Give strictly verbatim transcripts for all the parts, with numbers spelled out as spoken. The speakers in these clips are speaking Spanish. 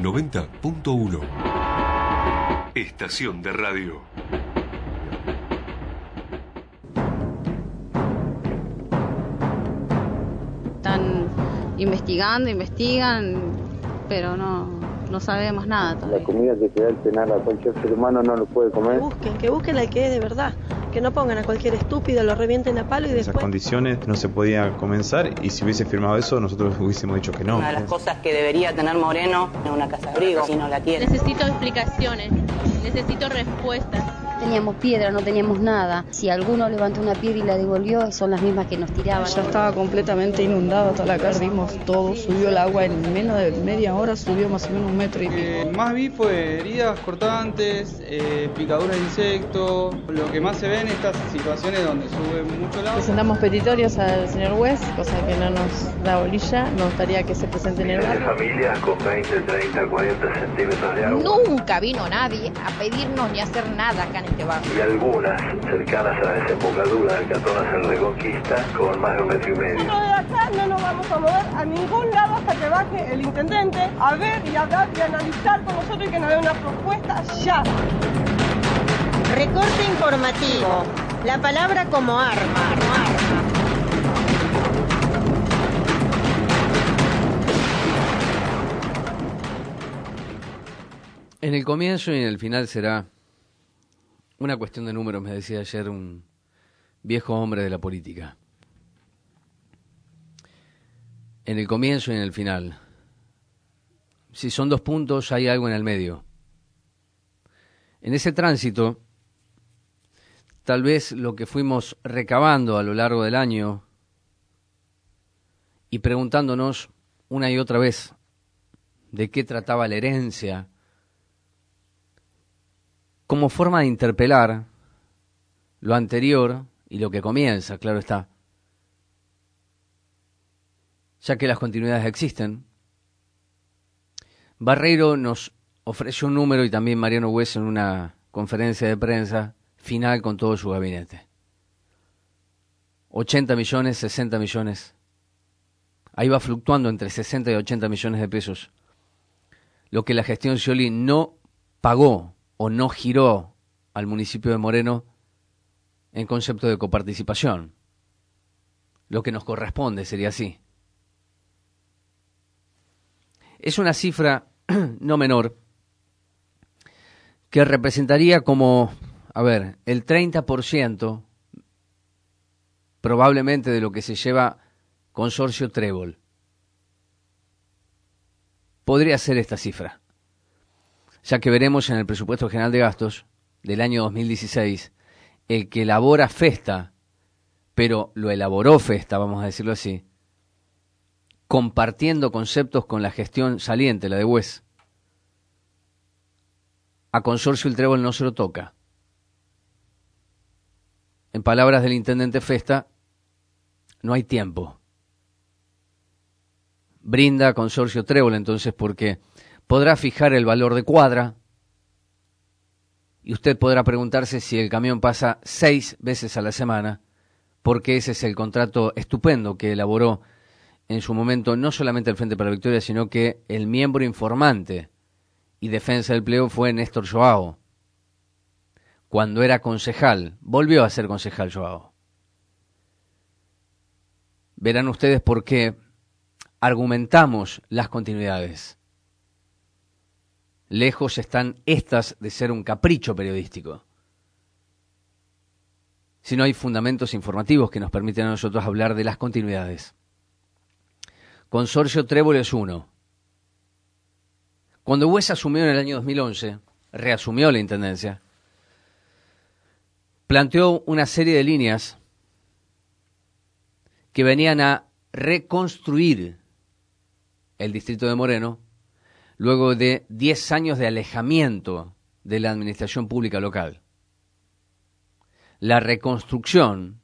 noventa punto uno. Estación de radio. Están investigando, investigan, pero no, no sabemos nada todavía. La comida que te da el penal a cualquier ser humano no lo puede comer. Que busquen, que busquen al que es de verdad. Que no pongan a cualquier estúpido, lo revienten a palo y después... En esas condiciones no se podía comenzar, y si hubiese firmado eso, nosotros hubiésemos dicho que no. Una de las cosas que debería tener Moreno es una casa de abrigo, y no la tiene. Necesito explicaciones, necesito respuestas. Teníamos piedra, no teníamos nada. Si alguno levantó una piedra y la devolvió, son las mismas que nos tiraban. Ya estaba completamente inundado toda la casa. Perdimos todo, subió el agua en menos de media hora, subió más o menos un metro y pico. Eh, más vi fue heridas cortantes, eh, picaduras de insectos. Lo que más se ve en estas situaciones donde sube mucho el agua. Presentamos petitorios al señor West, cosa que no nos da bolilla. Me gustaría que se presente en el barrio. Familias con veinte, treinta, cuarenta centímetros de agua. Nunca vino nadie a pedirnos ni a hacer nada acá en este barrio. Y algunas cercanas a la desembocadura del Catonas en Reconquista con más de un metro y medio. Nosotros de acá no nos vamos a mover a ningún lado hasta que baje el intendente a ver y hablar y analizar con nosotros y que nos dé una propuesta ya. Recorte informativo. La palabra como arma. arma. En el comienzo y en el final será una cuestión de números, me decía ayer un viejo hombre de la política. En el comienzo y en el final. Si son dos puntos, hay algo en el medio. En ese tránsito, tal vez lo que fuimos recabando a lo largo del año y preguntándonos una y otra vez de qué trataba la herencia, como forma de interpelar lo anterior y lo que comienza, claro está. Ya que las continuidades existen, Barreiro nos ofreció un número y también Mariano West en una conferencia de prensa final con todo su gabinete. ochenta millones, sesenta millones. Ahí va fluctuando entre sesenta y ochenta millones de pesos. Lo que la gestión Scioli no pagó o no giró al municipio de Moreno en concepto de coparticipación. Lo que nos corresponde sería así. Es una cifra no menor que representaría como, a ver, el treinta por ciento probablemente de lo que se lleva Consorcio Trébol. Podría ser esta cifra, ya que veremos en el presupuesto general de gastos del año dos mil dieciséis, el que elabora Festa, pero lo elaboró Festa, vamos a decirlo así, compartiendo conceptos con la gestión saliente, la de West. A Consorcio el Trébol no se lo toca. En palabras del intendente Festa, no hay tiempo. Brinda Consorcio Trébol entonces porque podrá fijar el valor de cuadra y usted podrá preguntarse si el camión pasa seis veces a la semana, porque ese es el contrato estupendo que elaboró en su momento no solamente el Frente para la Victoria, sino que el miembro informante y defensa del empleo fue Néstor Joao. Cuando era concejal, volvió a ser concejal Joao. Verán ustedes por qué argumentamos las continuidades. Lejos están estas de ser un capricho periodístico. Si no hay fundamentos informativos que nos permiten a nosotros hablar de las continuidades. Consorcio Trébol es uno. Cuando West asumió en el año dos mil once, reasumió la intendencia, planteó una serie de líneas que venían a reconstruir el distrito de Moreno luego de diez años de alejamiento de la administración pública local. La reconstrucción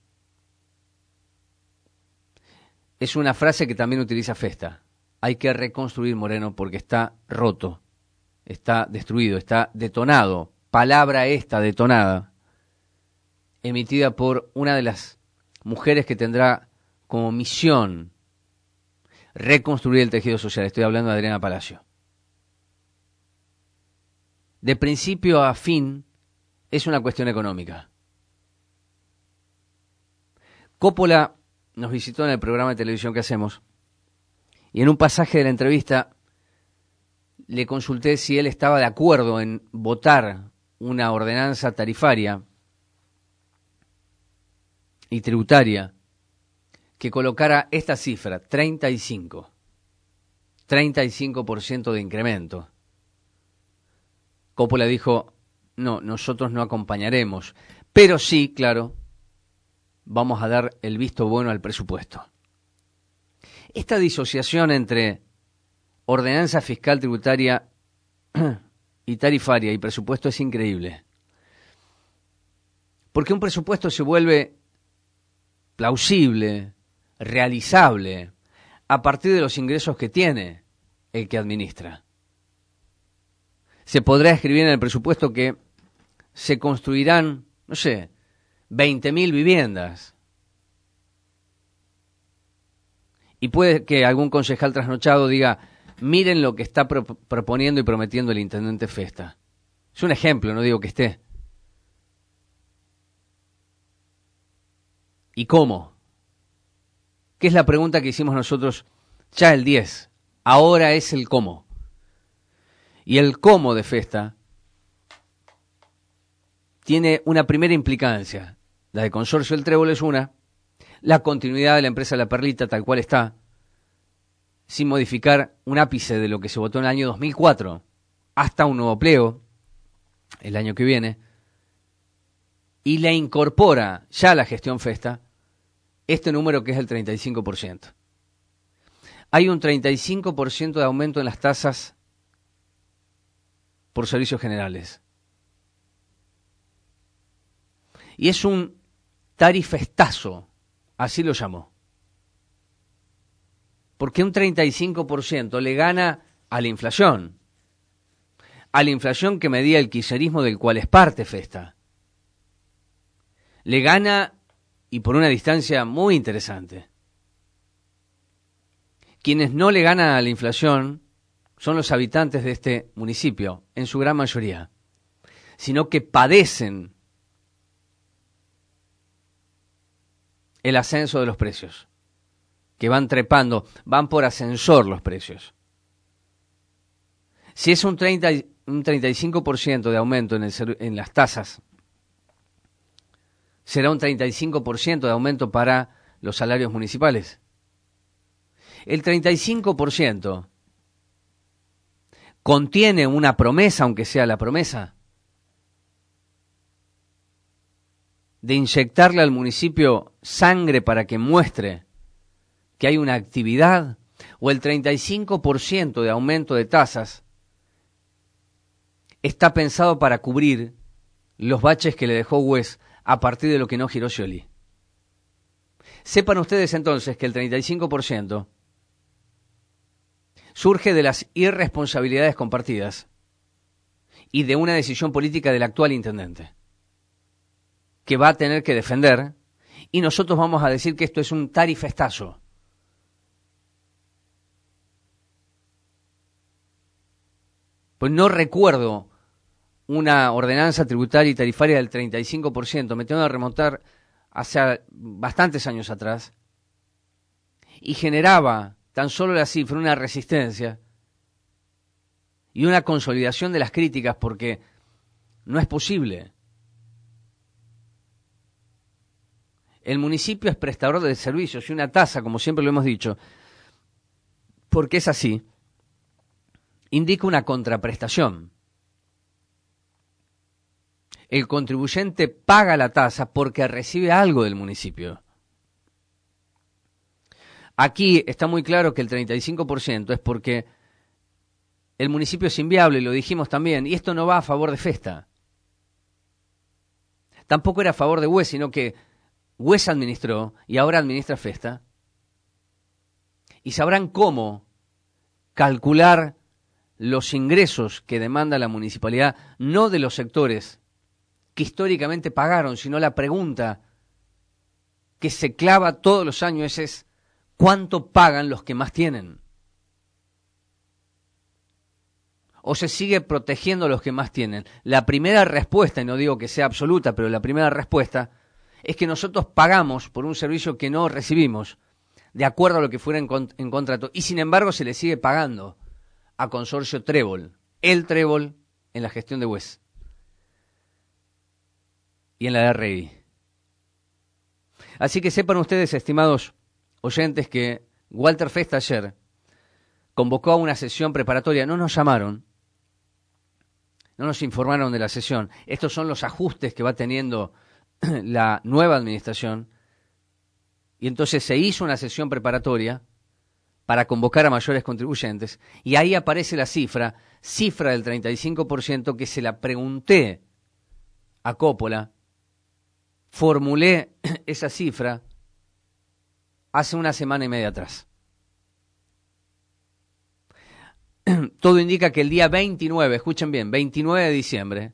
es una frase que también utiliza Festa. Hay que reconstruir Moreno porque está roto, está destruido, está detonado. Palabra esta detonada, emitida por una de las mujeres que tendrá como misión reconstruir el tejido social. Estoy hablando de Adriana Palacio. de principio a fin es una cuestión económica. Coppola nos visitó en el programa de televisión que hacemos y en un pasaje de la entrevista le consulté si él estaba de acuerdo en votar una ordenanza tarifaria y tributaria que colocara esta cifra, treinta y cinco por ciento de incremento. Coppola dijo, no, nosotros no acompañaremos, pero sí, claro, vamos a dar el visto bueno al presupuesto. Esta disociación entre ordenanza fiscal, tributaria y tarifaria y presupuesto es increíble. Porque un presupuesto se vuelve plausible, realizable, a partir de los ingresos que tiene el que administra. Se podrá escribir en el presupuesto que se construirán, no sé, veinte mil viviendas. Y puede que algún concejal trasnochado diga, miren lo que está pro- proponiendo y prometiendo el intendente Festa. Es un ejemplo, no digo que esté. ¿Y cómo? ¿Qué es la pregunta que hicimos nosotros ya el diez? Ahora es el cómo. Y el cómo de Festa tiene una primera implicancia. La de Consorcio del Trébol es una, la continuidad de la empresa La Perlita tal cual está, sin modificar un ápice de lo que se votó en el año dos mil cuatro, hasta un nuevo pliego, el año que viene, y le incorpora ya a la gestión Festa este número que es el treinta y cinco por ciento. Hay un treinta y cinco por ciento de aumento en las tasas por servicios generales. Y es un tarifestazo, así lo llamó. Porque un treinta y cinco por ciento le gana a la inflación. A la inflación que medía el kirchnerismo del cual es parte Festa. Le gana y por una distancia muy interesante. Quienes no le ganan a la inflación son los habitantes de este municipio, en su gran mayoría, sino que padecen el ascenso de los precios, que van trepando, van por ascensor los precios. Si es un, treinta, un treinta y cinco por ciento de aumento en, el, en las tasas, será un treinta y cinco por ciento de aumento para los salarios municipales. El treinta y cinco por ciento contiene una promesa, aunque sea la promesa, de inyectarle al municipio sangre para que muestre que hay una actividad, o el treinta y cinco por ciento de aumento de tasas está pensado para cubrir los baches que le dejó Güez a partir de lo que no giró Scioli. Sepan ustedes entonces que el treinta y cinco por ciento surge de las irresponsabilidades compartidas y de una decisión política del actual intendente, que va a tener que defender, y nosotros vamos a decir que esto es un tarifestazo. Pues no recuerdo una ordenanza tributaria y tarifaria del treinta y cinco por ciento, me tengo que remontar hacia bastantes años atrás, y generaba tan solo la cifra una resistencia y una consolidación de las críticas, porque no es posible. El municipio es prestador de servicios y una tasa, como siempre lo hemos dicho, porque es así, indica una contraprestación. El contribuyente paga la tasa porque recibe algo del municipio. Aquí está muy claro que el treinta y cinco por ciento es porque el municipio es inviable, lo dijimos también, y esto no va a favor de Festa. Tampoco era a favor de Güez, sino que Güez administró y ahora administra Festa. Y sabrán cómo calcular los ingresos que demanda la municipalidad, no de los sectores que históricamente pagaron, sino la pregunta que se clava todos los años es ¿cuánto pagan los que más tienen? o se sigue protegiendo a los que más tienen? La primera respuesta, y no digo que sea absoluta, pero la primera respuesta es que nosotros pagamos por un servicio que no recibimos, de acuerdo a lo que fuera en, con, en contrato, y sin embargo se le sigue pagando a Consorcio Trébol, el Trébol en la gestión de U E S y en la R I. Así que sepan ustedes, estimados oyentes, que Walter Festa ayer convocó a una sesión preparatoria. No nos llamaron, no nos informaron de la sesión. Estos son los ajustes que va teniendo la nueva administración. Y entonces se hizo una sesión preparatoria para convocar a mayores contribuyentes. Y ahí aparece la cifra, cifra del treinta y cinco por ciento, que se la pregunté a Coppola. Formulé esa cifra hace una semana y media atrás. Todo indica que el día veintinueve, escuchen bien, veintinueve de diciembre,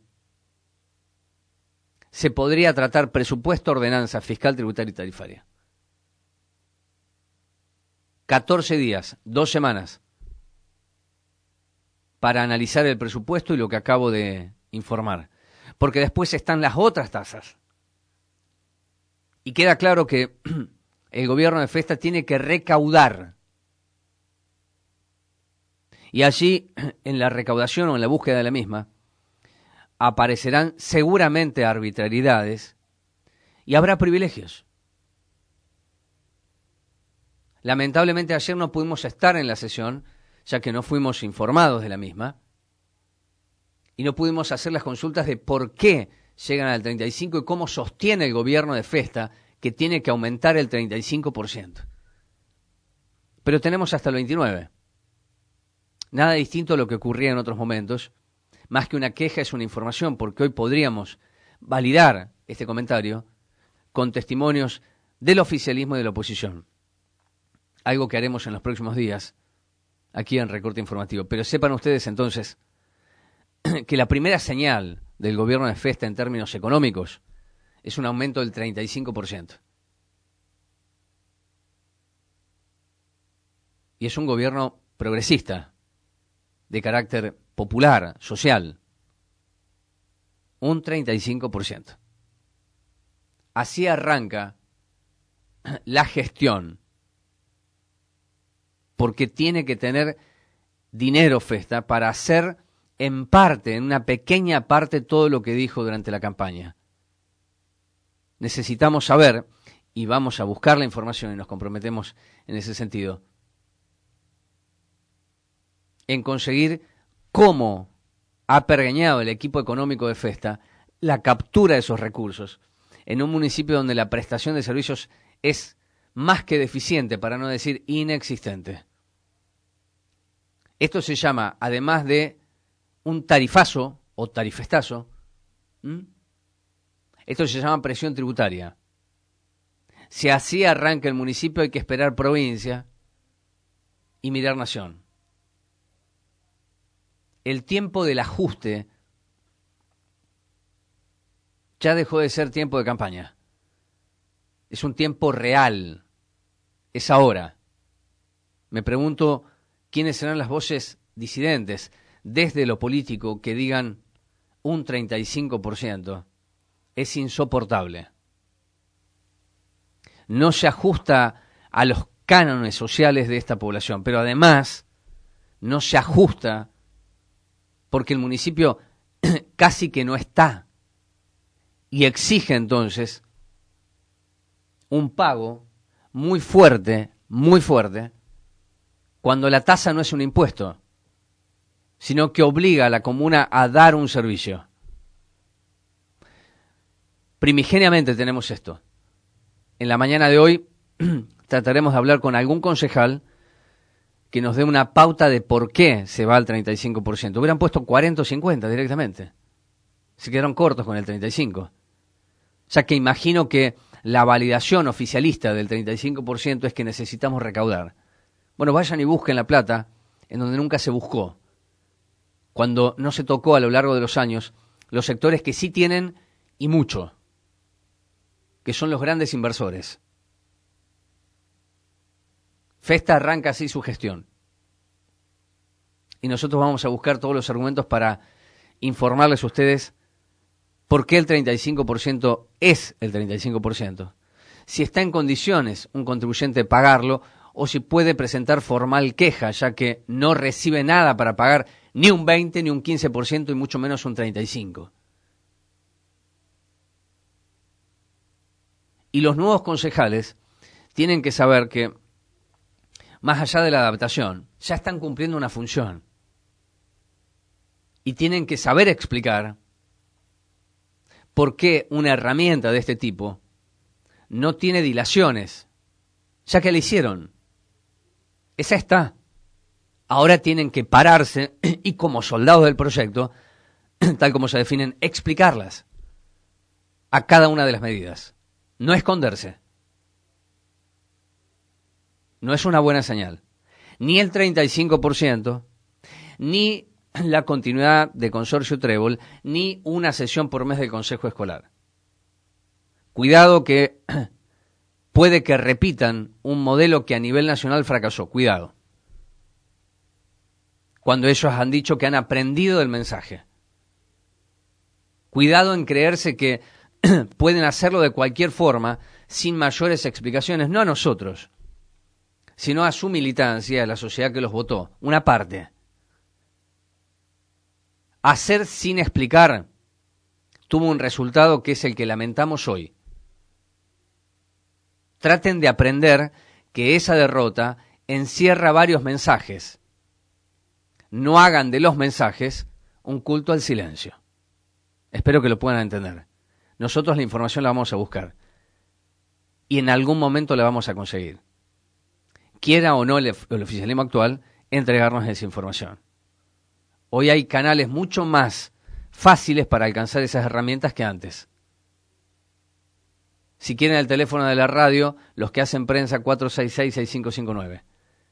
se podría tratar presupuesto, ordenanza fiscal, tributaria y tarifaria. catorce días, dos semanas, para analizar el presupuesto y lo que acabo de informar. Porque después están las otras tasas. Y queda claro que el gobierno de Festa tiene que recaudar. Y allí, en la recaudación o en la búsqueda de la misma, aparecerán seguramente arbitrariedades y habrá privilegios. Lamentablemente ayer no pudimos estar en la sesión, ya que no fuimos informados de la misma, y no pudimos hacer las consultas de por qué llegan al treinta y cinco por ciento y cómo sostiene el gobierno de Festa que tiene que aumentar el treinta y cinco por ciento. Pero tenemos hasta el veintinueve. Nada distinto a lo que ocurría en otros momentos. Más que una queja es una información, porque hoy podríamos validar este comentario con testimonios del oficialismo y de la oposición. Algo que haremos en los próximos días aquí en Recorte Informativo. Pero sepan ustedes entonces que la primera señal del gobierno de Festa en términos económicos es un aumento del treinta y cinco por ciento. Y es un gobierno progresista, de carácter popular, social. Un treinta y cinco por ciento. Así arranca la gestión, porque tiene que tener dinero Festa para hacer en parte, en una pequeña parte, todo lo que dijo durante la campaña. Necesitamos saber, y vamos a buscar la información y nos comprometemos en ese sentido, en conseguir cómo ha pergeñado el equipo económico de Festa la captura de esos recursos en un municipio donde la prestación de servicios es más que deficiente, para no decir inexistente. Esto se llama, además de un tarifazo o tarifestazo, ¿m? Esto se llama presión tributaria. Si así arranca el municipio, hay que esperar provincia y mirar nación. El tiempo del ajuste ya dejó de ser tiempo de campaña. Es un tiempo real. Es ahora. Me pregunto quiénes serán las voces disidentes desde lo político que digan un treinta y cinco por ciento. Es insoportable. No se ajusta a los cánones sociales de esta población, pero además no se ajusta porque el municipio casi que no está y exige entonces un pago muy fuerte, muy fuerte, cuando la tasa no es un impuesto, sino que obliga a la comuna a dar un servicio. Primigeniamente tenemos esto. En la mañana de hoy trataremos de hablar con algún concejal que nos dé una pauta de por qué se va al treinta y cinco por ciento. Hubieran puesto cuarenta o cincuenta directamente. Se quedaron cortos con el treinta y cinco por ciento. Ya que imagino que la validación oficialista del treinta y cinco por ciento es que necesitamos recaudar. Bueno, vayan y busquen la plata en donde nunca se buscó. Cuando no se tocó a lo largo de los años los sectores que sí tienen y mucho, que son los grandes inversores. Festa arranca así su gestión. y nosotros vamos a buscar todos los argumentos para informarles a ustedes por qué el treinta y cinco por ciento es el treinta y cinco por ciento, si está en condiciones un contribuyente de pagarlo o si puede presentar formal queja, ya que no recibe nada para pagar ni un veinte, ni un quince por ciento y mucho menos un treinta y cinco por ciento. Y los nuevos concejales tienen que saber que, más allá de la adaptación, ya están cumpliendo una función. Y tienen que saber explicar por qué una herramienta de este tipo no tiene dilaciones, ya que la hicieron. Esa está. Ahora tienen que pararse y, como soldados del proyecto, tal como se definen, explicarlas a cada una de las medidas. No esconderse. No es una buena señal. Ni el treinta y cinco por ciento, ni la continuidad de Consorcio Trébol, ni una sesión por mes del Consejo Escolar. Cuidado que puede que repitan un modelo que a nivel nacional fracasó. Cuidado. Cuando ellos han dicho que han aprendido del mensaje. Cuidado en creerse que pueden hacerlo de cualquier forma, sin mayores explicaciones, no a nosotros, sino a su militancia, a la sociedad que los votó, una parte. Hacer sin explicar tuvo un resultado que es el que lamentamos hoy. Traten de aprender que esa derrota encierra varios mensajes. No hagan de los mensajes un culto al silencio. Espero que lo puedan entender. Nosotros la información la vamos a buscar y en algún momento la vamos a conseguir. Quiera o no el, el oficialismo actual entregarnos esa información. Hoy hay canales mucho más fáciles para alcanzar esas herramientas que antes. Si quieren el teléfono de la radio, los que hacen prensa cuatro seis seis, seis cinco cinco nueve.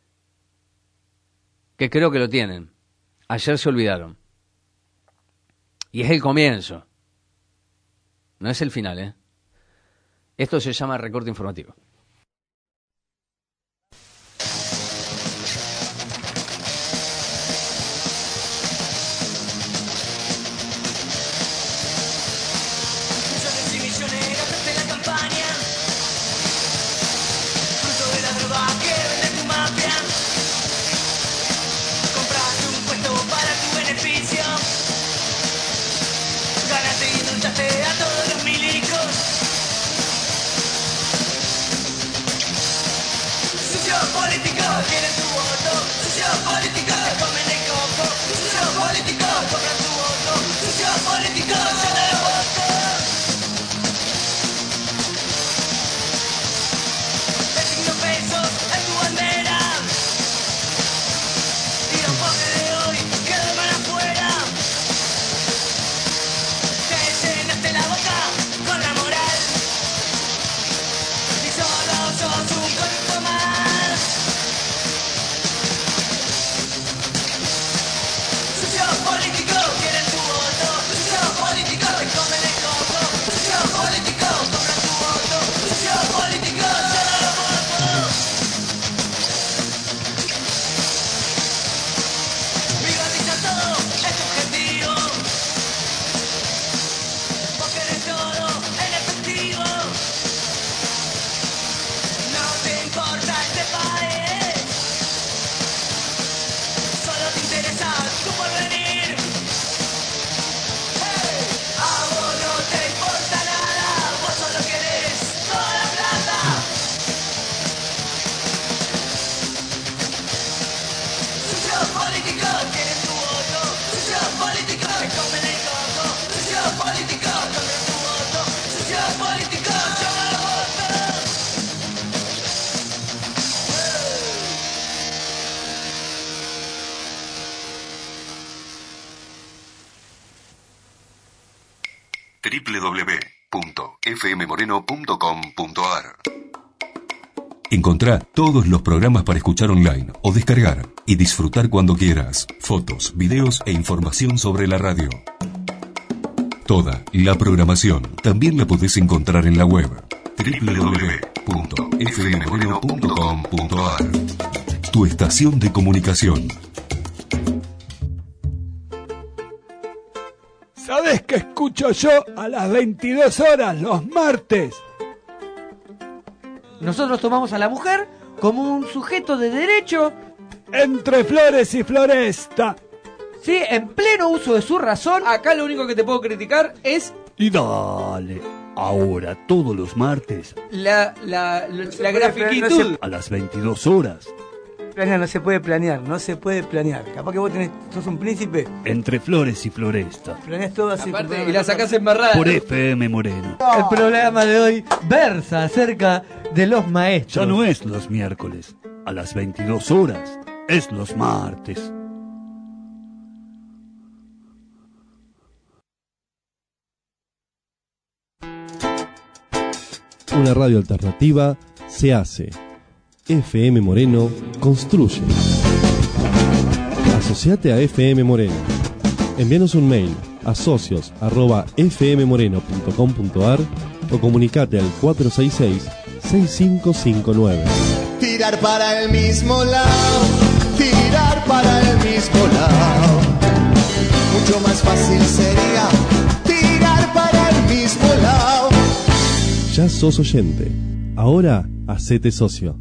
Que creo que lo tienen. Ayer se olvidaron. Y es el comienzo. No es el final, ¿eh? Esto se llama recorte informativo. doble u doble u doble u punto f m moreno punto com punto a r. Encontrá todos los programas para escuchar online o descargar y disfrutar cuando quieras. Fotos, videos e información sobre la radio. Toda la programación también la podés encontrar en la web doble u doble u doble u punto f m moreno punto com punto a r. Tu estación de comunicación. ¿Sabés qué escucho yo a las veintidós horas los martes? Nosotros tomamos a la mujer como un sujeto de derecho. Entre flores y floresta. Sí, en pleno uso de su razón. Acá lo único que te puedo criticar es... Y dale, ahora todos los martes. La, la, la, la grafiquitud. No se... A las veintidós horas. Planear, no se puede planear, no se puede planear. Capaz que vos tenés, sos un príncipe. Entre flores y floresta. Planeás todo así. Aparte, y la sacás embarrada. Por F M Moreno. No. El programa de hoy versa acerca de los maestros. Ya no es los miércoles. A las veintidós horas. Es los martes. Una radio alternativa se hace. F M Moreno construye. Asociate a F M Moreno. Envíanos un mail a socios arroba f m moreno punto com punto a r o comunicate al cuatro seis seis, seis cinco cinco nueve. Tirar para el mismo lado, tirar para el mismo lado. Mucho más fácil sería tirar para el mismo lado. Ya sos oyente. Ahora hacete socio.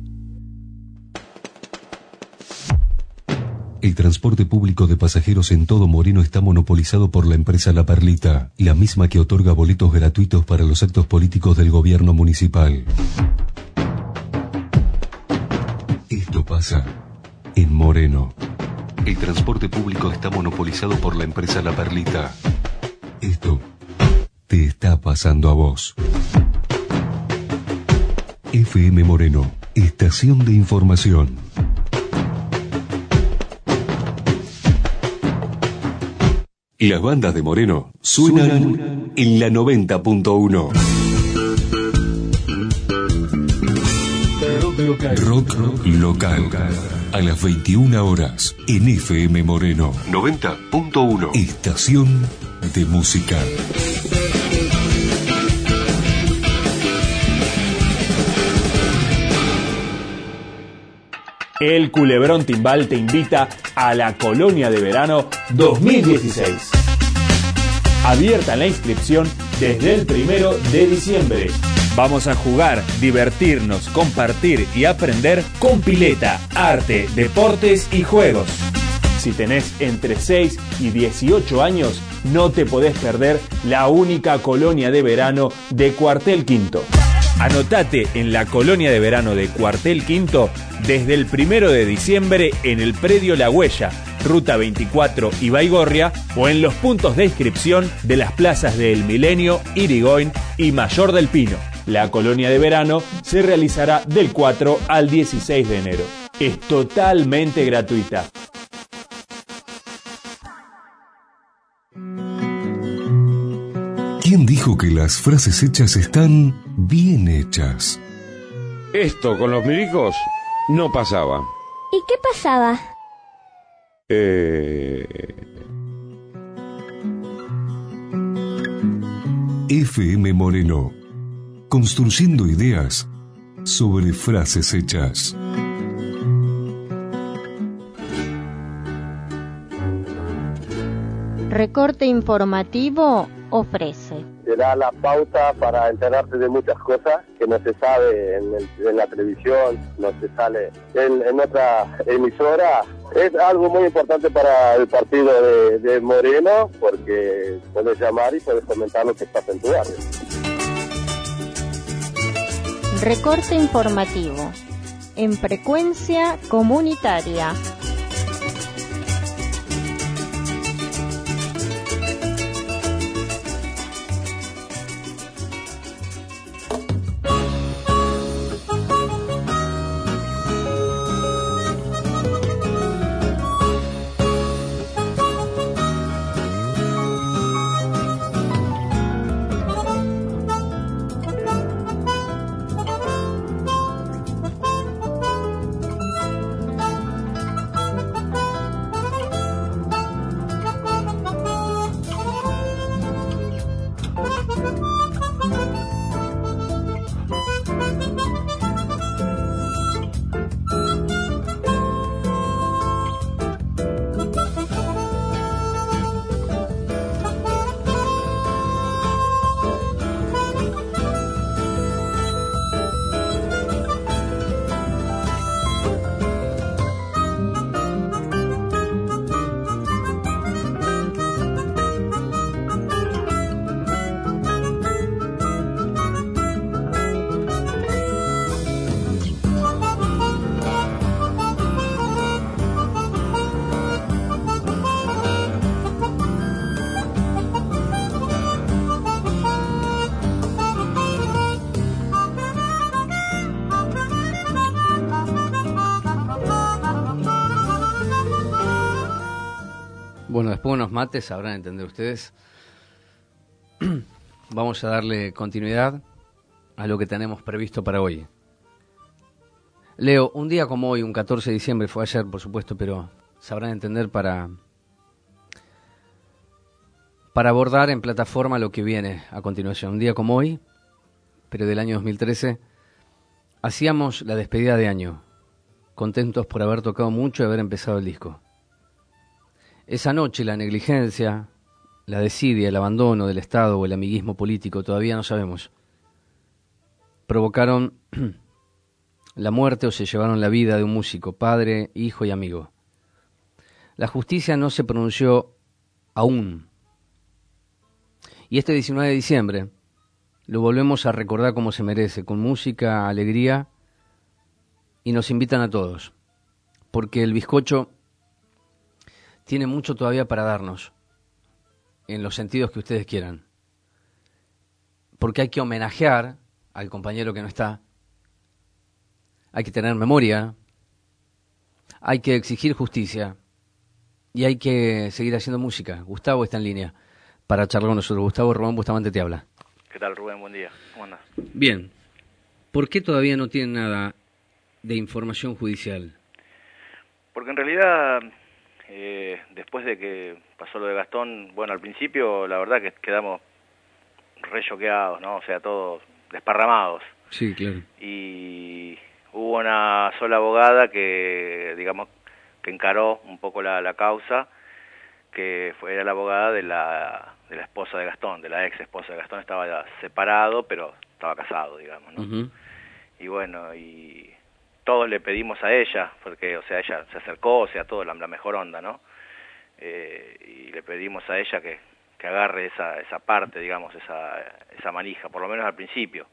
El transporte público de pasajeros en todo Moreno está monopolizado por la empresa La Perlita, la misma que otorga boletos gratuitos para los actos políticos del gobierno municipal. Esto pasa en Moreno. El transporte público está monopolizado por la empresa La Perlita. Esto te está pasando a vos. F M Moreno, estación de información. Las bandas de Moreno suenan en la noventa punto uno. Rock local. Rock local. A las veintiuna horas en F M Moreno. noventa punto uno. Estación de música. El Culebrón Timbal te invita a la Colonia de Verano dos mil dieciséis. Abierta la inscripción desde el primero de diciembre. Vamos a jugar, divertirnos, compartir y aprender con pileta, arte, deportes y juegos. Si tenés entre seis y dieciocho años, no te podés perder la única colonia de verano de Cuartel Quinto. Anotate en la Colonia de Verano de Cuartel Quinto desde el primero de diciembre en el predio La Huella, Ruta veinticuatro y Baigorria, o en los puntos de inscripción de las plazas de El Milenio, Irigoyen y Mayor del Pino. La Colonia de Verano se realizará del cuatro al dieciséis de enero. Es totalmente gratuita. ¿Quién dijo que las frases hechas están bien hechas? Esto con los milicos no pasaba. ¿Y qué pasaba? Eh... F M Moreno, construyendo ideas sobre frases hechas. Recorte informativo ofrece. Te da la pauta para enterarte de muchas cosas que no se sabe en, el, en la televisión, no se sale en, en otra emisora. Es algo muy importante para el partido de, de Moreno, porque puedes llamar y puedes comentar lo que pasa en tu barrio. Recorte informativo en frecuencia comunitaria. buenos mates, sabrán entender ustedes. Vamos a darle continuidad a lo que tenemos previsto para hoy. Leo, un día como hoy, un catorce de diciembre, fue ayer por supuesto, pero sabrán entender para, para abordar en plataforma lo que viene a continuación. Un día como hoy, pero del año dos mil trece, hacíamos la despedida de año, contentos por haber tocado mucho y haber empezado el disco. Esa noche la negligencia, la desidia, el abandono del Estado o el amiguismo político, todavía no sabemos, provocaron la muerte o se llevaron la vida de un músico, padre, hijo y amigo. La justicia no se pronunció aún. Y este diecinueve de diciembre lo volvemos a recordar como se merece, con música, alegría, y nos invitan a todos, porque el bizcocho tiene mucho todavía para darnos, en los sentidos que ustedes quieran. Porque hay que homenajear al compañero que no está, hay que tener memoria, hay que exigir justicia y hay que seguir haciendo música. Gustavo está en línea para charlar con nosotros. Gustavo, Rubén Bustamante te habla. ¿Qué tal, Rubén? Buen día. ¿Cómo andas? Bien. ¿Por qué todavía no tienen nada de información judicial? Porque en realidad, eh, después de que pasó lo de Gastón, bueno, al principio la verdad que quedamos re choqueados, ¿no? O sea, todos desparramados. Sí, claro. Y hubo una sola abogada que, digamos, que encaró un poco la, la causa, que fue, era la abogada de la, de la esposa de Gastón, de la ex esposa de Gastón. Estaba ya separado, pero estaba casado, digamos, ¿no? Uh-huh. Y bueno, y todos le pedimos a ella, porque, o sea, ella se acercó, o sea, todo la, la mejor onda, ¿no? Eh, y le pedimos a ella que, que agarre esa, esa parte, digamos, esa, esa manija, por lo menos al principio.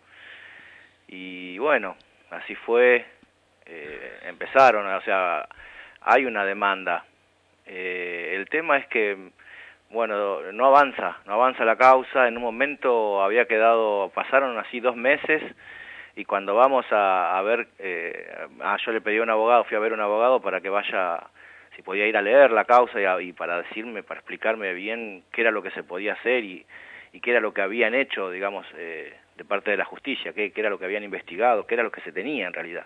Y bueno, así fue, eh, empezaron, o sea, hay una demanda. Eh, el tema es que, bueno, no avanza, no avanza la causa. En un momento había quedado, pasaron así dos meses, y cuando vamos a, a ver, eh, ah, yo le pedí a un abogado, fui a ver a un abogado para que vaya, si podía ir a leer la causa y, a, y para decirme, para explicarme bien qué era lo que se podía hacer y, y qué era lo que habían hecho, digamos, eh, de parte de la justicia, qué, qué era lo que habían investigado, qué era lo que se tenía en realidad.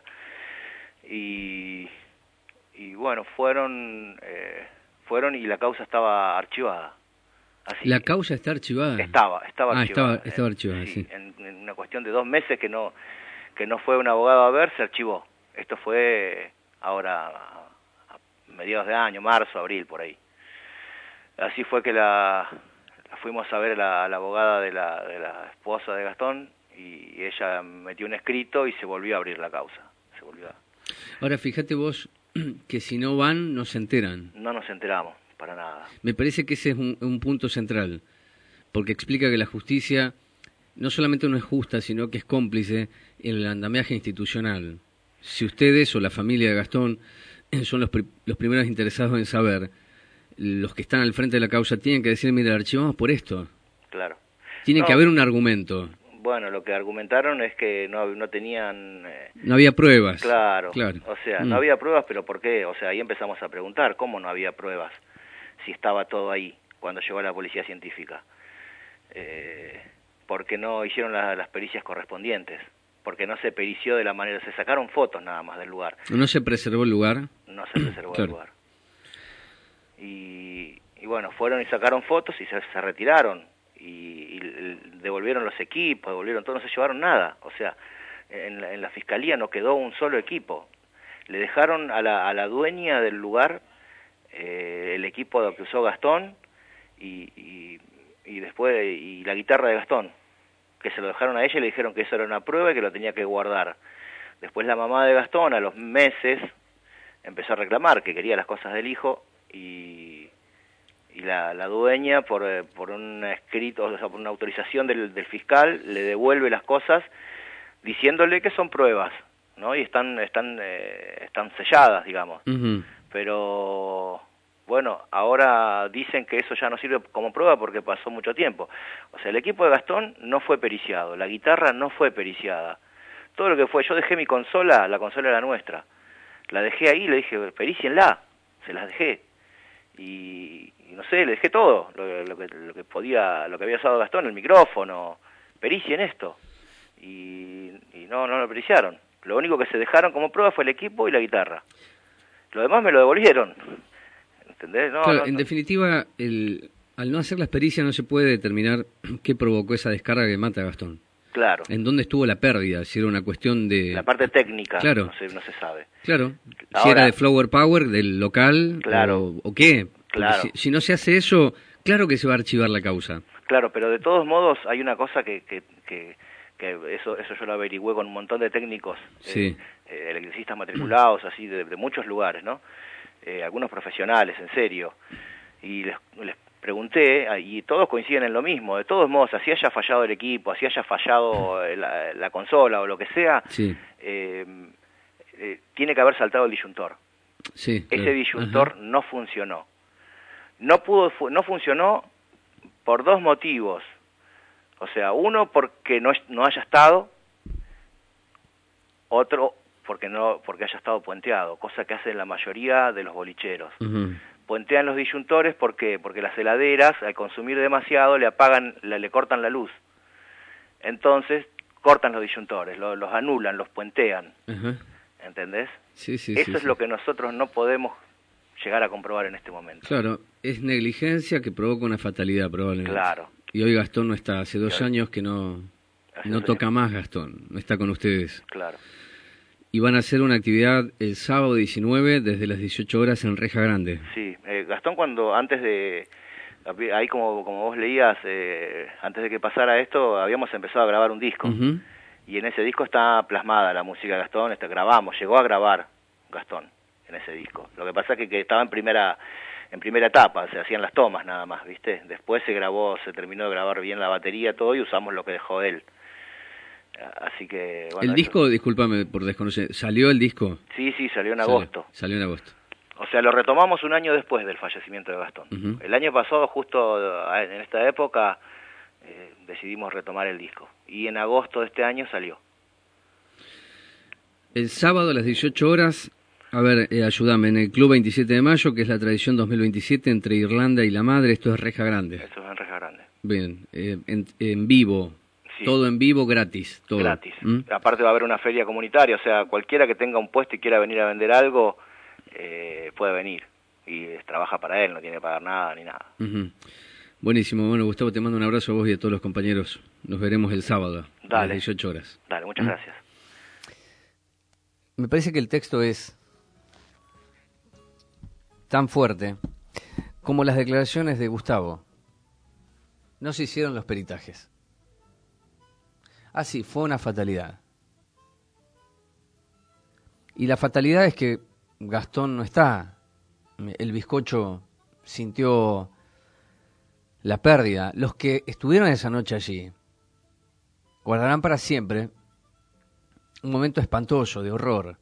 Y, y bueno, fueron, eh, fueron y la causa estaba archivada. Así, ¿La causa está archivada? Estaba, estaba ah, archivada. Estaba, estaba archivada, sí. sí. En, en una cuestión de dos meses que no, que no fue un abogado a ver, se archivó. Esto fue ahora a, a mediados de año, marzo, abril, por ahí. Así fue que la, la fuimos a ver a la, a la abogada de la, de la esposa de Gastón, y ella metió un escrito y se volvió a abrir la causa. Se volvió a... Ahora, fíjate vos que si no van, no se enteran. No nos enteramos, para nada. Me parece que ese es un, un punto central, porque explica que la justicia no solamente no es justa, sino que es cómplice en el andamiaje institucional. Si ustedes o la familia de Gastón son los, pri los primeros interesados en saber, los que están al frente de la causa tienen que decir, mira, archivamos por esto. Claro. Tiene no, que haber un argumento. Bueno, lo que argumentaron es que no, no tenían... Eh, no había pruebas. Claro, claro. O sea, mm. no había pruebas, pero ¿por qué? O sea, ahí empezamos a preguntar, ¿cómo no había pruebas? Si estaba todo ahí, cuando llegó la policía científica. Eh, porque no hicieron la, las pericias correspondientes, porque no se perició de la manera, se sacaron fotos nada más del lugar. ¿No se preservó el lugar? No se preservó claro. el lugar. Y, y bueno, fueron y sacaron fotos y se, se retiraron. Y, y devolvieron los equipos, devolvieron todo, no se llevaron nada. O sea, en la, en la fiscalía no quedó un solo equipo. Le dejaron a la, a la dueña del lugar eh, el equipo que usó Gastón y, y, y después y la guitarra de Gastón, que se lo dejaron a ella y le dijeron que eso era una prueba y que lo tenía que guardar. Después la mamá de Gastón, a los meses, empezó a reclamar que quería las cosas del hijo y... y la, la dueña por, por un escrito, o sea, por una autorización del, del fiscal, le devuelve las cosas diciéndole que son pruebas, ¿no? Y están están eh, están selladas, digamos. Uh-huh. Pero bueno, ahora dicen que eso ya no sirve como prueba porque pasó mucho tiempo. O sea, el equipo de Gastón no fue periciado, la guitarra no fue periciada. Todo lo que fue, yo dejé mi consola, la consola era nuestra. La dejé ahí, le dije, perícienla, se las dejé. Y, y y no sé, le dejé todo, lo, lo, que, lo que podía, lo que había usado Gastón, el micrófono, pericien esto, y, y no, no lo periciaron. Lo único que se dejaron como prueba fue el equipo y la guitarra. Lo demás me lo devolvieron. ¿Entendés? No, claro, no, en no. definitiva, el, al no hacer las pericias no se puede determinar qué provocó esa descarga que mata a Gastón. Claro. ¿En dónde estuvo la pérdida? Si era una cuestión de... La parte técnica, claro. no, se, no se sabe. Claro. Ahora, si era de Flower Power, del local, claro. o, o qué. Claro. Si, si no se hace eso, claro que se va a archivar la causa. Claro, pero de todos modos hay una cosa que... que, que que eso eso yo lo averigüé con un montón de técnicos, sí. eh, eh, electricistas matriculados, así de, de muchos lugares, ¿no? Eh, algunos profesionales, en serio. Y les, les pregunté, y todos coinciden en lo mismo. De todos modos, así haya fallado el equipo, así haya fallado la, la consola o lo que sea, sí. eh, eh, tiene que haber saltado el disyuntor. Sí, Ese claro. disyuntor Ajá. no funcionó. No pudo, fu no funcionó por dos motivos. O sea, uno porque no, no haya estado, otro porque no porque haya estado puenteado, cosa que hacen la mayoría de los bolicheros. Uh-huh. Puentean los disyuntores, ¿por qué? Porque las heladeras, al consumir demasiado, le apagan, le, le cortan la luz. Entonces, cortan los disyuntores, lo, los anulan, los puentean. Uh-huh. ¿Entendés? Sí, sí, Eso sí, es sí. lo que nosotros no podemos llegar a comprobar en este momento. Claro, es negligencia que provoca una fatalidad, probablemente. Claro. Y hoy Gastón no está, hace dos Claro. años que no, Hace no dos toca años. más Gastón, no está con ustedes. Claro. Y van a hacer una actividad el sábado diecinueve desde las dieciocho horas en Reja Grande. Sí, eh, Gastón cuando antes de, ahí como, como vos leías, eh, antes de que pasara esto, habíamos empezado a grabar un disco. Uh-huh. Y en ese disco está plasmada la música de Gastón, este, grabamos, llegó a grabar Gastón en ese disco. Lo que pasa es que, que estaba en primera en primera etapa, se hacían las tomas nada más, ¿viste? Después se grabó, se terminó de grabar bien la batería, todo, y usamos lo que dejó él. Así que... Bueno, el eso... disco, discúlpame por desconocer, ¿salió el disco? Sí, sí, salió en Salió, agosto. Salió en agosto. O sea, lo retomamos un año después del fallecimiento de Gastón. Uh-huh. El año pasado, justo en esta época, eh, decidimos retomar el disco. Y en agosto de este año salió. El sábado a las dieciocho horas, a ver, eh, ayúdame, en el Club veintisiete de mayo, que es la tradición dos mil veintisiete entre Irlanda y la Madre, esto es Reja Grande. Eso es en Reja Grande. Bien, eh, en, en vivo, sí. Todo en vivo, gratis. Todo. Gratis. ¿Mm? Aparte va a haber una feria comunitaria, o sea, cualquiera que tenga un puesto y quiera venir a vender algo, eh, puede venir. Y eh, trabaja para él, no tiene que pagar nada ni nada. Uh-huh. Buenísimo, bueno, Gustavo, te mando un abrazo a vos y a todos los compañeros. Nos veremos el sábado Dale. a las dieciocho horas. Dale, muchas ¿Mm? gracias. Me parece que el texto es tan fuerte como las declaraciones de Gustavo. No se hicieron los peritajes. Ah, sí, fue una fatalidad. Y la fatalidad es que Gastón no está. El bizcocho sintió la pérdida. Los que estuvieron esa noche allí guardarán para siempre un momento espantoso, de horror.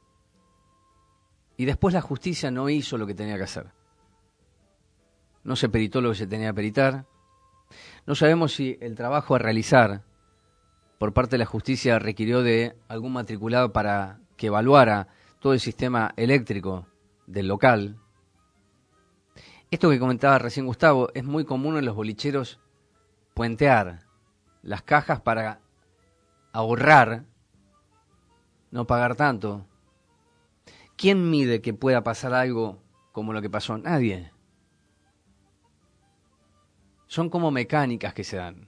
Y después la justicia no hizo lo que tenía que hacer. No se peritó lo que se tenía que peritar. No sabemos si el trabajo a realizar por parte de la justicia requirió de algún matriculado para que evaluara todo el sistema eléctrico del local. Esto que comentaba recién Gustavo, es muy común en los bolicheros puentear las cajas para ahorrar, no pagar tanto. ¿Quién mide que pueda pasar algo como lo que pasó? Nadie. Son como mecánicas que se dan.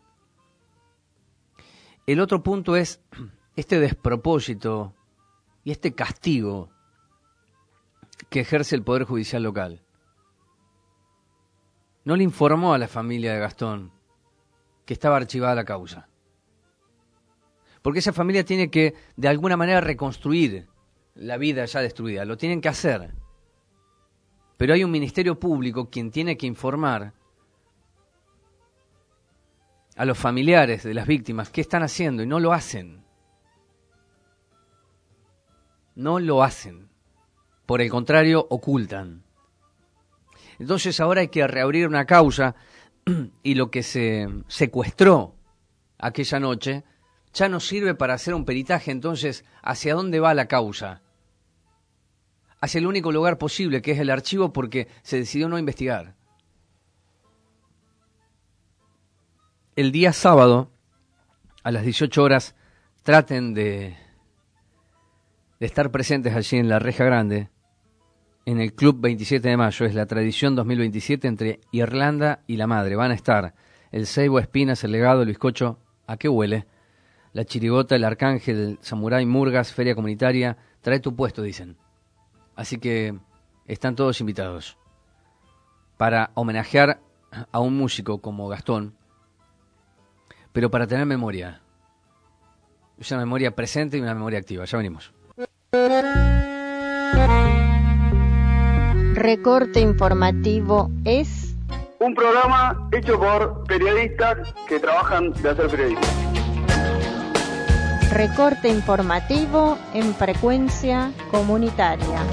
El otro punto es este despropósito y este castigo que ejerce el Poder Judicial local. No le informó a la familia de Gastón que estaba archivada la causa. Porque esa familia tiene que, de alguna manera, reconstruir la vida ya destruida. Lo tienen que hacer. Pero hay un ministerio público quien tiene que informar a los familiares de las víctimas qué están haciendo, y no lo hacen. No lo hacen. Por el contrario, ocultan. Entonces ahora hay que reabrir una causa y lo que se secuestró aquella noche ya no sirve para hacer un peritaje. Entonces, ¿hacia dónde va la causa? Hacia el único lugar posible, que es el archivo, porque se decidió no investigar. el día sábado, a las dieciocho horas, traten de, de estar presentes allí en la Reja Grande, en el Club veintisiete de mayo. Es la tradición dos mil veintisiete entre Irlanda y la Madre. Van a estar el Seibo, Espinas, el Legado, Luis Cocho, ¿A qué huele?, la Chirigota, el Arcángel, el Samurái, Murgas, Feria Comunitaria. Trae tu puesto, dicen. Así que están todos invitados para homenajear a un músico como Gastón, pero para tener memoria. Es una memoria presente y una memoria activa. Ya venimos. Recorte informativo es un programa hecho por periodistas que trabajan de hacer periodismo. Recorte informativo en frecuencia comunitaria.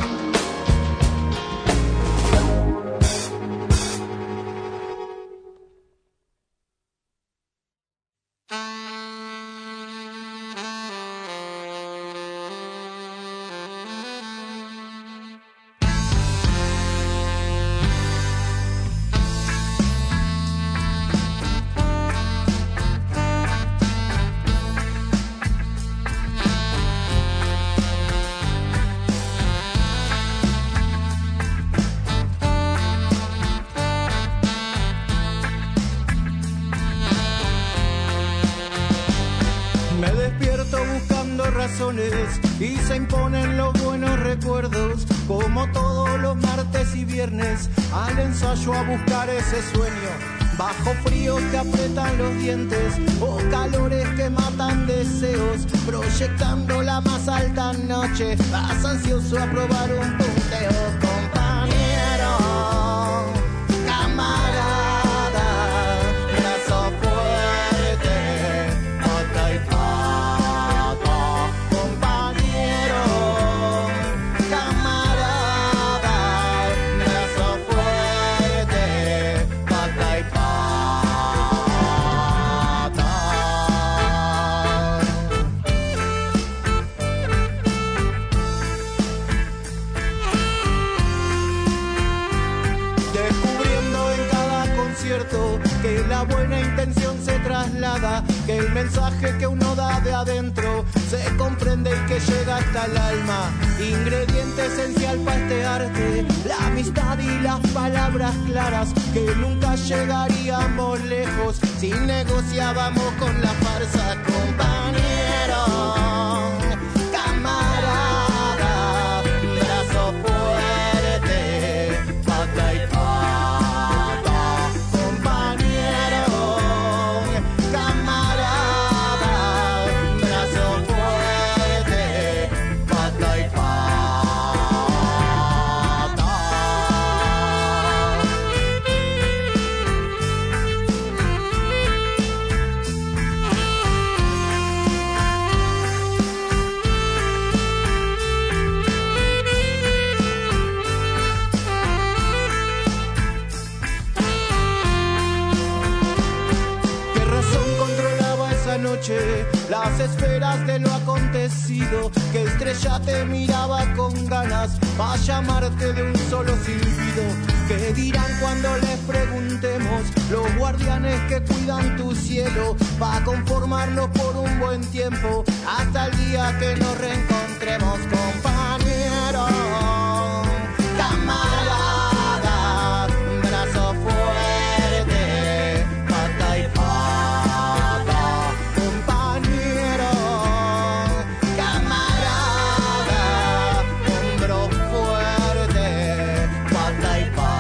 Y se imponen los buenos recuerdos, como todos los martes y viernes, al ensayo a buscar ese sueño. Bajo fríos que aprietan los dientes o calores que matan deseos, proyectando la más alta noche, vas ansioso a probar un punteo. Compañero, camarada, brazo fuerte, pata y pata. Compañero, camarada, brazo fuerte, pata y pata. Descubriendo en cada concierto que la buena intención se traslada, que el mensaje que uno da de adentro se comprende y que llega hasta el alma. Ingrediente esencial para este arte, la amistad y las palabras claras, que nunca llegaríamos lejos si negociábamos con la farsa. Compañero, camarada, brazo fuerte, pata y pata. Compañero, camarada, brazo fuerte, pata y pata. ¿Qué razón controlaba esa noche las esferas de lo acontecido? ¿Qué estrella te miraba con ganas para llamarte de un solo silbido? ¿Qué dirán cuando les preguntemos los guardianes que cuidan tu cielo? Va a conformarnos por un buen tiempo hasta el día que nos reencontremos. Compañero, camarada, brazo fuerte, pata y pata. Compañero, camarada, hombro fuerte, pata y pata.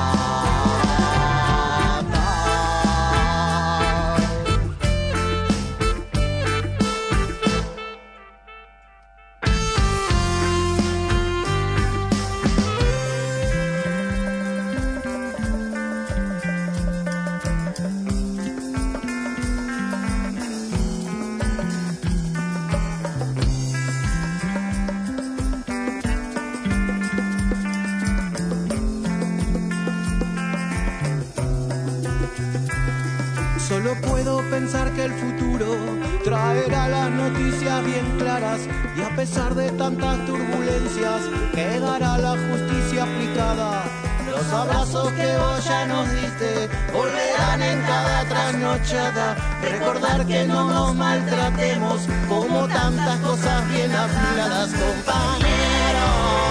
Solo puedo pensar que el futuro traerá las noticias bien claras, y a pesar de tantas turbulencias quedará la justicia aplicada. Los Los abrazos que vos ya nos diste volverán en cada trasnochada. Recordar que no nos maltratemos como tantas cosas bien afiladas. Compañero,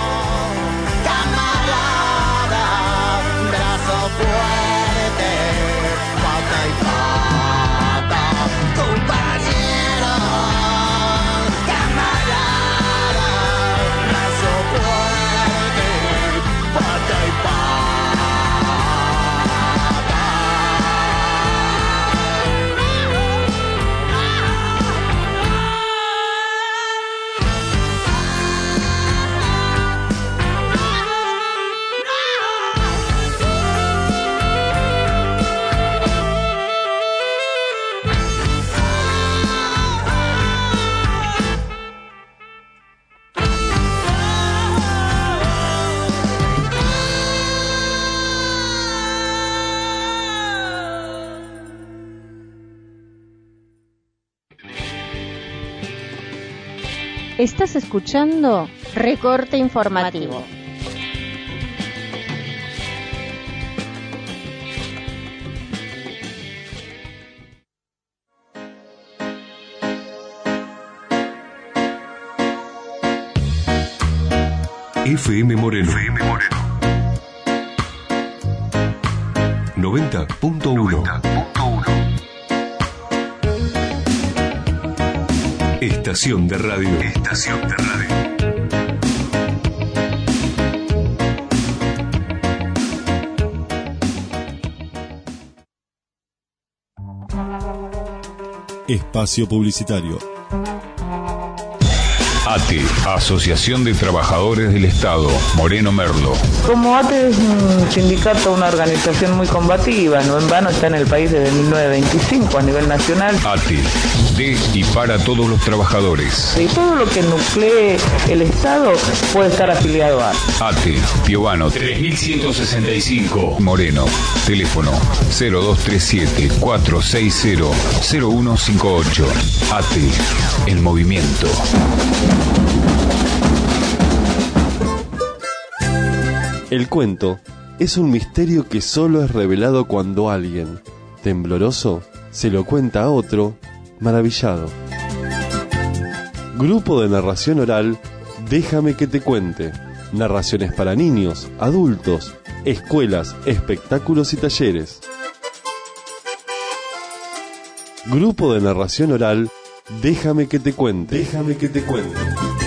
camarada, brazo fuerte, pata y pata. Compañero, camarada, brazo fuerte, pata y pata. Estás escuchando Recorte Informativo. F M Moreno. F M Moreno. noventa punto uno. Estación de radio. Estación de radio. Espacio publicitario. A T E, Asociación de Trabajadores del Estado, Moreno Merlo. Como A T E es un sindicato, una organización muy combativa, no en vano está en el país desde mil novecientos veinticinco a nivel nacional. A T E, de y para todos los trabajadores. Y todo lo que nuclee el Estado puede estar afiliado a A T E, Piovano tres mil ciento sesenta y cinco, Moreno. Teléfono cero dos tres siete, cuatro seis cero, cero uno cinco ocho. A T E, el movimiento. El cuento es un misterio que solo es revelado cuando alguien, tembloroso, se lo cuenta a otro, maravillado. Grupo de narración oral, Déjame que te cuente. Narraciones para niños, adultos, escuelas, espectáculos y talleres. Grupo de narración oral, Déjame que te cuente. Déjame que te cuente.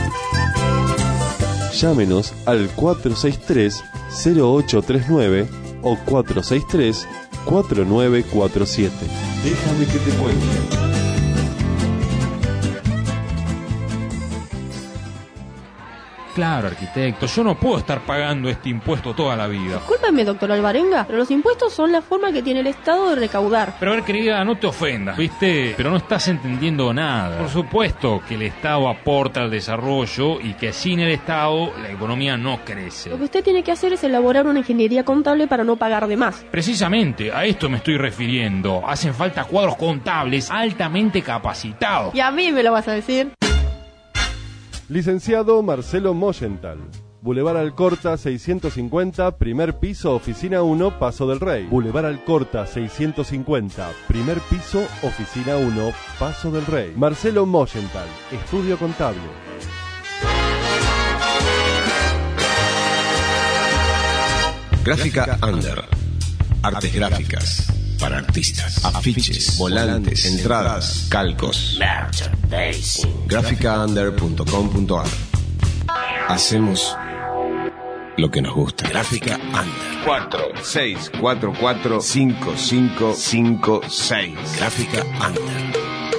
Llámenos al cuatro seis tres, cero ocho tres nueve o cuatro seis tres, cuatro nueve cuatro siete. Déjame que te cuente. Claro, arquitecto, yo no puedo estar pagando este impuesto toda la vida. Discúlpame, doctor Alvarenga, pero los impuestos son la forma que tiene el Estado de recaudar. Pero a ver, querida, no te ofendas, ¿viste? Pero no estás entendiendo nada. Por supuesto que el Estado aporta al desarrollo y que sin el Estado la economía no crece. Lo que usted tiene que hacer es elaborar una ingeniería contable para no pagar de más. Precisamente, a esto me estoy refiriendo. Hacen falta cuadros contables altamente capacitados. ¿Y a mí me lo vas a decir? Licenciado Marcelo Moyenthal. Boulevard Alcorta seiscientos cincuenta, primer piso, oficina uno, Paso del Rey. Boulevard Alcorta seiscientos cincuenta, primer piso, oficina uno, Paso del Rey. Marcelo Moyenthal, estudio contable. Gráfica Under. Artes gráficas. Para artistas. Afiches, volantes, entradas, calcos. gráfica under punto com punto a r. Hacemos lo que nos gusta. Gráfica Under. cuatro seis cuatro cuatro cinco cinco cinco seis. Gráfica Under.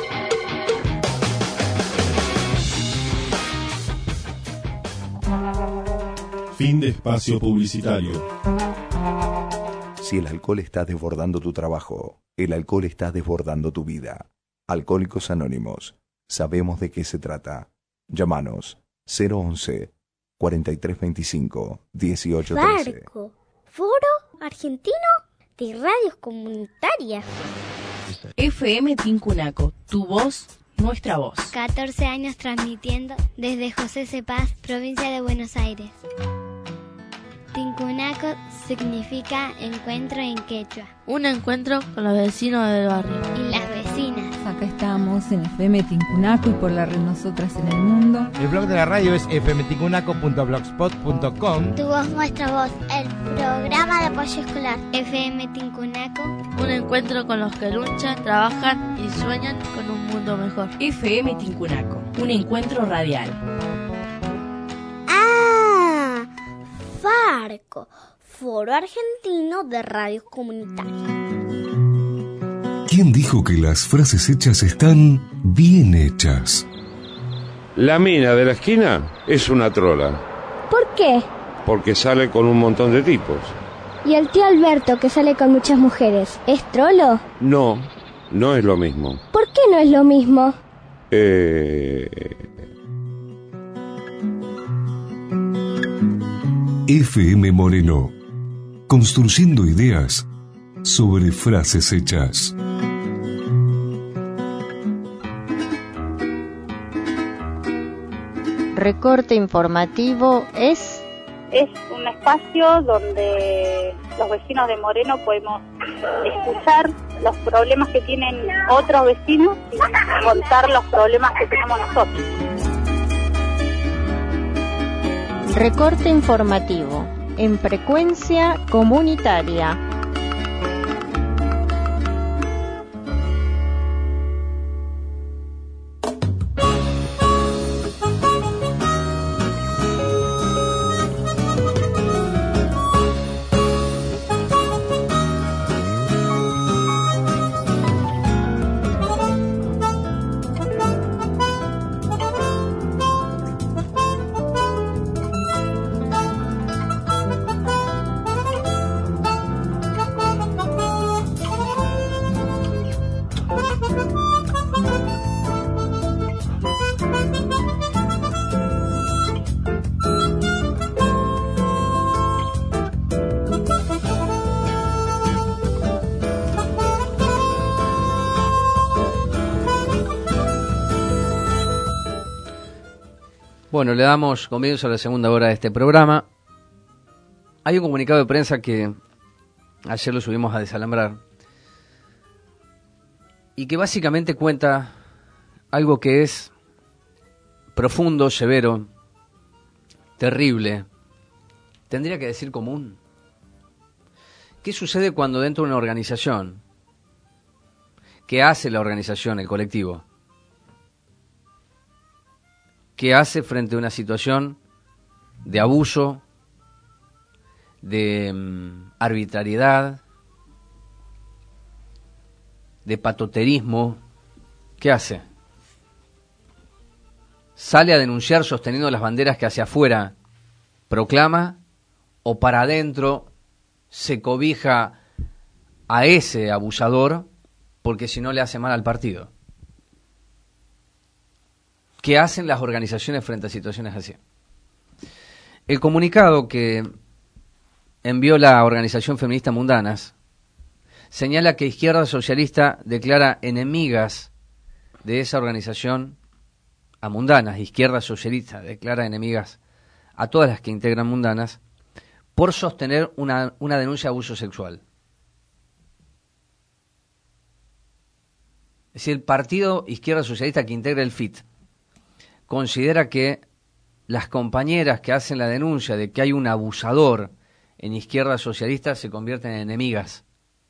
Fin de espacio publicitario. Si el alcohol está desbordando tu trabajo, el alcohol está desbordando tu vida. Alcohólicos Anónimos. Sabemos de qué se trata. Llámanos cero once, cuarenta y tres veinticinco, dieciocho trece. Barco, Foro Argentino de Radios Comunitarias. F M Tincunaco, tu voz, nuestra voz. catorce años transmitiendo desde José Cepaz, provincia de Buenos Aires. Tincunaco significa encuentro en quechua. Un encuentro con los vecinos del barrio. Y las vecinas. Acá estamos en F M Tincunaco y por la red Nosotras en el Mundo. El blog de la radio es f m tincunaco punto blogspot punto com. Tu voz, nuestra voz. El programa de apoyo escolar. F M Tincunaco. Un encuentro con los que luchan, trabajan y sueñan con un mundo mejor. F M Tincunaco. Un encuentro radial. Ah, Farco. Foro Argentino de Radios Comunitarias. ¿Quién dijo que las frases hechas están bien hechas? La mina de la esquina es una trola, ¿Por qué? porque sale con un montón de tipos. ¿Y el tío Alberto, que sale con muchas mujeres, es trolo? No, no es lo mismo. ¿Por qué no es lo mismo? Eh... F M Moreno, construyendo ideas sobre frases hechas. Recorte informativo es... Es un espacio donde los vecinos de Moreno podemos escuchar los problemas que tienen otros vecinos y contar los problemas que tenemos nosotros. Recorte informativo en frecuencia comunitaria. Bueno, le damos comienzo a la segunda hora de este programa. Hay un comunicado de prensa que ayer lo subimos a Desalambrar y que básicamente cuenta algo que es profundo, severo, terrible, tendría que decir común. ¿Qué sucede cuando dentro de una organización? ¿Qué hace la organización, el colectivo? ¿Qué hace frente a una situación de abuso, de um, arbitrariedad, de patoterismo? ¿Qué hace? ¿Sale a denunciar sosteniendo las banderas que hacia afuera proclama o para adentro se cobija a ese abusador porque si no le hace mal al partido? ¿Qué hacen las organizaciones frente a situaciones así? El comunicado que envió la organización feminista Mundanas señala que Izquierda Socialista declara enemigas de esa organización a Mundanas. Izquierda Socialista declara enemigas a todas las que integran Mundanas por sostener una, una denuncia de abuso sexual. Si el partido Izquierda Socialista que integra el F I T considera que las compañeras que hacen la denuncia de que hay un abusador en Izquierda Socialista se convierten en enemigas.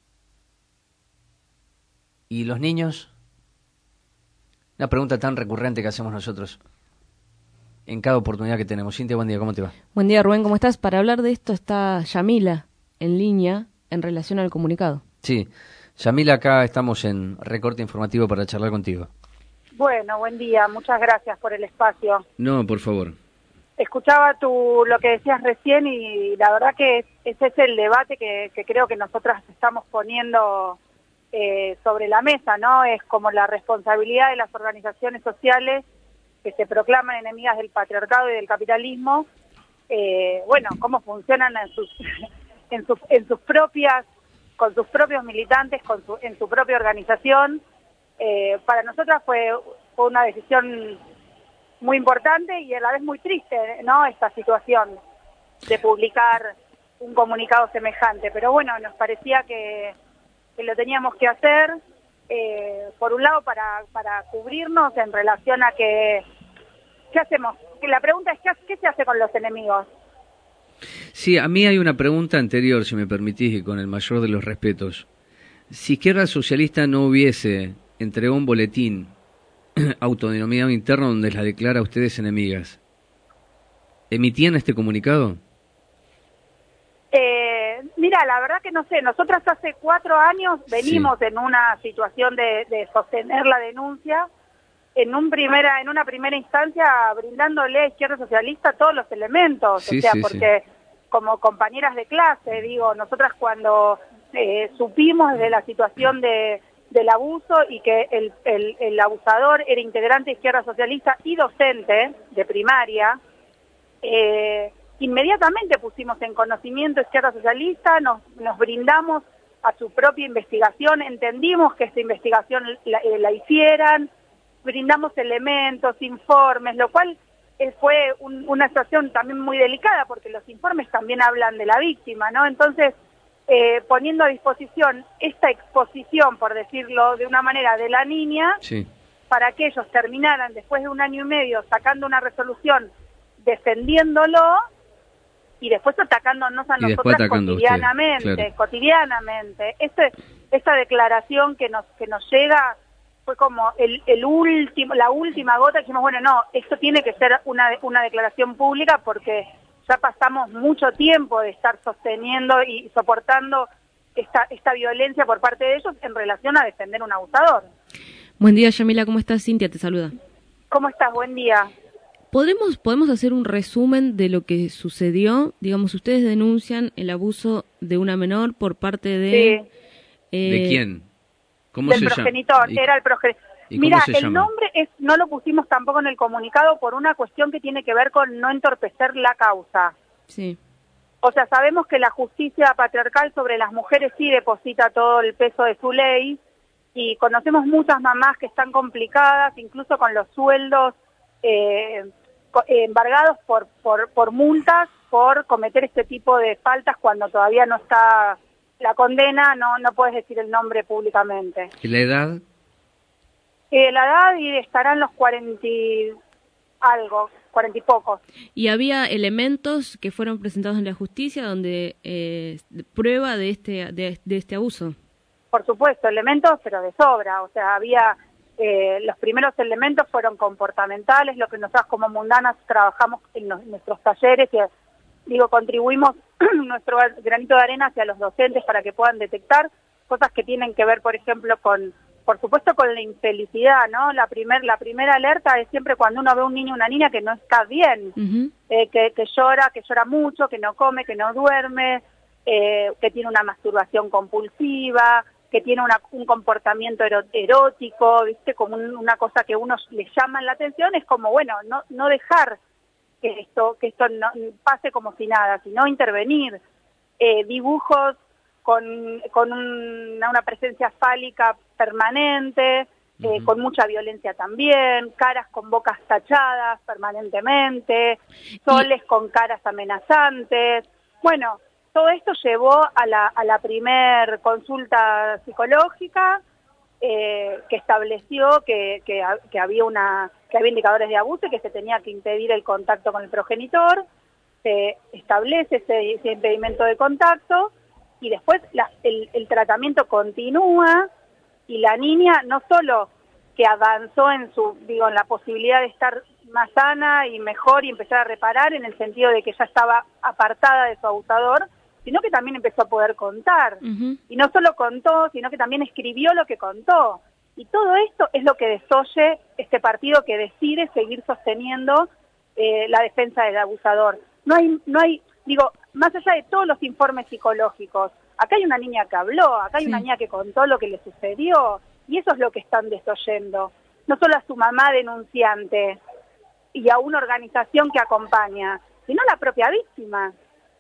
¿Y los niños? Una pregunta tan recurrente que hacemos nosotros en cada oportunidad que tenemos. Cintia, buen día, ¿cómo te va? Buen día, Rubén, ¿cómo estás? Para hablar de esto está Yamila en línea en relación al comunicado. Sí, Yamila, acá estamos en Recorte Informativo para charlar contigo. Bueno, buen día, muchas gracias por el espacio. No, por favor. Escuchaba tu, lo que decías recién y la verdad que ese es el debate que, que creo que nosotras estamos poniendo eh, sobre la mesa, ¿no? Es como la responsabilidad de las organizaciones sociales que se proclaman enemigas del patriarcado y del capitalismo, eh, bueno, cómo funcionan en sus, en sus, en sus propias, con sus propios militantes, con su, en su propia organización. Eh, para nosotras fue, fue una decisión muy importante y a la vez muy triste, ¿no? Esta situación de publicar un comunicado semejante, pero bueno, nos parecía que, que lo teníamos que hacer, eh, por un lado para, para cubrirnos en relación a que, ¿qué hacemos? Que la pregunta es, ¿qué, ¿qué se hace con los enemigos? Sí, a mí hay una pregunta anterior, si me permitís, y con el mayor de los respetos. Si Izquierda Socialista no hubiese entregado un boletín autodenominado interno donde la declara a ustedes enemigas, ¿emitían este comunicado? Eh, mira, la verdad que no sé, nosotras hace cuatro años venimos sí. en una situación de, de sostener la denuncia, en un primera en una primera instancia brindándole a Izquierda Socialista todos los elementos, sí, o sea, sí, porque sí. como compañeras de clase, digo, nosotras cuando eh, supimos de la situación de del abuso y que el, el, el abusador era integrante de Izquierda Socialista y docente de primaria, eh, inmediatamente pusimos en conocimiento a Izquierda Socialista, nos, nos brindamos a su propia investigación, entendimos que esta investigación la, eh, la hicieran, brindamos elementos, informes, lo cual eh, fue un, una situación también muy delicada porque los informes también hablan de la víctima, ¿no? Entonces, eh, poniendo a disposición esta exposición, por decirlo de una manera, de la niña, sí. para que ellos terminaran después de un año y medio sacando una resolución defendiéndolo y después atacándonos a y nosotras cotidianamente, usted, claro. cotidianamente. Este, esta declaración que nos que nos llega fue como el, el último, la última gota, que dijimos, bueno, no, esto tiene que ser una, una declaración pública porque ya pasamos mucho tiempo de estar sosteniendo y soportando esta, esta violencia por parte de ellos en relación a defender un abusador. Buen día, Yamila, ¿cómo estás? Cintia te saluda. ¿Cómo estás? Buen día. ¿Podemos, ¿Podemos hacer un resumen de lo que sucedió? Digamos, ustedes denuncian el abuso de una menor por parte de... Sí. Eh, ¿De quién? ¿Cómo del se progenitor, llama? era el progenitor. Mira, el llama? nombre es no lo pusimos tampoco en el comunicado por una cuestión que tiene que ver con no entorpecer la causa. Sí. O sea, sabemos que la justicia patriarcal sobre las mujeres sí deposita todo el peso de su ley y conocemos muchas mamás que están complicadas, incluso con los sueldos eh, embargados por, por, por multas por cometer este tipo de faltas cuando todavía no está la condena, no, no puedes decir el nombre públicamente. ¿Y la edad? Eh, la edad y estarán los cuarenta y algo, cuarenta y pocos. ¿Y había elementos que fueron presentados en la justicia donde eh, prueba de este de, de este abuso? Por supuesto, elementos, pero de sobra. O sea, había eh, los primeros elementos fueron comportamentales, lo que nosotros como mundanas trabajamos en, los, en nuestros talleres, que digo, contribuimos nuestro granito de arena hacia los docentes para que puedan detectar cosas que tienen que ver, por ejemplo, con por supuesto con la infelicidad, ¿no? La primer la primera alerta es siempre cuando uno ve a un niño o una niña que no está bien, uh-huh. eh, que, que llora, que llora mucho, que no come, que no duerme, eh, que tiene una masturbación compulsiva, que tiene una, un comportamiento erótico, ¿viste? Como un, una cosa que a uno le llama la atención, es como, bueno, no no dejar que esto que esto no pase como si nada, sino intervenir. Eh, dibujos con, con un, una presencia fálica permanente, uh-huh. eh, con mucha violencia también, caras con bocas tachadas permanentemente, soles con caras amenazantes. Bueno, todo esto llevó a la, a la primer consulta psicológica eh, que estableció que, que, que había una que había indicadores de abuso y que se tenía que impedir el contacto con el progenitor. Se establece ese, ese impedimento de contacto y después la, el, el tratamiento continúa y la niña no solo que avanzó en su digo en la posibilidad de estar más sana y mejor y empezar a reparar en el sentido de que ya estaba apartada de su abusador, sino que también empezó a poder contar. Uh-huh. Y no solo contó, sino que también escribió lo que contó. Y todo esto es lo que desoye este partido que decide seguir sosteniendo eh, la defensa del abusador. No hay, no hay, digo, más allá de todos los informes psicológicos, acá hay una niña que habló, acá hay sí. una niña que contó lo que le sucedió, y eso es lo que están desoyendo. No solo a su mamá denunciante y a una organización que acompaña, sino a la propia víctima.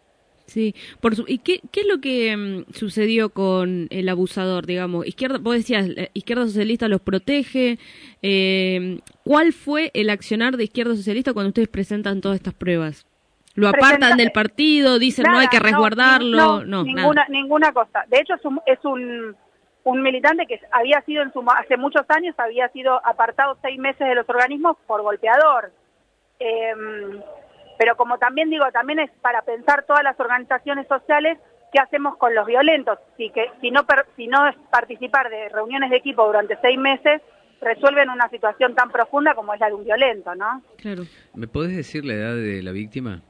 Sí, por su, ¿y qué, qué es lo que um, sucedió con el abusador, digamos? Izquierda, vos decías, Izquierda Socialista los protege. Eh, ¿Cuál fue el accionar de Izquierda Socialista cuando ustedes presentan todas estas pruebas? lo apartan presenta- del partido, dicen Nada, no hay que resguardarlo, no, no, ninguna, nada. ninguna cosa. De hecho, es un, es un, un militante que había sido en su, hace muchos años, había sido apartado seis meses de los organismos por golpeador. Eh, pero como también digo, también es para pensar todas las organizaciones sociales, ¿qué hacemos con los violentos? Si, que, si, no, per, si no es participar de reuniones de equipo durante seis meses, resuelven una situación tan profunda como es la de un violento, ¿no? Claro. ¿Me podés decir la edad de la víctima?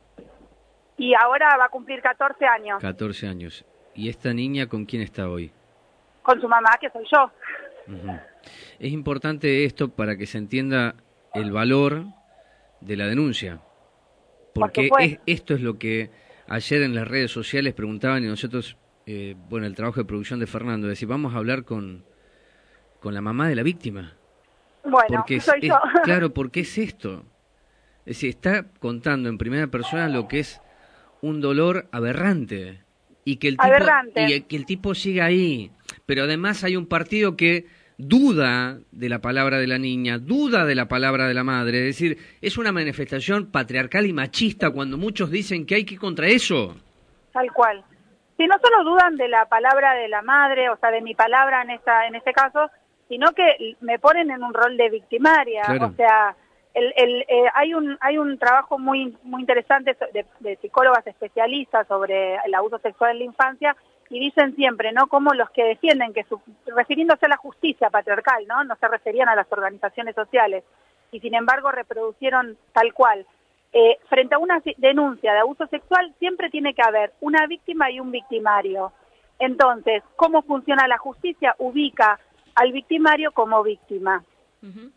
Y ahora va a cumplir catorce años, catorce años. ¿Y esta niña con quién está hoy? con su mamá, que soy yo. Uh-huh. Es importante esto para que se entienda el valor de la denuncia. Porque Por es, supuesto. esto es lo que ayer en las redes sociales preguntaban y nosotros, eh, bueno, el trabajo de producción de Fernando, es decir, vamos a hablar con, con la mamá de la víctima. Bueno, Porque es- soy es- yo. claro, porque es esto. Es decir, está contando en primera persona lo que es un dolor aberrante y que el tipo Aberrante. y que el tipo siga ahí. Pero además hay un partido que duda de la palabra de la niña, duda de la palabra de la madre. Es decir, es una manifestación patriarcal y machista cuando muchos dicen que hay que ir contra eso. Tal cual. Si no solo dudan de la palabra de la madre, o sea, de mi palabra en esta, en este caso, sino que me ponen en un rol de victimaria. Claro. O sea, el, el, eh, hay un hay un trabajo muy muy interesante de, de psicólogas especialistas sobre el abuso sexual en la infancia y dicen siempre, ¿no? Como los que defienden que su, refiriéndose a la justicia patriarcal, ¿no? No se referían a las organizaciones sociales y sin embargo reproducieron tal cual. Eh, frente a una denuncia de abuso sexual siempre tiene que haber una víctima y un victimario. Entonces, ¿cómo funciona la justicia? Ubica al victimario como víctima. Uh-huh.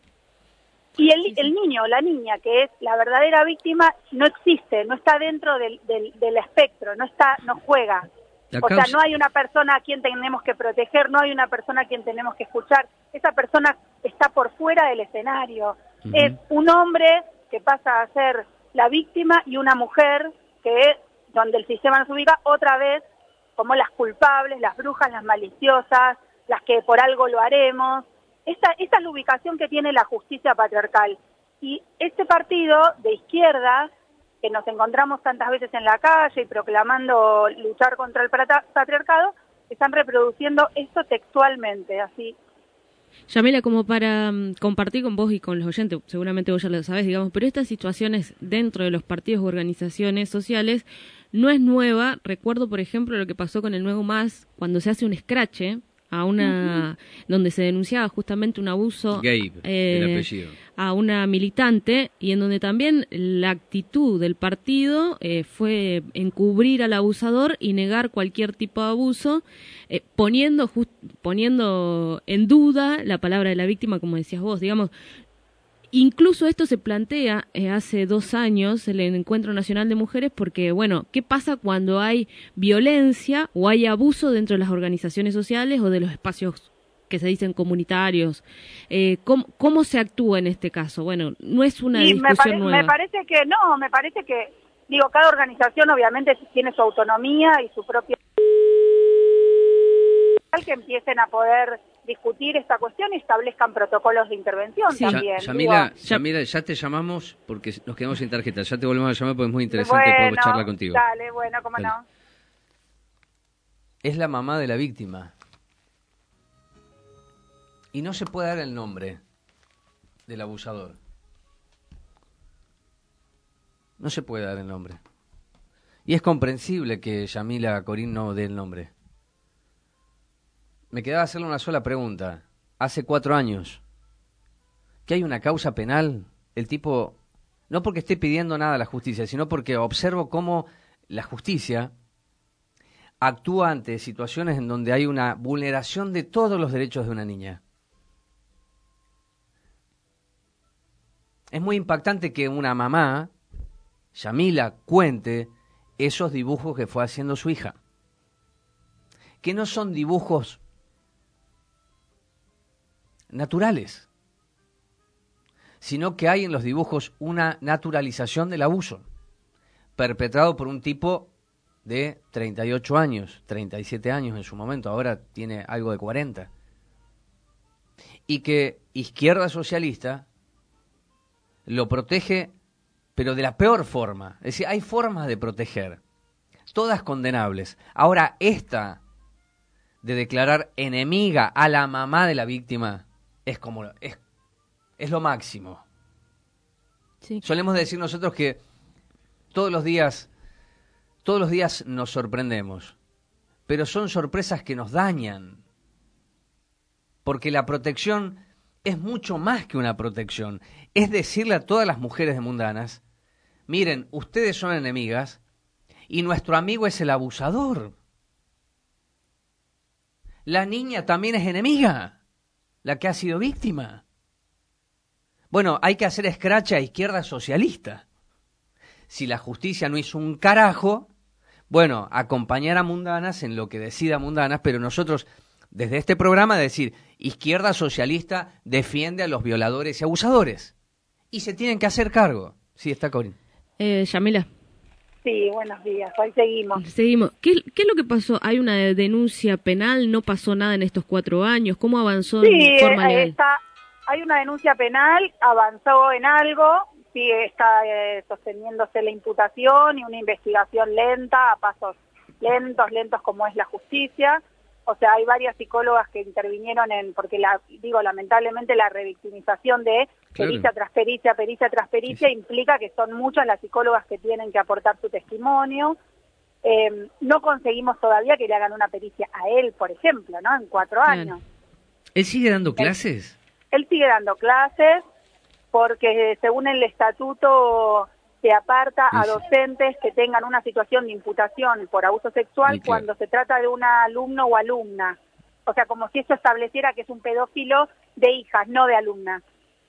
Y el, el niño o la niña, que es la verdadera víctima, no existe, no está dentro del, del, del espectro, no está, no juega. La O causa- sea, no hay una persona a quien tenemos que proteger, no hay una persona a quien tenemos que escuchar. Esa persona está por fuera del escenario. Ujú. Es un hombre que pasa a ser la víctima y una mujer que, donde el sistema nos ubica otra vez como las culpables, las brujas, las maliciosas, las que por algo lo haremos. Esta, esta es la ubicación que tiene la justicia patriarcal. Y este partido de izquierda, que nos encontramos tantas veces en la calle y proclamando luchar contra el patra- patriarcado, están reproduciendo esto textualmente, así. Yamila, como para mm, compartir con vos y con los oyentes, seguramente vos ya lo sabés, digamos, pero estas situaciones dentro de los partidos u organizaciones sociales no es nueva. Recuerdo, por ejemplo, lo que pasó con el Nuevo Más cuando se hace un escrache a una uh-huh. donde se denunciaba justamente un abuso Gabe, eh, el apellido. a una militante y en donde también la actitud del partido eh, fue encubrir al abusador y negar cualquier tipo de abuso, eh, poniendo just, poniendo en duda la palabra de la víctima, como decías vos, digamos. Incluso esto se plantea eh, hace dos años en el Encuentro Nacional de Mujeres porque, bueno, ¿qué pasa cuando hay violencia o hay abuso dentro de las organizaciones sociales o de los espacios que se dicen comunitarios? Eh, ¿cómo, ¿Cómo se actúa en este caso? Bueno, no es una Y discusión me, pare, nueva. me parece que no, me parece que, digo, cada organización obviamente tiene su autonomía y su propia... que empiecen a poder discutir esta cuestión y establezcan protocolos de intervención Sí. también. Ya, Yamila, digo. Yamila, ya te llamamos porque nos quedamos sin tarjeta. Ya te volvemos a llamar porque es muy interesante Bueno, poder charlar contigo. Dale, bueno, cómo Dale. no. Es la mamá de la víctima. Y no se puede dar el nombre del abusador. No se puede dar el nombre. Y es comprensible que Yamila Corín no dé el nombre. Me quedaba hacerle una sola pregunta. Hace cuatro años que hay una causa penal, el tipo, no porque esté pidiendo nada a la justicia, sino porque observo cómo la justicia actúa ante situaciones en donde hay una vulneración de todos los derechos de una niña. Es muy impactante que una mamá, Yamila, cuente esos dibujos que fue haciendo su hija, que no son dibujos naturales, sino que hay en los dibujos una naturalización del abuso, perpetrado por un tipo de treinta y ocho años, treinta y siete años en su momento, ahora tiene algo de cuarenta, y que Izquierda Socialista lo protege pero de la peor forma. Es decir, hay formas de proteger, todas condenables. Ahora, esta de declarar enemiga a la mamá de la víctima es como es, es lo máximo. Sí. Solemos decir nosotros que todos los días todos los días nos sorprendemos, pero son sorpresas que nos dañan, porque la protección es mucho más que una protección. Es decirle a todas las mujeres de mundanas, miren, ustedes son enemigas y nuestro amigo es el abusador. La niña también es enemiga, la que ha sido víctima. Bueno, hay que hacer escrache a izquierda socialista. Si la justicia no hizo un carajo, bueno, acompañar a Mundanas en lo que decida Mundanas, pero nosotros, desde este programa, decir, izquierda socialista defiende a los violadores y abusadores. Y se tienen que hacer cargo. Sí, está Corín. Eh, Yamila. Sí, buenos días. Hoy seguimos. Seguimos. ¿Qué, ¿Qué es lo que pasó? ¿Hay una denuncia penal? ¿No pasó nada en estos cuatro años? ¿Cómo avanzó sí, en forma legal? Está, hay una denuncia penal, avanzó en algo, sigue está eh, sosteniéndose la imputación y una investigación lenta, a pasos lentos, lentos como es la justicia. O sea, hay varias psicólogas que intervinieron en, porque la digo, lamentablemente la revictimización de Claro. pericia tras pericia, pericia tras pericia, sí. implica que son muchas las psicólogas que tienen que aportar su testimonio. Eh, no conseguimos todavía que le hagan una pericia a él, por ejemplo, ¿no? En cuatro Claro. años. ¿Él sigue dando clases? Él, él sigue dando clases porque según el estatuto se aparta a docentes que tengan una situación de imputación por abuso sexual claro. cuando se trata de un alumno o alumna. O sea, como si eso estableciera que es un pedófilo de hijas, no de alumnas.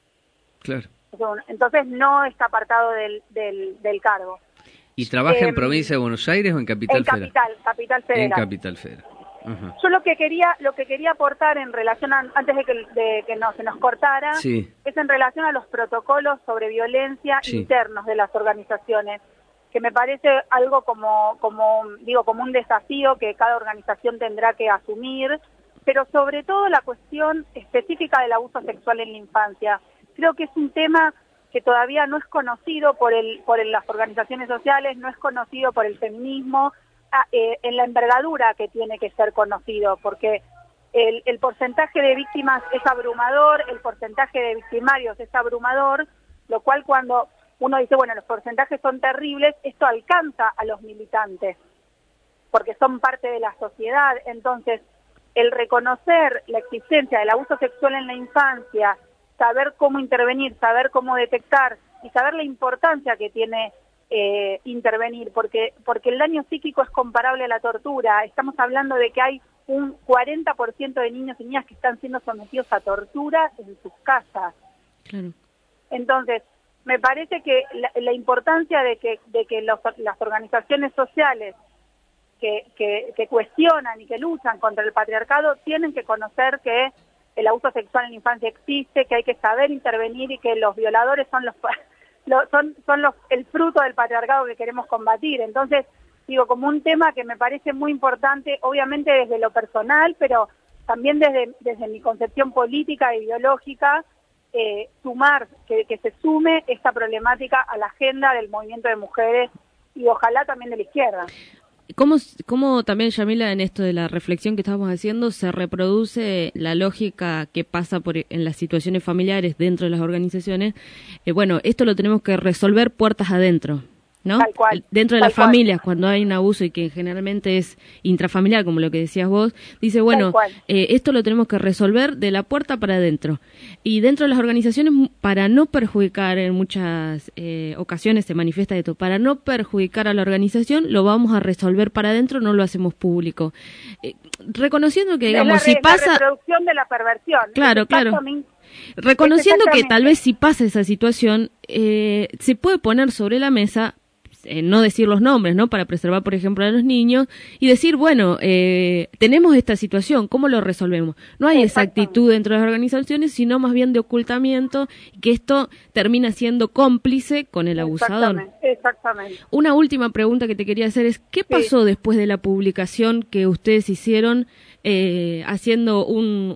Claro. Entonces no está apartado del, del, del cargo. ¿Y trabaja Eh, en Provincia de Buenos Aires o en Capital En Federal? Capital, Capital Federal. En Capital Federal. Ajá. Yo lo que quería lo que quería aportar en relación a, antes de que, de que no, se nos cortara, Sí. es en relación a los protocolos sobre violencia Sí. internos de las organizaciones, que me parece algo como, como, digo, como un desafío que cada organización tendrá que asumir, pero sobre todo la cuestión específica del abuso sexual en la infancia. Creo que es un tema que todavía no es conocido por el por el, las organizaciones sociales, no es conocido por el feminismo, a, eh, en la envergadura que tiene que ser conocido, porque el, el porcentaje de víctimas es abrumador, el porcentaje de victimarios es abrumador, lo cual cuando uno dice, bueno, los porcentajes son terribles, esto alcanza a los militantes, porque son parte de la sociedad. Entonces, el reconocer la existencia del abuso sexual en la infancia, saber cómo intervenir, saber cómo detectar y saber la importancia que tiene eh, intervenir, porque porque el daño psíquico es comparable a la tortura. Estamos hablando de que hay un cuarenta por ciento de niños y niñas que están siendo sometidos a tortura en sus casas. Claro. Entonces, me parece que la, la importancia de que de que los, las organizaciones sociales que, que, que cuestionan y que luchan contra el patriarcado tienen que conocer que el abuso sexual en la infancia existe, que hay que saber intervenir y que los violadores son los, los son son los el fruto del patriarcado que queremos combatir. Entonces, digo, como un tema que me parece muy importante, obviamente desde lo personal, pero también desde desde mi concepción política e ideológica, eh, sumar, que, que se sume esta problemática a la agenda del movimiento de mujeres y ojalá también de la izquierda. ¿Cómo, ¿Cómo también, Yamila, en esto de la reflexión que estábamos haciendo, se reproduce la lógica que pasa por en las situaciones familiares dentro de las organizaciones? Eh, bueno, esto lo tenemos que resolver puertas adentro, ¿no? Tal cual, dentro de tal las familias, cual. cuando hay un abuso y que generalmente es intrafamiliar, como lo que decías vos, dice, bueno, eh, esto lo tenemos que resolver de la puerta para adentro. Y dentro de las organizaciones, para no perjudicar, en muchas eh, ocasiones se manifiesta esto, para no perjudicar a la organización, lo vamos a resolver para adentro, no lo hacemos público. Eh, reconociendo que, digamos, es la, si la pasa... reproducción de la perversión. Claro, claro. Reconociendo que tal vez si pasa esa situación, eh, se puede poner sobre la mesa, eh, no decir los nombres, ¿no? Para preservar, por ejemplo, a los niños, y decir, bueno, eh, tenemos esta situación, ¿cómo lo resolvemos? No hay esa actitud dentro de las organizaciones, sino más bien de ocultamiento, que esto termina siendo cómplice con el abusador. Exactamente, exactamente. Una última pregunta que te quería hacer es, ¿qué pasó sí. después de la publicación que ustedes hicieron eh, haciendo un...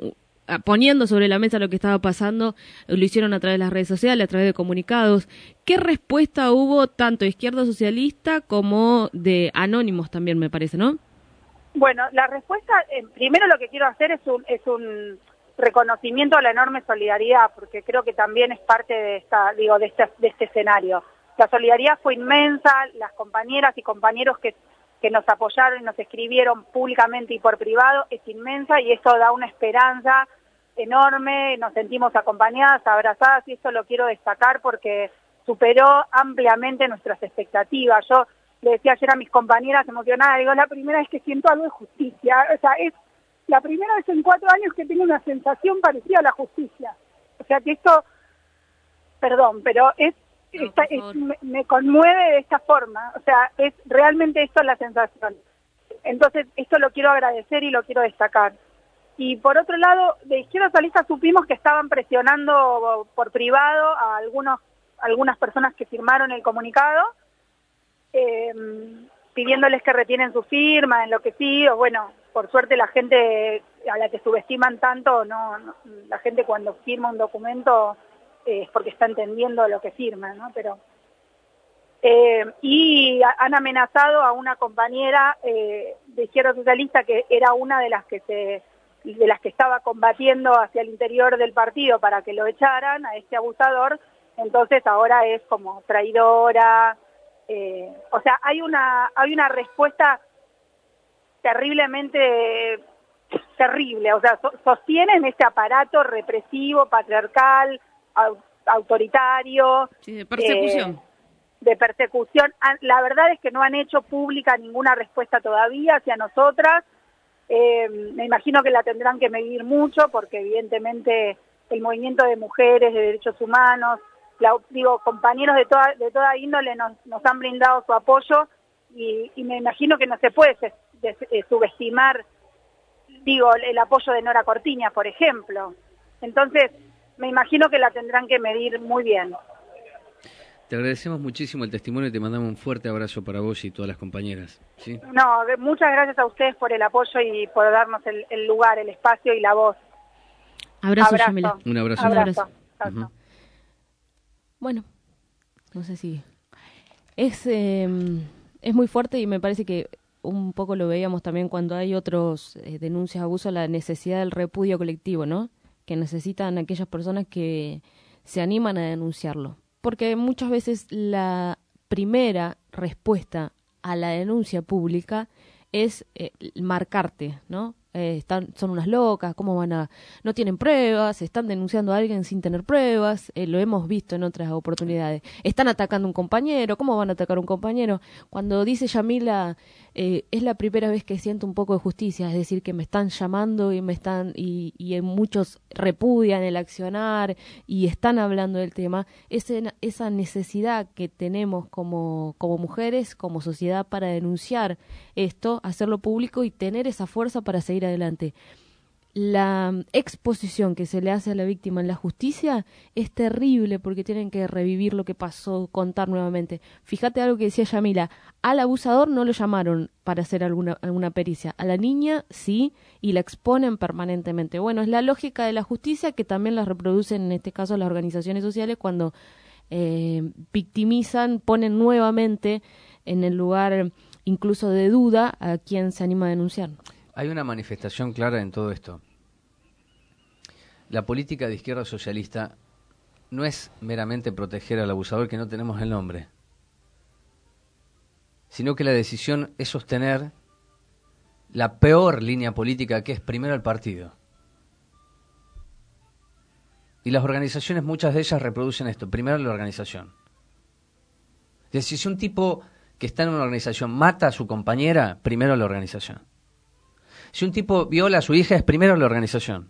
poniendo sobre la mesa lo que estaba pasando, lo hicieron a través de las redes sociales, a través de comunicados. ¿Qué respuesta hubo tanto de Izquierda Socialista como de Anónimos también, me parece, no? Bueno, la respuesta, eh, primero lo que quiero hacer es un, es un reconocimiento a la enorme solidaridad, porque creo que también es parte de esta, digo, de este, de este escenario. La solidaridad fue inmensa, las compañeras y compañeros que, que nos apoyaron y nos escribieron públicamente y por privado es inmensa, y esto da una esperanza enorme, nos sentimos acompañadas, abrazadas, y esto lo quiero destacar porque superó ampliamente nuestras expectativas. Yo le decía ayer a mis compañeras emocionadas, digo, es la primera vez que siento algo de justicia, o sea, es la primera vez en cuatro años que tengo una sensación parecida a la justicia. O sea que esto, perdón, pero es, no, esta, es me, me conmueve de esta forma, o sea, es realmente esto la sensación. Entonces, esto lo quiero agradecer y lo quiero destacar. Y por otro lado, de Izquierda Socialista supimos que estaban presionando por privado a algunos, algunas personas que firmaron el comunicado, eh, pidiéndoles que retienen su firma, enloquecidos. Bueno, por suerte la gente a la que subestiman tanto, no, no la gente cuando firma un documento eh, es porque está entendiendo lo que firma, ¿no? Pero eh, y a, han amenazado a una compañera eh, de Izquierda Socialista que era una de las que se de las que estaba combatiendo hacia el interior del partido para que lo echaran a este abusador. Entonces ahora es como traidora, eh, o sea, hay una hay una respuesta terriblemente terrible, o sea, so, sostienen este aparato represivo, patriarcal, au, autoritario, sí, de persecución. Eh, de persecución. La verdad es que no han hecho pública ninguna respuesta todavía hacia nosotras. Eh, me imagino que la tendrán que medir mucho porque evidentemente el movimiento de mujeres, de derechos humanos, la, digo, compañeros de toda, de toda índole nos, nos han brindado su apoyo y, y me imagino que no se puede se, de, de subestimar, digo, el apoyo de Nora Cortiña, por ejemplo. Entonces, me imagino que la tendrán que medir muy bien. Te agradecemos muchísimo el testimonio y te mandamos un fuerte abrazo para vos y todas las compañeras. ¿Sí? No, muchas gracias a ustedes por el apoyo y por darnos el, el lugar, el espacio y la voz. Abrazo, abrazo. Yamila. Un abrazo. Un abrazo. abrazo. Uh-huh. Bueno, no sé si... Es, eh, es muy fuerte y me parece que un poco lo veíamos también cuando hay otros eh, denuncias de abuso, la necesidad del repudio colectivo, ¿no? Que necesitan aquellas personas que se animan a denunciarlo. Porque muchas veces la primera respuesta a la denuncia pública es eh, marcarte, ¿no? Eh, están, son unas locas, ¿cómo van a...? No tienen pruebas, están denunciando a alguien sin tener pruebas, eh, lo hemos visto en otras oportunidades. Están atacando a un compañero, ¿cómo van a atacar a un compañero? Cuando dice Yamila, eh, es la primera vez que siento un poco de justicia, es decir, que me están llamando y me están y, y muchos repudian el accionar y están hablando del tema, ese, esa necesidad que tenemos como, como mujeres, como sociedad para denunciar esto, hacerlo público y tener esa fuerza para seguir adelante. La exposición que se le hace a la víctima en la justicia es terrible porque tienen que revivir lo que pasó, contar nuevamente. Fíjate algo que decía Yamila, al abusador no lo llamaron para hacer alguna, alguna pericia, a la niña sí, y la exponen permanentemente. Bueno, es la lógica de la justicia que también la reproducen en este caso las organizaciones sociales cuando eh, victimizan, ponen nuevamente en el lugar incluso de duda a quien se anima a denunciar. Hay una manifestación clara en todo esto. La política de Izquierda Socialista no es meramente proteger al abusador que no tenemos el nombre, sino que la decisión es sostener la peor línea política, que es primero el partido. Y las organizaciones, muchas de ellas reproducen esto, primero la organización. Es decir, si un tipo que está en una organización mata a su compañera, primero la organización. Si un tipo viola a su hija, es primero la organización.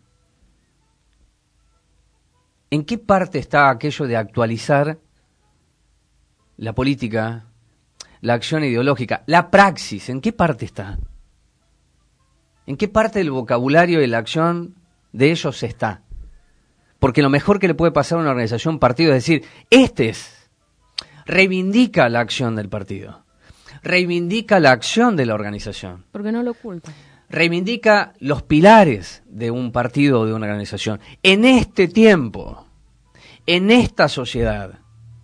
¿En qué parte está aquello de actualizar la política, la acción ideológica, la praxis? ¿En qué parte está? ¿En qué parte del vocabulario y la acción de ellos está? Porque lo mejor que le puede pasar a una organización, un partido, es decir, este es, reivindica la acción del partido, reivindica la acción de la organización. Porque no lo oculta. reivindica los pilares de un partido o de una organización. En este tiempo, en esta sociedad.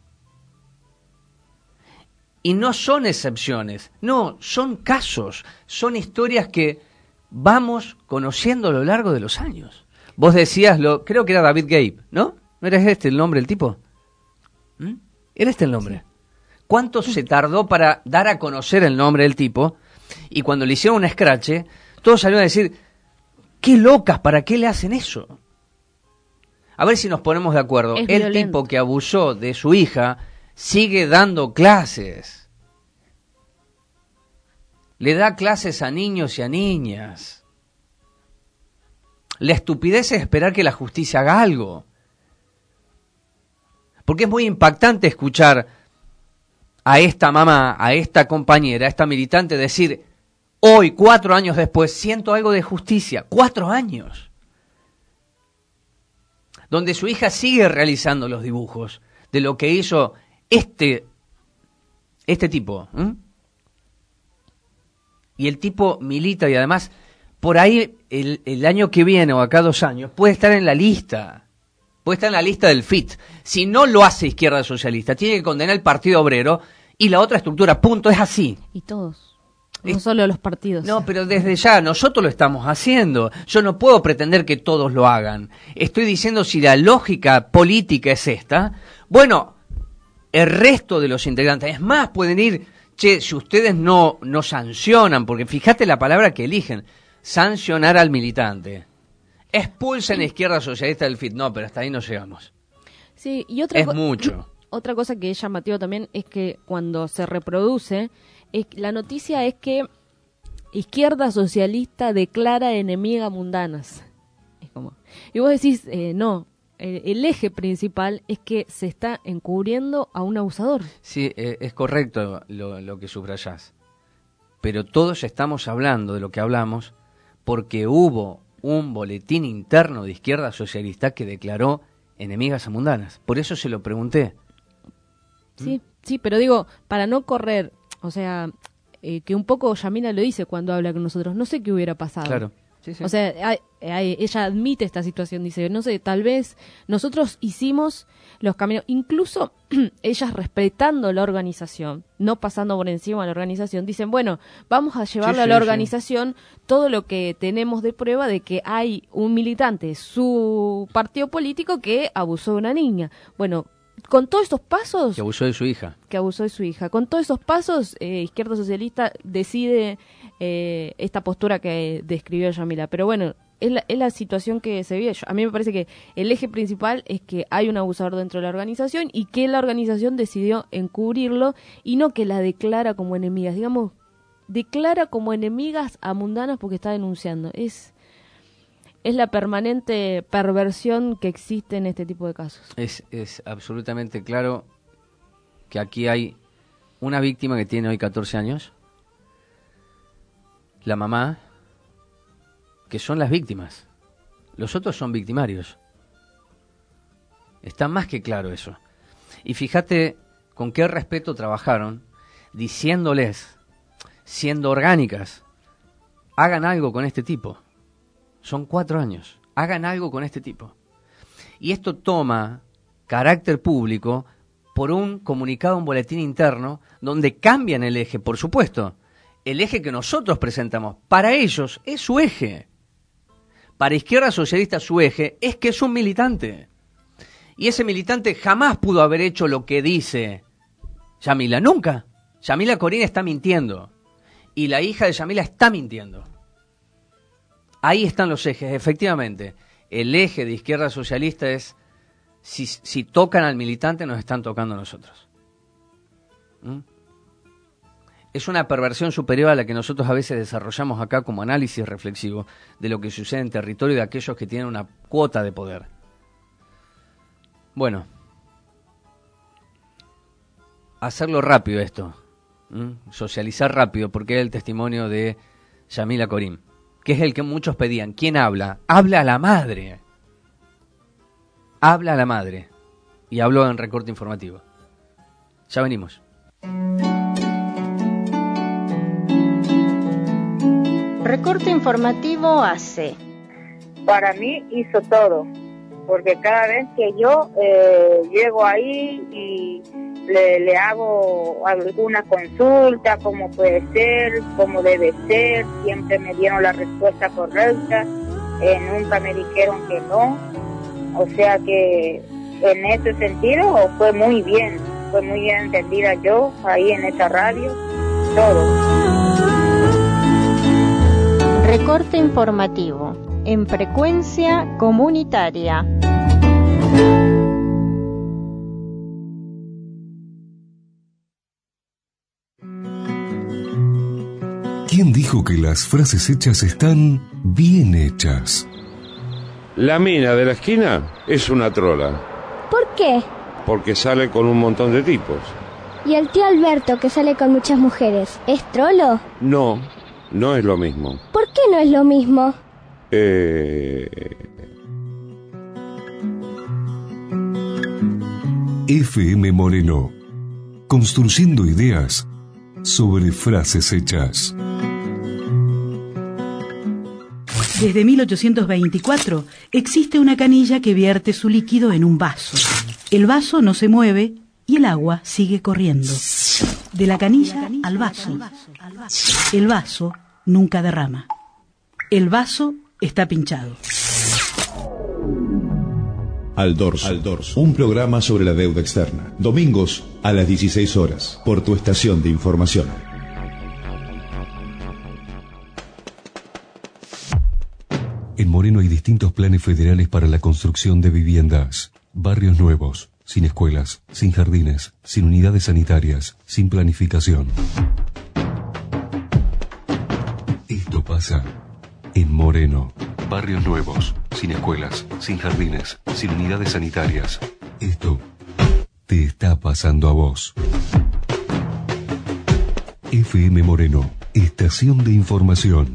Y no son excepciones, no, son casos, son historias que vamos conociendo a lo largo de los años. Vos decías, lo, creo que era David Gabe, ¿no? ¿No era este el nombre del tipo? ¿Mm? ¿Era este el nombre? Sí. ¿Cuánto se tardó para dar a conocer el nombre del tipo? Y cuando le hicieron un escrache, todos salieron a decir, qué locas, ¿para qué le hacen eso? A ver si nos ponemos de acuerdo. Es el violento. Tipo que abusó de su hija sigue dando clases. Le da clases a niños y a niñas. La estupidez es esperar que la justicia haga algo. Porque es muy impactante escuchar a esta mamá, a esta compañera, a esta militante decir, hoy, cuatro años después, siento algo de justicia. Cuatro años. Donde su hija sigue realizando los dibujos de lo que hizo este, este tipo. ¿eh? Y el tipo milita y además, por ahí el, el año que viene o acá dos años, puede estar en la lista. Puede estar en la lista del F I T. Si no lo hace Izquierda Socialista, tiene que condenar el Partido Obrero y la otra estructura. Punto, es así. Y todos. No solo los partidos. No, pero desde ya, nosotros lo estamos haciendo. Yo no puedo pretender que todos lo hagan. Estoy diciendo si la lógica política es esta, bueno, el resto de los integrantes, es más, pueden ir, che, si ustedes no, no sancionan, porque fíjate la palabra que eligen, sancionar al militante. Expulsen a Izquierda Socialista del F I T. No, pero hasta ahí no llegamos. Sí, y otra es co- mucho. Otra cosa que es llamativo también es que cuando se reproduce, es, la noticia es que Izquierda Socialista declara enemiga mundanas. Es como, y vos decís, eh, no, el, el eje principal es que se está encubriendo a un abusador. Sí, eh, es correcto lo, lo que subrayás. Pero todos estamos hablando de lo que hablamos porque hubo un boletín interno de Izquierda Socialista que declaró enemigas a mundanas. Por eso se lo pregunté. Sí, ¿Mm? sí, pero digo, para no correr, o sea, eh, que un poco Yamila lo dice cuando habla con nosotros, no sé qué hubiera pasado. Claro. Sí, sí. O sea, hay, hay, ella admite esta situación, dice, no sé, tal vez nosotros hicimos los caminos, incluso ellas respetando la organización, no pasando por encima de la organización, dicen, bueno, vamos a llevarle sí, a la sí, organización sí. todo lo que tenemos de prueba de que hay un militante, su partido político, que abusó de una niña. Bueno, con todos estos pasos... Que abusó de su hija. Que abusó de su hija. Con todos esos pasos, eh, Izquierda Socialista decide eh, esta postura que describió Yamila. Pero bueno, es la, es la situación que se vive. A mí me parece que el eje principal es que hay un abusador dentro de la organización y que la organización decidió encubrirlo y no que la declara como enemigas. Digamos, declara como enemigas a mundanas porque está denunciando. Es... Es la permanente perversión que existe en este tipo de casos. Es, es absolutamente claro que aquí hay una víctima que tiene hoy catorce años, la mamá, que son las víctimas. Los otros son victimarios. Está más que claro eso. Y fíjate con qué respeto trabajaron, diciéndoles, siendo orgánicas, hagan algo con este tipo. Son cuatro años. Hagan algo con este tipo. Y esto toma carácter público por un comunicado, un boletín interno, donde cambian el eje, por supuesto. El eje que nosotros presentamos, para ellos, es su eje. Para Izquierda Socialista, su eje es que es un militante. Y ese militante jamás pudo haber hecho lo que dice Yamila. Nunca. Yamila Corín está mintiendo. Y la hija de Yamila está mintiendo. Ahí están los ejes, efectivamente. El eje de Izquierda Socialista es, si, si tocan al militante, nos están tocando a nosotros. ¿Mm? Es una perversión superior a la que nosotros a veces desarrollamos acá como análisis reflexivo de lo que sucede en territorio de aquellos que tienen una cuota de poder. Bueno, hacerlo rápido esto, ¿Mm? socializar rápido, porque es el testimonio de Yamila Corín, que es el que muchos pedían. ¿Quién habla? Habla a la madre. Habla a la madre. Y habló en recorte informativo. Ya venimos. Recorte Informativo hace. Para mí hizo todo, porque cada vez que yo eh, llego ahí y le, le hago alguna consulta, cómo puede ser, cómo debe ser, siempre me dieron la respuesta correcta, eh, nunca me dijeron que no, o sea que en ese sentido fue muy bien, fue muy bien entendida yo ahí en esa radio, todo. Recorte Informativo en frecuencia comunitaria. ¿Quién dijo que las frases hechas están bien hechas? La mina de la esquina es una trola. ¿Por qué? Porque sale con un montón de tipos. ¿Y el tío Alberto, que sale con muchas mujeres, es trolo? No, no es lo mismo. ¿Por qué no es lo mismo? Eh... F M Moreno, construyendo ideas sobre frases hechas. Desde mil ochocientos veinticuatro existe una canilla que vierte su líquido en un vaso. El vaso no se mueve y el agua sigue corriendo. De la canilla al vaso. El vaso nunca derrama. El vaso está pinchado. Al dorso. Al dorso. Un programa sobre la deuda externa. Domingos a las dieciséis horas por tu estación de información. En Moreno hay distintos planes federales para la construcción de viviendas. Barrios nuevos, sin escuelas, sin jardines, sin unidades sanitarias, sin planificación. Esto pasa en Moreno. Barrios nuevos, sin escuelas, sin jardines, sin unidades sanitarias. Esto te está pasando a vos. F M Moreno, estación de información.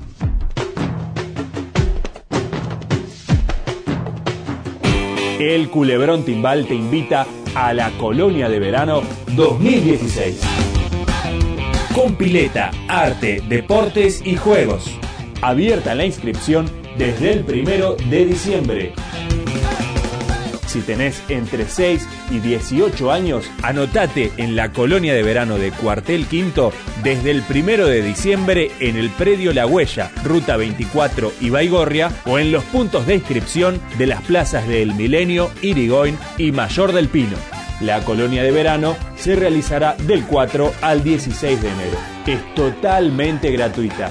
El Culebrón Timbal te invita a la Colonia de Verano dos mil dieciséis. Con pileta, arte, deportes y juegos. Abierta la inscripción desde el primero de diciembre. Si tenés entre seis y dieciocho años, anotate en la Colonia de Verano de Cuartel Quinto desde el primero de diciembre en el predio La Huella, Ruta veinticuatro y Baigorria, o en los puntos de inscripción de las plazas de El Milenio, Irigoyen y Mayor del Pino. La Colonia de Verano se realizará del cuatro al dieciséis de enero. Es totalmente gratuita.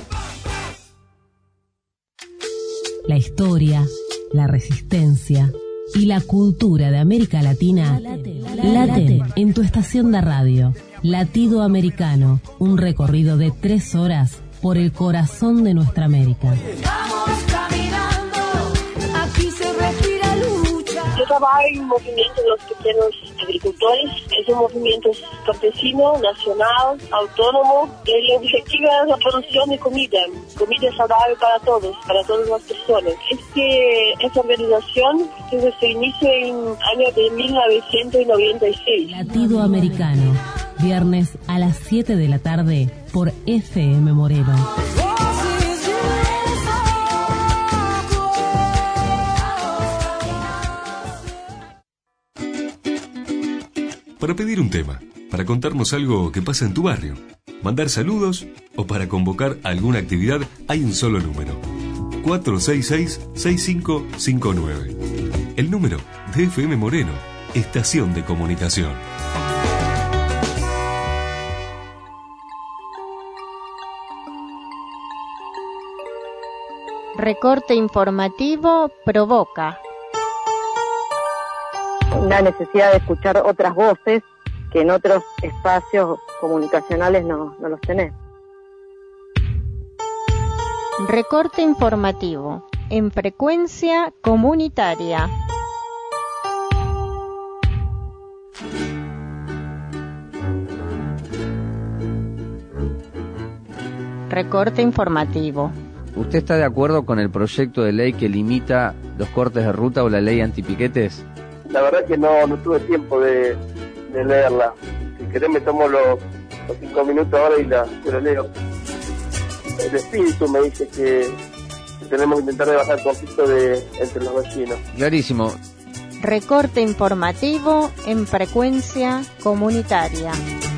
La historia, la resistencia y la cultura de América Latina laten en tu estación de radio. Latido Americano, un recorrido de tres horas por el corazón de nuestra América. Vamos caminando, aquí se respira lucha. Yo trabajo en un movimiento de los pequeños agricultores. Es un movimiento campesino, nacional, autónomo. El objetivo es la producción de comida, comida saludable para todos, para todas las personas. Este, esta organización tuvo su inicio en el año de mil novecientos noventa y seis. Latido Americano, viernes a las siete de la tarde por F M Moreno. Para pedir un tema, para contarnos algo que pasa en tu barrio, mandar saludos o para convocar alguna actividad, hay un solo número: cuatro seis seis, seis cinco cinco nueve. El número de F M Moreno, estación de comunicación. Recorte informativo provoca la necesidad de escuchar otras voces que en otros espacios comunicacionales no, no los tenés. Recorte informativo en frecuencia comunitaria. Recorte informativo. ¿Usted está de acuerdo con el proyecto de ley que limita los cortes de ruta o la ley antipiquetes? La verdad que no, no tuve tiempo de, de leerla. Si querés me tomo los, los cinco minutos ahora y la, y la leo. el espíritu me dice que, que tenemos que intentar de bajar el conflicto de, entre los vecinos. Clarísimo. Recorte informativo en frecuencia comunitaria.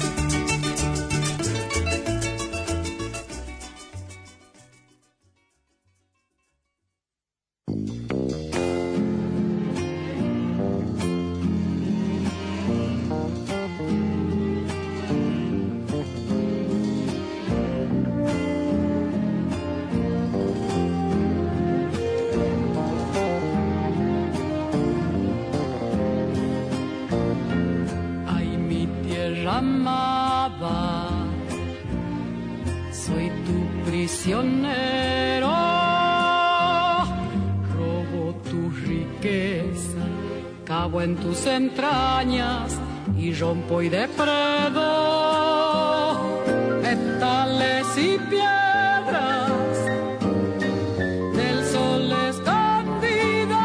Amada, soy tu prisionero, robo tu riqueza, cavo en tus entrañas y rompo y depredo metales y piedras del sol escondidas,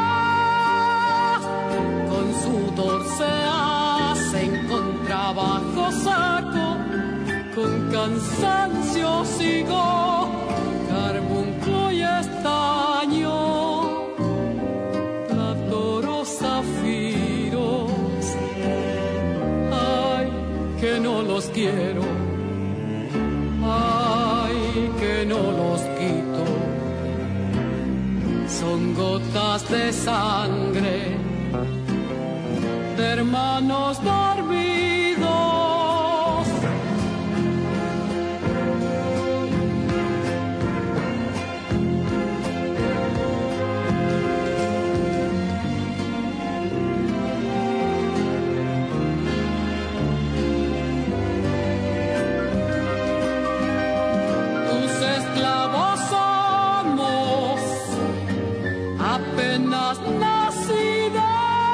con sudor se hacen con trabajo saco, con cansancio sigo, carbunclo y estaño, plata, oro, zafiros, ay, que no los quiero, ay, que no los quito, son gotas de sangre de hermanos dormidos. Tus esclavos somos apenas nacidos,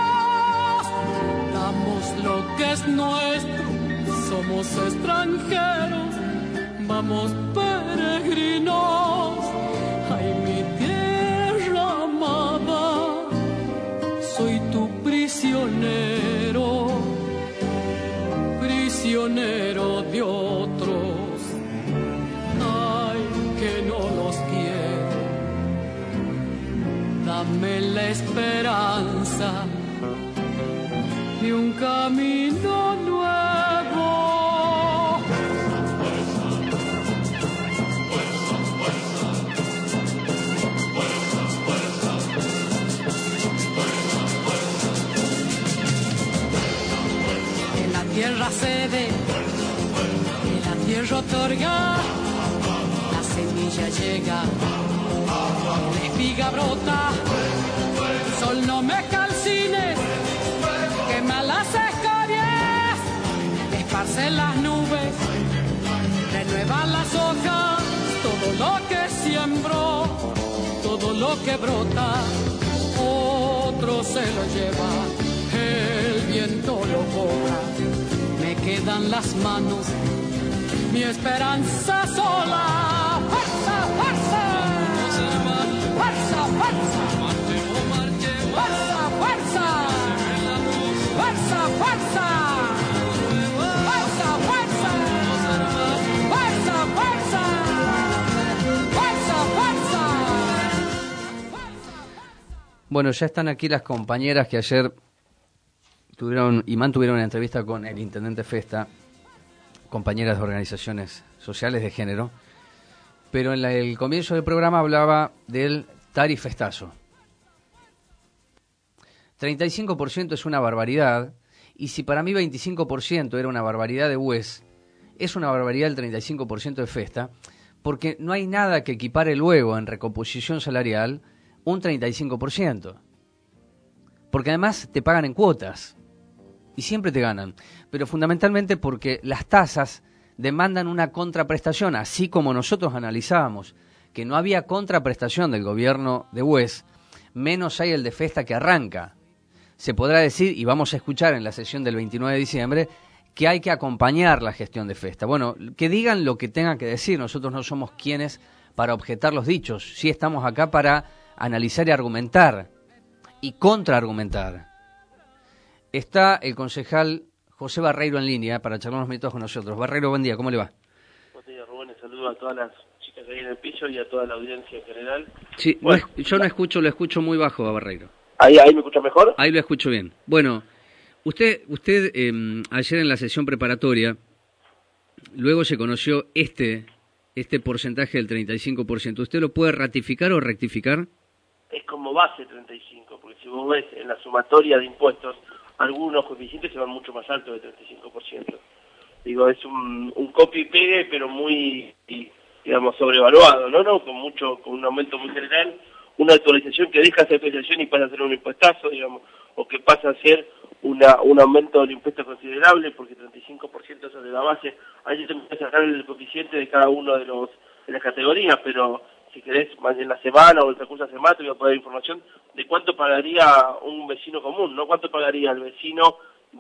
damos lo que es nuestro, somos extranjeros, vamos peregrinos. Ay, mi tierra amada, soy tu prisionero, prisionero de otros. Ay, que no los quiero, dame la esperanza de un camino nuevo. En la tierra cede, en la tierra otorga, la semilla llega, la espiga brota, sol no me calcines, quema las escorias, esparce las nubes, renueva las hojas, todo lo que siembro, todo lo que brota, otro se lo lleva, el viento lo cobra, me quedan las manos, mi esperanza sola, fuerza, fuerza, fuerza, fuerza, fuerza, fuerza, fuerza, fuerza, fuerza, fuerza, fuerza, fuerza, fuerza. Bueno, ya están aquí las compañeras que ayer tuvieron y mantuvieron una entrevista con el intendente Festa, compañeras de organizaciones sociales de género, pero en la, el comienzo del programa hablaba del tarifestazo. treinta y cinco por ciento es una barbaridad, y si para mí veinticinco por ciento era una barbaridad de U E S, es una barbaridad el treinta y cinco por ciento de Festa, porque no hay nada que equipare luego en recomposición salarial un treinta y cinco por ciento. Porque además te pagan en cuotas, y siempre te ganan, pero fundamentalmente porque las tasas demandan una contraprestación, así como nosotros analizábamos que no había contraprestación del gobierno de U E S, menos hay el de Festa que arranca. Se podrá decir, y vamos a escuchar en la sesión del veintinueve de diciembre, que hay que acompañar la gestión de Festa. Bueno, que digan lo que tengan que decir, nosotros no somos quienes para objetar los dichos, sí estamos acá para analizar y argumentar, y contraargumentar. Está el concejal José Barreiro en línea para charlar unos minutos con nosotros. Barreiro, buen día, ¿cómo le va? Buen día, Rubén, saludo a todas las chicas que hay en el piso y a toda la audiencia en general. Sí, Bueno, no es- yo no escucho, lo escucho muy bajo a Barreiro. ¿Ahí, ahí me escucha mejor? Ahí lo escucho bien. Bueno, usted, usted eh, ayer en la sesión preparatoria, luego se conoció este, este porcentaje del treinta y cinco por ciento. ¿Usted lo puede ratificar o rectificar? Es como base treinta y cinco, porque si vos ves en la sumatoria de impuestos, algunos coeficientes se van mucho más altos de treinta y cinco por ciento. Digo, es un, un copy y pegue, pero muy, y, digamos, sobrevaluado, ¿no? ¿no? Con mucho, con un aumento muy general, una actualización que deja esa actualización y pasa a ser un impuestazo, digamos, o que pasa a ser una, un aumento del impuesto considerable, porque treinta y cinco por ciento es de la base. Ahí se puede sacar el coeficiente de cada uno de los de las categorías, pero si querés, más en la semana o el transcurso de la semana, te voy a poner información de cuánto pagaría un vecino común, ¿no? Cuánto pagaría el vecino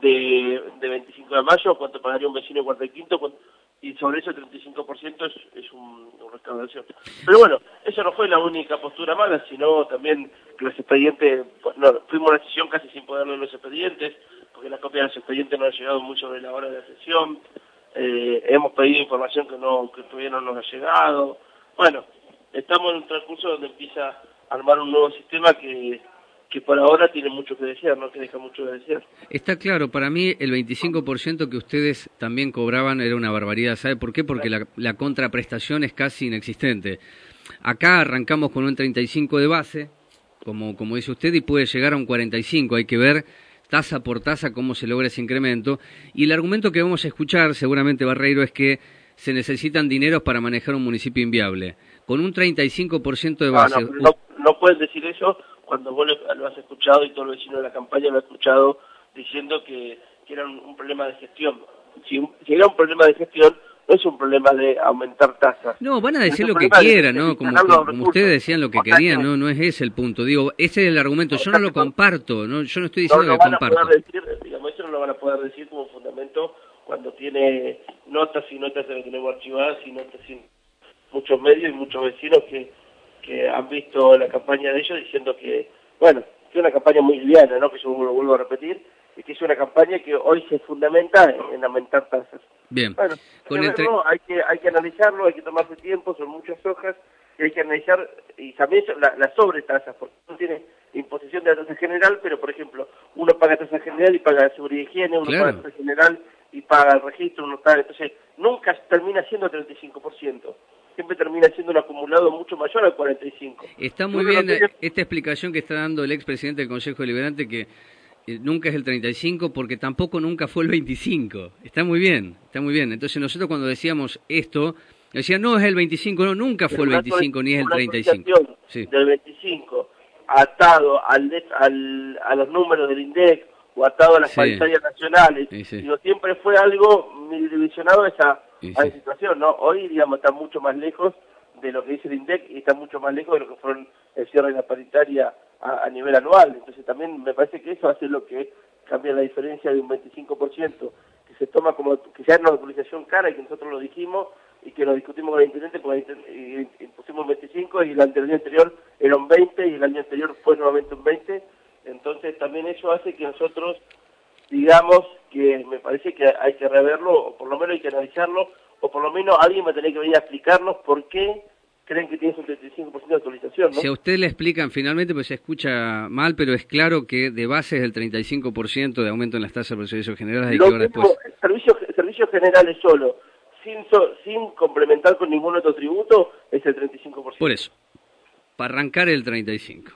de, de veinticinco de mayo, cuánto pagaría un vecino de cuarto y quinto, cuánto, y sobre eso el treinta y cinco por ciento es, es un, una recaudación. Pero bueno, eso no fue la única postura mala, sino también que los expedientes, no, fuimos a la sesión casi sin poder leer los expedientes, porque la copia de los expedientes no ha llegado muy sobre la hora de la sesión, eh, hemos pedido información que no que todavía no nos ha llegado. Bueno, estamos en un transcurso donde empieza a armar un nuevo sistema que, que por ahora tiene mucho que desear, ¿no? Que deja mucho que desear. Está claro, para mí el veinticinco por ciento que ustedes también cobraban era una barbaridad. ¿Sabe por qué? Porque la, la contraprestación es casi inexistente. Acá arrancamos con un treinta y cinco de base, como, como dice usted, y puede llegar a un cuarenta y cinco. Hay que ver tasa por tasa cómo se logra ese incremento. Y el argumento que vamos a escuchar, seguramente, Barreiro, es que se necesitan dineros para manejar un municipio inviable. Con un treinta y cinco por ciento de base... No, no, no, no pueden decir eso cuando vos lo, lo has escuchado y todo el vecino de la campaña lo ha escuchado diciendo que, que era un, un problema de gestión. Si, un, si era un problema de gestión, no es un problema de aumentar tasas. No, van a decir es lo que quieran, ¿no? Como, como, como ustedes decían lo que querían, no no es ese el punto. Digo, ese es el argumento. Yo no lo comparto, no yo no estoy diciendo no, no que van comparto. A poder decir, digamos, eso no lo van a poder decir como fundamento cuando tiene notas y notas que tenemos archivadas y notas y muchos medios y muchos vecinos que, que han visto la campaña de ellos diciendo que, bueno, que es una campaña muy liviana, ¿no? Que yo lo vuelvo a repetir, y que es una campaña que hoy se fundamenta en, en aumentar tasas. Bien. Bueno, Con hay, el que tre- verlo, hay que hay que analizarlo, hay que tomarse tiempo, son muchas hojas, y hay que analizar, y también la, la sobretasas, porque uno tiene imposición de la tasa general, pero por ejemplo, uno paga tasa general y paga seguridad y higiene, uno Claro. paga tasa general y paga el registro, uno paga, entonces nunca termina siendo treinta y cinco por ciento. Siempre termina siendo un acumulado mucho mayor al cuarenta y cinco. Está muy Uno bien no tiene- esta explicación que está dando el expresidente del Consejo Deliberante, que eh, nunca es el treinta y cinco porque tampoco nunca fue el veinticinco. Está muy bien, está muy bien. Entonces nosotros cuando decíamos esto, decían no es el veinticinco, no, nunca fue el Una veinticinco ni es el una treinta y cinco. actualización Sí. del veinticinco atado al, de- al a los números del INDEC o atado a las Sí. paritarias nacionales, Sí, sí. digo, siempre fue algo divisionado a esa, Sí, a sí. esa situación, ¿no? Hoy, digamos, está mucho más lejos de lo que dice el INDEC y está mucho más lejos de lo que fueron el cierre de la paritaria a, a nivel anual. Entonces también me parece que eso hace lo que cambia la diferencia de un veinticinco por ciento, que se toma como que ya es una actualización cara y que nosotros lo dijimos y que lo discutimos con el intendente porque y- y pusimos veinticinco y el año anterior era un veinte y el año anterior fue nuevamente un veinte. Entonces también eso hace que nosotros digamos que me parece que hay que reverlo, o por lo menos hay que analizarlo, o por lo menos alguien va a tener que venir a explicarnos por qué creen que tienes un treinta y cinco por ciento de actualización, ¿no? Si a usted le explican finalmente, pues se escucha mal, pero es claro que de base es el treinta y cinco por ciento de aumento en las tasas de los servicios generales, hay Lo que ver mismo, después. servicios, servicios generales solo, sin, so- sin complementar con ningún otro tributo, es el treinta y cinco por ciento. Por eso, para arrancar el treinta y cinco.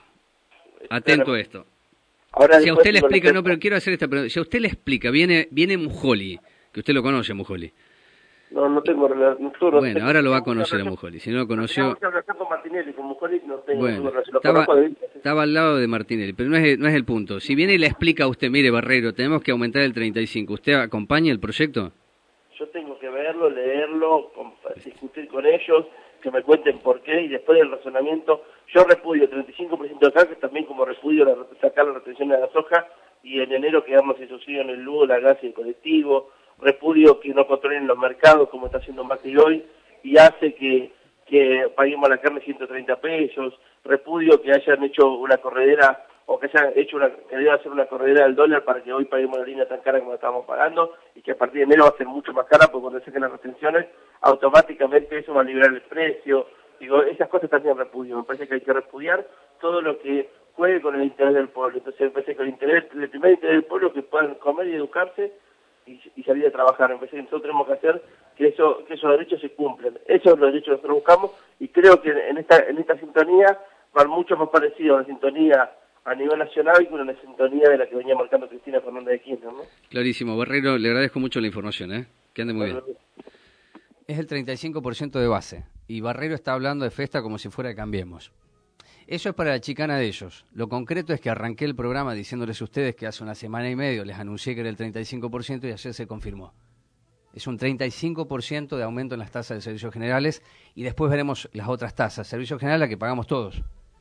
Atento a esto. Ahora Si a después usted le digo, explica, le- no, pero quiero hacer esta pregunta. Si a usted le explica, viene viene Mujoli, que usted lo conoce, Mujoli. No, no tengo relación. No Bueno, tengo- ahora lo va a tengo conocer a relación- Mujoli. Si no lo Tengo conoció, mucha relación con Martinelli, con Mujoli no tengo bueno, ninguna relación. Lo estaba, conozco de vista. estaba al lado de Martinelli, pero no es, no es el punto. Si viene y le explica a usted, mire, Barreiro, tenemos que aumentar el treinta y cinco, ¿usted acompaña el proyecto? Yo tengo que verlo, leerlo, con- discutir con ellos, que me cuenten por qué, y después del razonamiento, yo repudio el treinta y cinco por ciento de cargas, también como repudio la, sacar la retención de la soja, y en enero quedarnos sin subsidio en el luz, la gas y el colectivo, repudio que no controlen los mercados como está haciendo Macri hoy, y hace que, que paguemos la carne ciento treinta pesos, repudio que hayan hecho una corredera, o que hayan hecho una, que deban hacer una corredera del dólar para que hoy paguemos la línea tan cara como la estábamos pagando, y que a partir de enero va a ser mucho más cara, porque cuando se saquen las retenciones, automáticamente eso va a liberar el precio. Digo, esas cosas también repudio. Me parece que hay que repudiar todo lo que juegue con el interés del pueblo. Entonces me parece que el, interés, el primer interés del pueblo es que puedan comer y educarse y, y salir a trabajar. Me parece que nosotros tenemos que hacer que, eso, que esos derechos se cumplen. Esos son los derechos que nosotros buscamos y creo que en esta, en esta sintonía van mucho más parecidos a una sintonía a nivel nacional que una sintonía de la que venía marcando Cristina Fernández de Kirchner, ¿no? Clarísimo. Barreiro, le agradezco mucho la información, ¿eh? Que ande muy bien. Es el treinta y cinco por ciento de base y Barreiro está hablando de Festa como si fuera de Cambiemos. Eso es para la chicana de ellos. Lo concreto es que arranqué el programa diciéndoles a ustedes que hace una semana y medio les anuncié que era el treinta y cinco por ciento y ayer se confirmó. Es un treinta y cinco por ciento de aumento en las tasas de servicios generales y después veremos las otras tasas. Servicio general la que pagamos todos.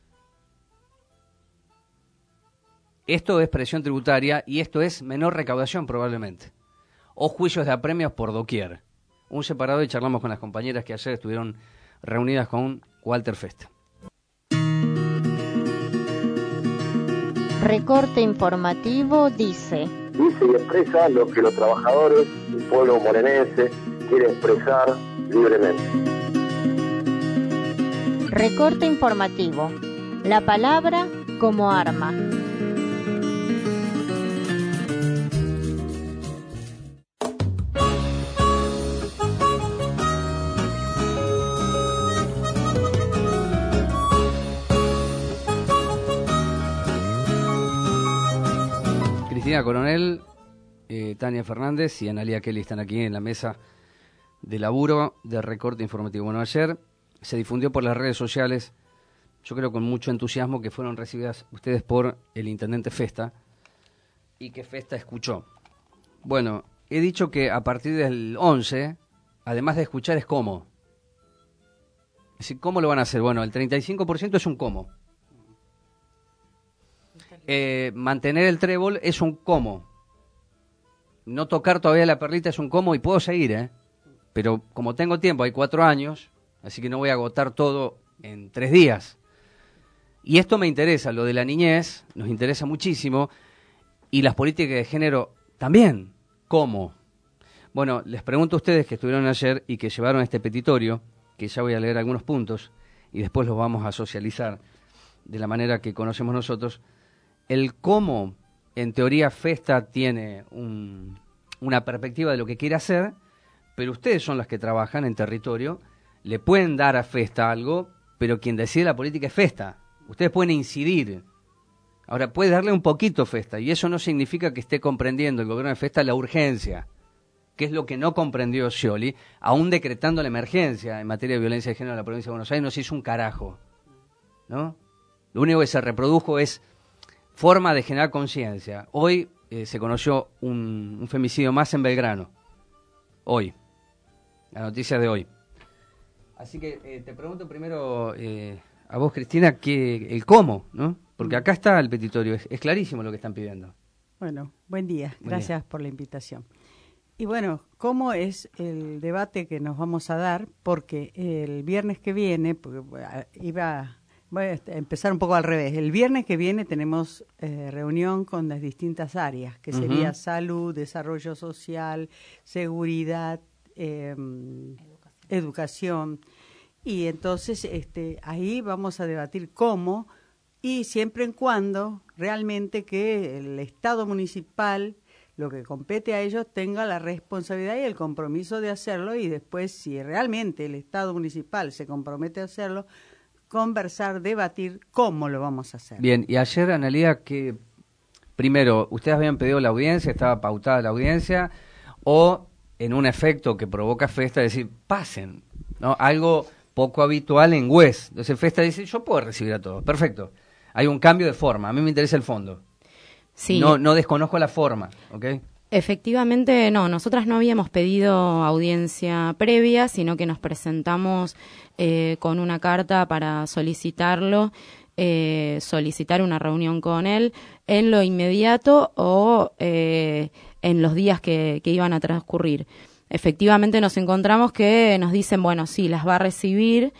Esto es presión tributaria y esto es menor recaudación probablemente. O juicios de apremios por doquier. Un separado y charlamos con las compañeras que ayer estuvieron reunidas con Walter Festa. Recorte informativo dice. Dice y expresa lo que los trabajadores, el pueblo morenense, quiere expresar libremente. Recorte informativo. La palabra como arma. Cristina Coronel, eh, Tania Fernández y Analía Kelly están aquí en la mesa de laburo de Recorte Informativo. Bueno, ayer se difundió por las redes sociales, yo creo con mucho entusiasmo, que fueron recibidas ustedes por el intendente Festa y que Festa escuchó. Bueno, he dicho que a partir del once, además de escuchar, es cómo. Es decir, ¿cómo lo van a hacer? Bueno, el treinta y cinco por ciento es un cómo. Eh, mantener el trébol es un cómo. No tocar todavía la perlita es un cómo y puedo seguir, ¿eh? Pero como tengo tiempo, hay cuatro años, así que no voy a agotar todo en tres días. Y esto me interesa, lo de la niñez nos interesa muchísimo y las políticas de género también. ¿Cómo? Bueno, les pregunto a ustedes que estuvieron ayer y que llevaron este petitorio, que ya voy a leer algunos puntos y después los vamos a socializar de la manera que conocemos nosotros. El cómo, en teoría, Festa tiene un, una perspectiva de lo que quiere hacer, pero ustedes son los que trabajan en territorio, le pueden dar a Festa algo, pero quien decide la política es Festa. Ustedes pueden incidir. Ahora, puede darle un poquito Festa, y eso no significa que esté comprendiendo el gobierno de Festa la urgencia, que es lo que no comprendió Scioli, aún decretando la emergencia en materia de violencia de género en la provincia de Buenos Aires, no se hizo un carajo, ¿no? Lo único que se reprodujo es forma de generar conciencia. Hoy eh, se conoció un, un femicidio más en Belgrano. Hoy. La noticia de hoy. Así que eh, te pregunto primero eh, a vos, Cristina, que el cómo, ¿no? Porque acá está el petitorio, es, es clarísimo lo que están pidiendo. Bueno, buen día, Buen gracias día. por la invitación. Y bueno, ¿cómo es el debate que nos vamos a dar? Porque el viernes que viene, porque iba... Voy a empezar un poco al revés. El viernes que viene tenemos eh, reunión con las distintas áreas, que sería uh-huh. salud, desarrollo social, seguridad, eh, educación. educación. Y entonces este, ahí vamos a debatir cómo y siempre en cuando realmente que el Estado municipal, lo que compete a ellos, tenga la responsabilidad y el compromiso de hacerlo y después si realmente el Estado municipal se compromete a hacerlo, conversar, debatir cómo lo vamos a hacer. Bien, y ayer, Analía, que primero, ustedes habían pedido la audiencia, estaba pautada la audiencia, o en un efecto que provoca Festa, decir, pasen, ¿no? Algo poco habitual en W E S. Entonces Festa dice, yo puedo recibir a todos, perfecto. Hay un cambio de forma, a mí me interesa el fondo. Sí. No, no desconozco la forma, ¿ok? Efectivamente, no, nosotras no habíamos pedido audiencia previa, sino que nos presentamos eh, con una carta para solicitarlo, eh, solicitar una reunión con él en lo inmediato o eh, en los días que, que iban a transcurrir. Efectivamente nos encontramos que nos dicen, bueno, sí, las va a recibir,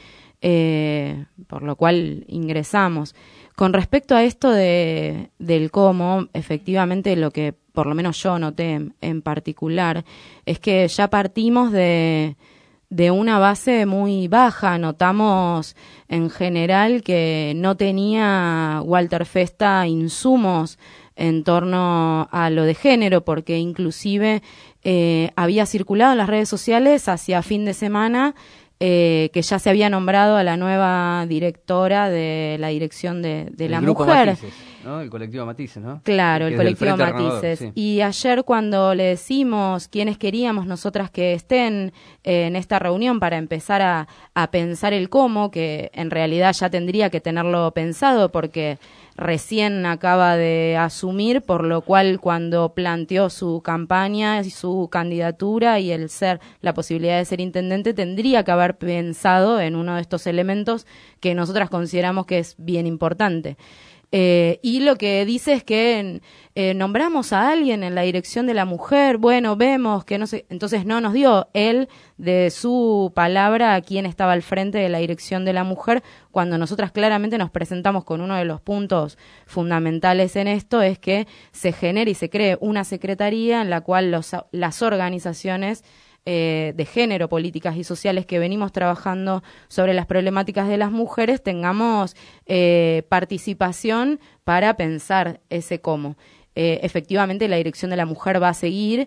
eh, por lo cual ingresamos. Con respecto a esto de del cómo, efectivamente lo que por lo menos yo noté en, en particular es que ya partimos de, de una base muy baja. Notamos en general que no tenía Walter Festa insumos en torno a lo de género, porque inclusive eh, había circulado en las redes sociales hacia fin de semana eh, que ya se había nombrado a la nueva directora de la dirección de, de la grupo mujer. Matices, ¿no? El colectivo Matices, ¿no? Claro, el Que es del colectivo Frente Matices. Renovador, sí. Y ayer cuando le decimos quiénes queríamos nosotras que estén eh, en esta reunión para empezar a, a pensar el cómo, que en realidad ya tendría que tenerlo pensado porque recién acaba de asumir, por lo cual cuando planteó su campaña y su candidatura y el ser, la posibilidad de ser intendente, tendría que haber pensado en uno de estos elementos que nosotras consideramos que es bien importante. Eh, y lo que dice es que eh, nombramos a alguien en la dirección de la mujer, bueno, vemos que no sé, entonces no nos dio él de su palabra a quién estaba al frente de la dirección de la mujer, cuando nosotras claramente nos presentamos con uno de los puntos fundamentales en esto, es que se genere y se cree una secretaría en la cual los, las organizaciones Eh, de género, políticas y sociales que venimos trabajando sobre las problemáticas de las mujeres, tengamos eh, participación para pensar ese cómo. Eh, efectivamente, la dirección de la mujer va a seguir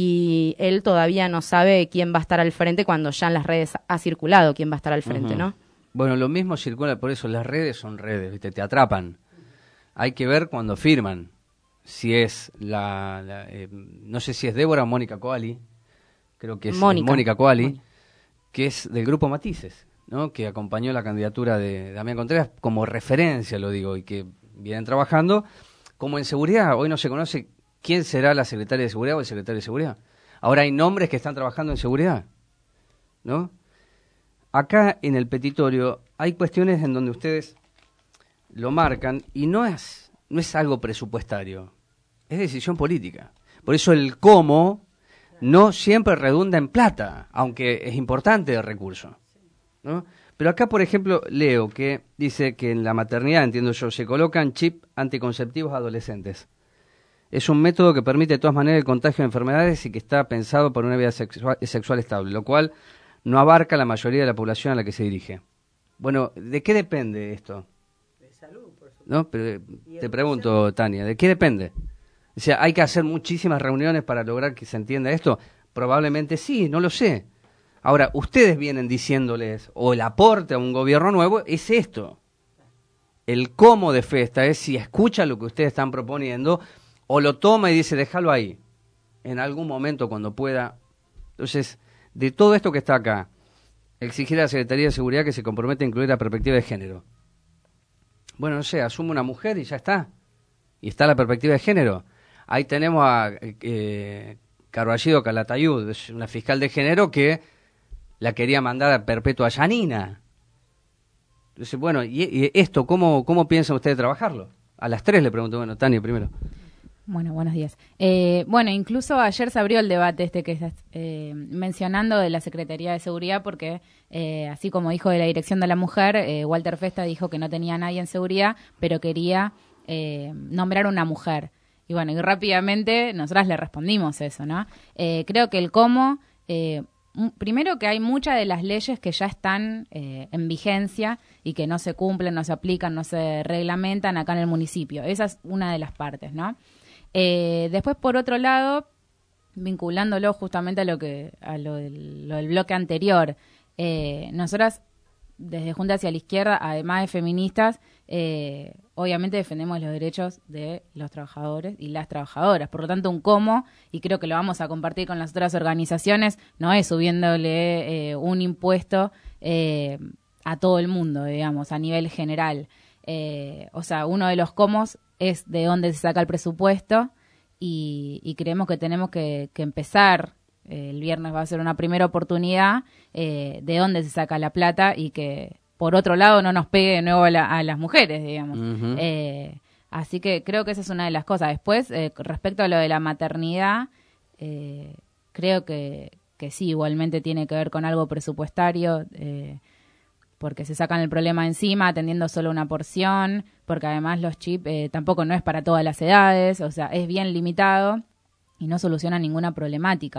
y él todavía no sabe quién va a estar al frente cuando ya en las redes ha circulado quién va a estar al frente, Uh-huh. ¿no? Bueno, lo mismo circula, por eso las redes son redes, ¿viste? Te atrapan. Hay que ver cuando firman. Si es la, la eh, no sé si es Débora o Mónica Coali, creo que es Mónica, Mónica Coali, Mónica. que es del grupo Matices, ¿no? Que acompañó la candidatura de Damián Contreras como referencia, lo digo, y que vienen trabajando como en seguridad. Hoy no se conoce quién será la secretaria de seguridad o el secretario de seguridad. Ahora hay nombres que están trabajando en seguridad, ¿no? Acá en el petitorio hay cuestiones en donde ustedes lo marcan y no es, no es algo presupuestario, es decisión política. Por eso el cómo no siempre redunda en plata, aunque es importante el recurso, ¿no? Pero acá, por ejemplo, leo que dice que en la maternidad, entiendo yo, se colocan chip anticonceptivos a adolescentes. Es un método que permite de todas maneras el contagio de enfermedades y que está pensado para una vida sexual, sexual estable, lo cual no abarca la mayoría de la población a la que se dirige. Bueno, ¿de qué depende esto? De salud, por supuesto. ¿No? Pero te pregunto, Tania, ¿de qué depende? O sea, ¿hay que hacer muchísimas reuniones para lograr que se entienda esto? Probablemente sí, no lo sé. Ahora, ustedes vienen diciéndoles, o el aporte a un gobierno nuevo es esto. El cómo de Festa es si escucha lo que ustedes están proponiendo o lo toma y dice, déjalo ahí, en algún momento cuando pueda. Entonces, de todo esto que está acá, exigir a la Secretaría de Seguridad que se comprometa a incluir la perspectiva de género. Bueno, no sé, asume una mujer y ya está. Y está la perspectiva de género. Ahí tenemos a eh, Carballido Calatayud, es una fiscal de género que la quería mandar a perpetua a Yanina. Entonces, bueno, ¿y, y esto cómo, cómo piensan ustedes trabajarlo? A las tres le pregunto, bueno, Tania primero. Bueno, buenos días. Eh, bueno, incluso ayer se abrió el debate este que estás eh, mencionando de la Secretaría de Seguridad porque, eh, así como dijo de la Dirección de la Mujer, eh, Walter Festa dijo que no tenía nadie en seguridad, pero quería eh, nombrar una mujer. Y bueno, y rápidamente nosotras le respondimos eso, ¿no? Eh, creo que el cómo, eh, m- primero que hay muchas de las leyes que ya están eh, en vigencia y que no se cumplen, no se aplican, no se reglamentan acá en el municipio. Esa es una de las partes, ¿no? Eh, después, por otro lado, vinculándolo justamente a lo que a lo del, lo del bloque anterior, eh, nosotras desde Junta hacia la Izquierda, además de feministas, eh, obviamente defendemos los derechos de los trabajadores y las trabajadoras. Por lo tanto, un cómo, y creo que lo vamos a compartir con las otras organizaciones, no es subiéndole eh, un impuesto eh, a todo el mundo, digamos, a nivel general. Eh, o sea, uno de los cómo es de dónde se saca el presupuesto y, y creemos que tenemos que, que empezar. Eh, el viernes va a ser una primera oportunidad eh, de dónde se saca la plata y que, por otro lado, no nos pegue de nuevo a, la, a las mujeres, digamos. Uh-huh. Eh, así que creo que esa es una de las cosas. Después, eh, respecto a lo de la maternidad, eh, creo que, que sí, igualmente tiene que ver con algo presupuestario, eh, porque se sacan el problema encima atendiendo solo una porción, porque además los chips eh, tampoco no es para todas las edades, o sea, es bien limitado y no soluciona ninguna problemática.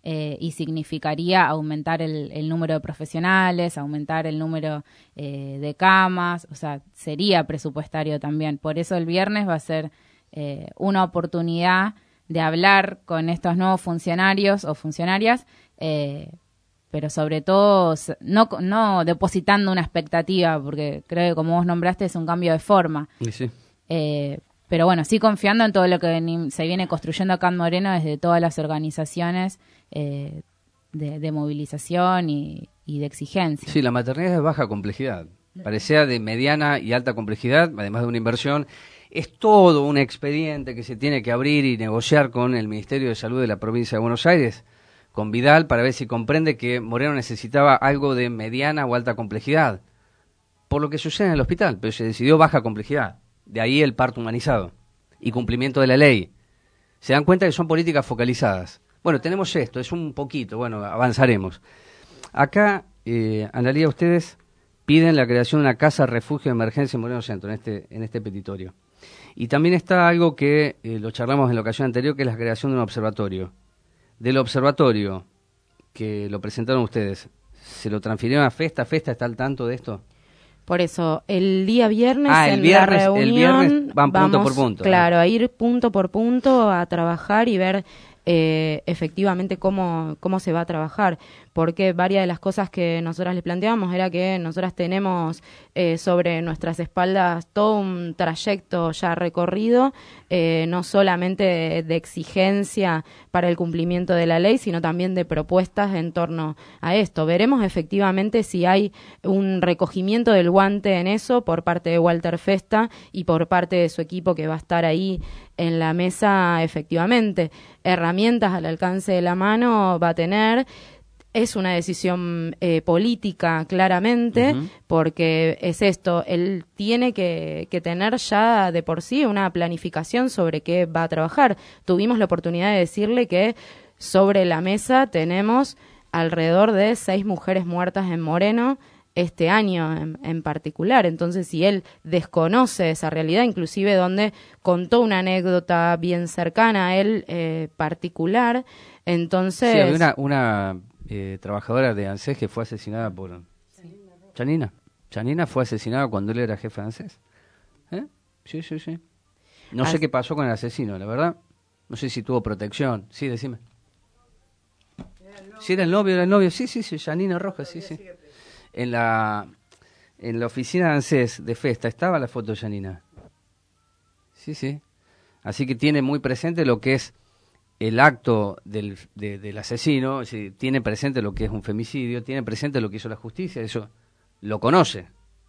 eh, y significaría aumentar el, el número de profesionales, aumentar el número eh, de camas, o sea, sería presupuestario también. Por eso el viernes va a ser eh, una oportunidad de hablar con estos nuevos funcionarios o funcionarias, eh, pero sobre todo no, no depositando una expectativa, porque creo que como vos nombraste es un cambio de forma. Sí, sí. Eh, pero bueno, sí confiando en todo lo que veni- se viene construyendo acá en Moreno desde todas las organizaciones eh, de, de movilización y, y de exigencia. Sí, la maternidad es de baja complejidad. Parecía de mediana y alta complejidad, además de una inversión. Es todo un expediente que se tiene que abrir y negociar con el Ministerio de Salud de la provincia de Buenos Aires, con Vidal, para ver si comprende que Moreno necesitaba algo de mediana o alta complejidad, por lo que sucede en el hospital, pero se decidió baja complejidad. De ahí el parto humanizado y cumplimiento de la ley. Se dan cuenta que son políticas focalizadas. Bueno, tenemos esto, es un poquito, bueno, avanzaremos. Acá, eh, Analía, ustedes piden la creación de una casa refugio de emergencia en Moreno Centro, en este, en este petitorio. Y también está algo que eh, lo charlamos en la ocasión anterior, que es la creación de un observatorio. Del observatorio que lo presentaron ustedes, ¿se lo transfirieron a Festa? ¿Festa está al tanto de esto? Por eso, el día viernes ah, el en viernes, la reunión el viernes van punto vamos, por punto. Claro, a ir punto por punto a trabajar y ver eh, efectivamente cómo, cómo se va a trabajar. Porque varias de las cosas que nosotras les planteábamos era que nosotras tenemos eh, sobre nuestras espaldas todo un trayecto ya recorrido, eh, no solamente de, de exigencia para el cumplimiento de la ley, sino también de propuestas en torno a esto. Veremos efectivamente si hay un recogimiento del guante en eso por parte de Walter Festa y por parte de su equipo que va a estar ahí en la mesa efectivamente. Herramientas al alcance de la mano va a tener. Es una decisión eh, política, claramente, uh-huh. porque es esto, él tiene que, que tener ya de por sí una planificación sobre qué va a trabajar. Tuvimos la oportunidad de decirle que sobre la mesa tenemos alrededor de seis mujeres muertas en Moreno este año en, en particular. Entonces, si él desconoce esa realidad, inclusive donde contó una anécdota bien cercana a él eh, particular, entonces... Sí, había una... una... Eh, trabajadora de ANSES que fue asesinada por Chanina. Chanina fue asesinada cuando él era jefe de ANSES. ¿Eh? Sí, sí, sí. No As... sé qué pasó con el asesino, la verdad. No sé si tuvo protección. Sí, decime. Sí, era el novio, era el novio. Sí, sí, sí, Chanina Rojas, sí, sí. En la, en la oficina de ANSES de Festa estaba la foto de Chanina. Sí, sí. Así que tiene muy presente lo que es el acto del, de, del asesino, es decir, tiene presente lo que es un femicidio, tiene presente lo que hizo la justicia, eso lo conoce.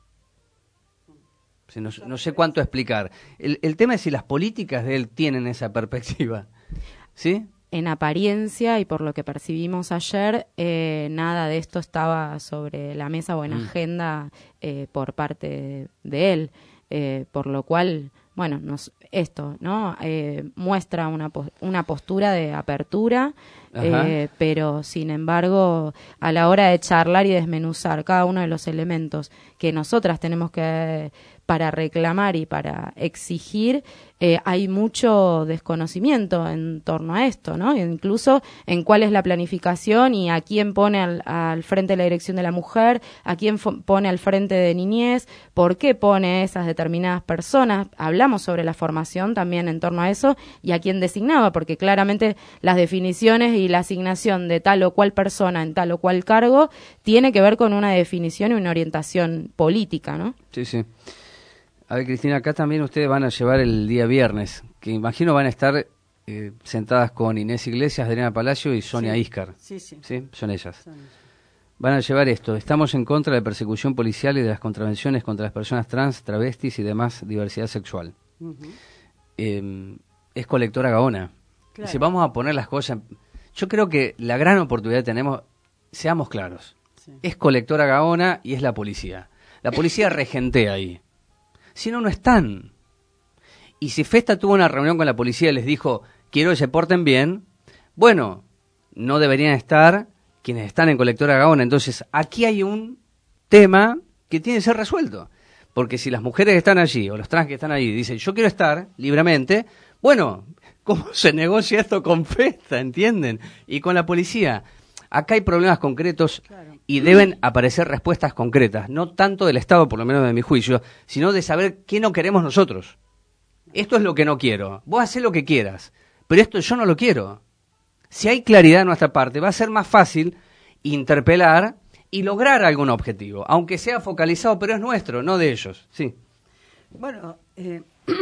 O sea, no, no sé cuánto explicar. El, el tema es si las políticas de él tienen esa perspectiva, ¿sí? En apariencia y por lo que percibimos ayer, eh, nada de esto estaba sobre la mesa o en mm. agenda eh, por parte de, de él, eh, por lo cual... Bueno, nos, esto, ¿no? Eh, muestra una, una postura de apertura, eh, pero sin embargo, a la hora de charlar y desmenuzar cada uno de los elementos que nosotras tenemos que para reclamar y para exigir, eh, hay mucho desconocimiento en torno a esto, ¿no? Incluso en cuál es la planificación y a quién pone al, al frente de la dirección de la mujer, a quién pone al frente de niñez, por qué pone esas determinadas personas. Hablamos sobre la formación también en torno a eso y a quién designaba, porque claramente las definiciones y la asignación de tal o cual persona en tal o cual cargo tiene que ver con una definición y una orientación política, ¿no? Sí, sí. A ver, Cristina, acá también ustedes van a llevar el día viernes, que imagino van a estar eh, sentadas con Inés Iglesias, Adriana Palacio y Sonia sí. Íscar. Sí, sí. ¿Sí? Son ellas. Son ellas. Van a llevar esto. Estamos en contra de la persecución policial y de las contravenciones contra las personas trans, travestis y demás diversidad sexual. Uh-huh. Eh, es colectora Gaona. Claro. Si vamos a poner las cosas... Yo creo que la gran oportunidad que tenemos, seamos claros, sí. es colectora Gaona y es la policía. La policía regentea ahí. Si no, no están. Y si Festa tuvo una reunión con la policía y les dijo, quiero que se porten bien, bueno, no deberían estar quienes están en colectora Gaona. Entonces, aquí hay un tema que tiene que ser resuelto. Porque si las mujeres que están allí, o los trans que están allí, dicen, yo quiero estar libremente, bueno, cómo se negocia esto con Festa, ¿entienden? Y con la policía. Acá hay problemas concretos y deben aparecer respuestas concretas, no tanto del Estado, por lo menos de mi juicio, sino de saber qué no queremos nosotros. Esto es lo que no quiero. Vos hacés lo que quieras, pero esto yo no lo quiero. Si hay claridad de nuestra parte, va a ser más fácil interpelar y lograr algún objetivo, aunque sea focalizado, pero es nuestro, no de ellos. Sí. Bueno, eh,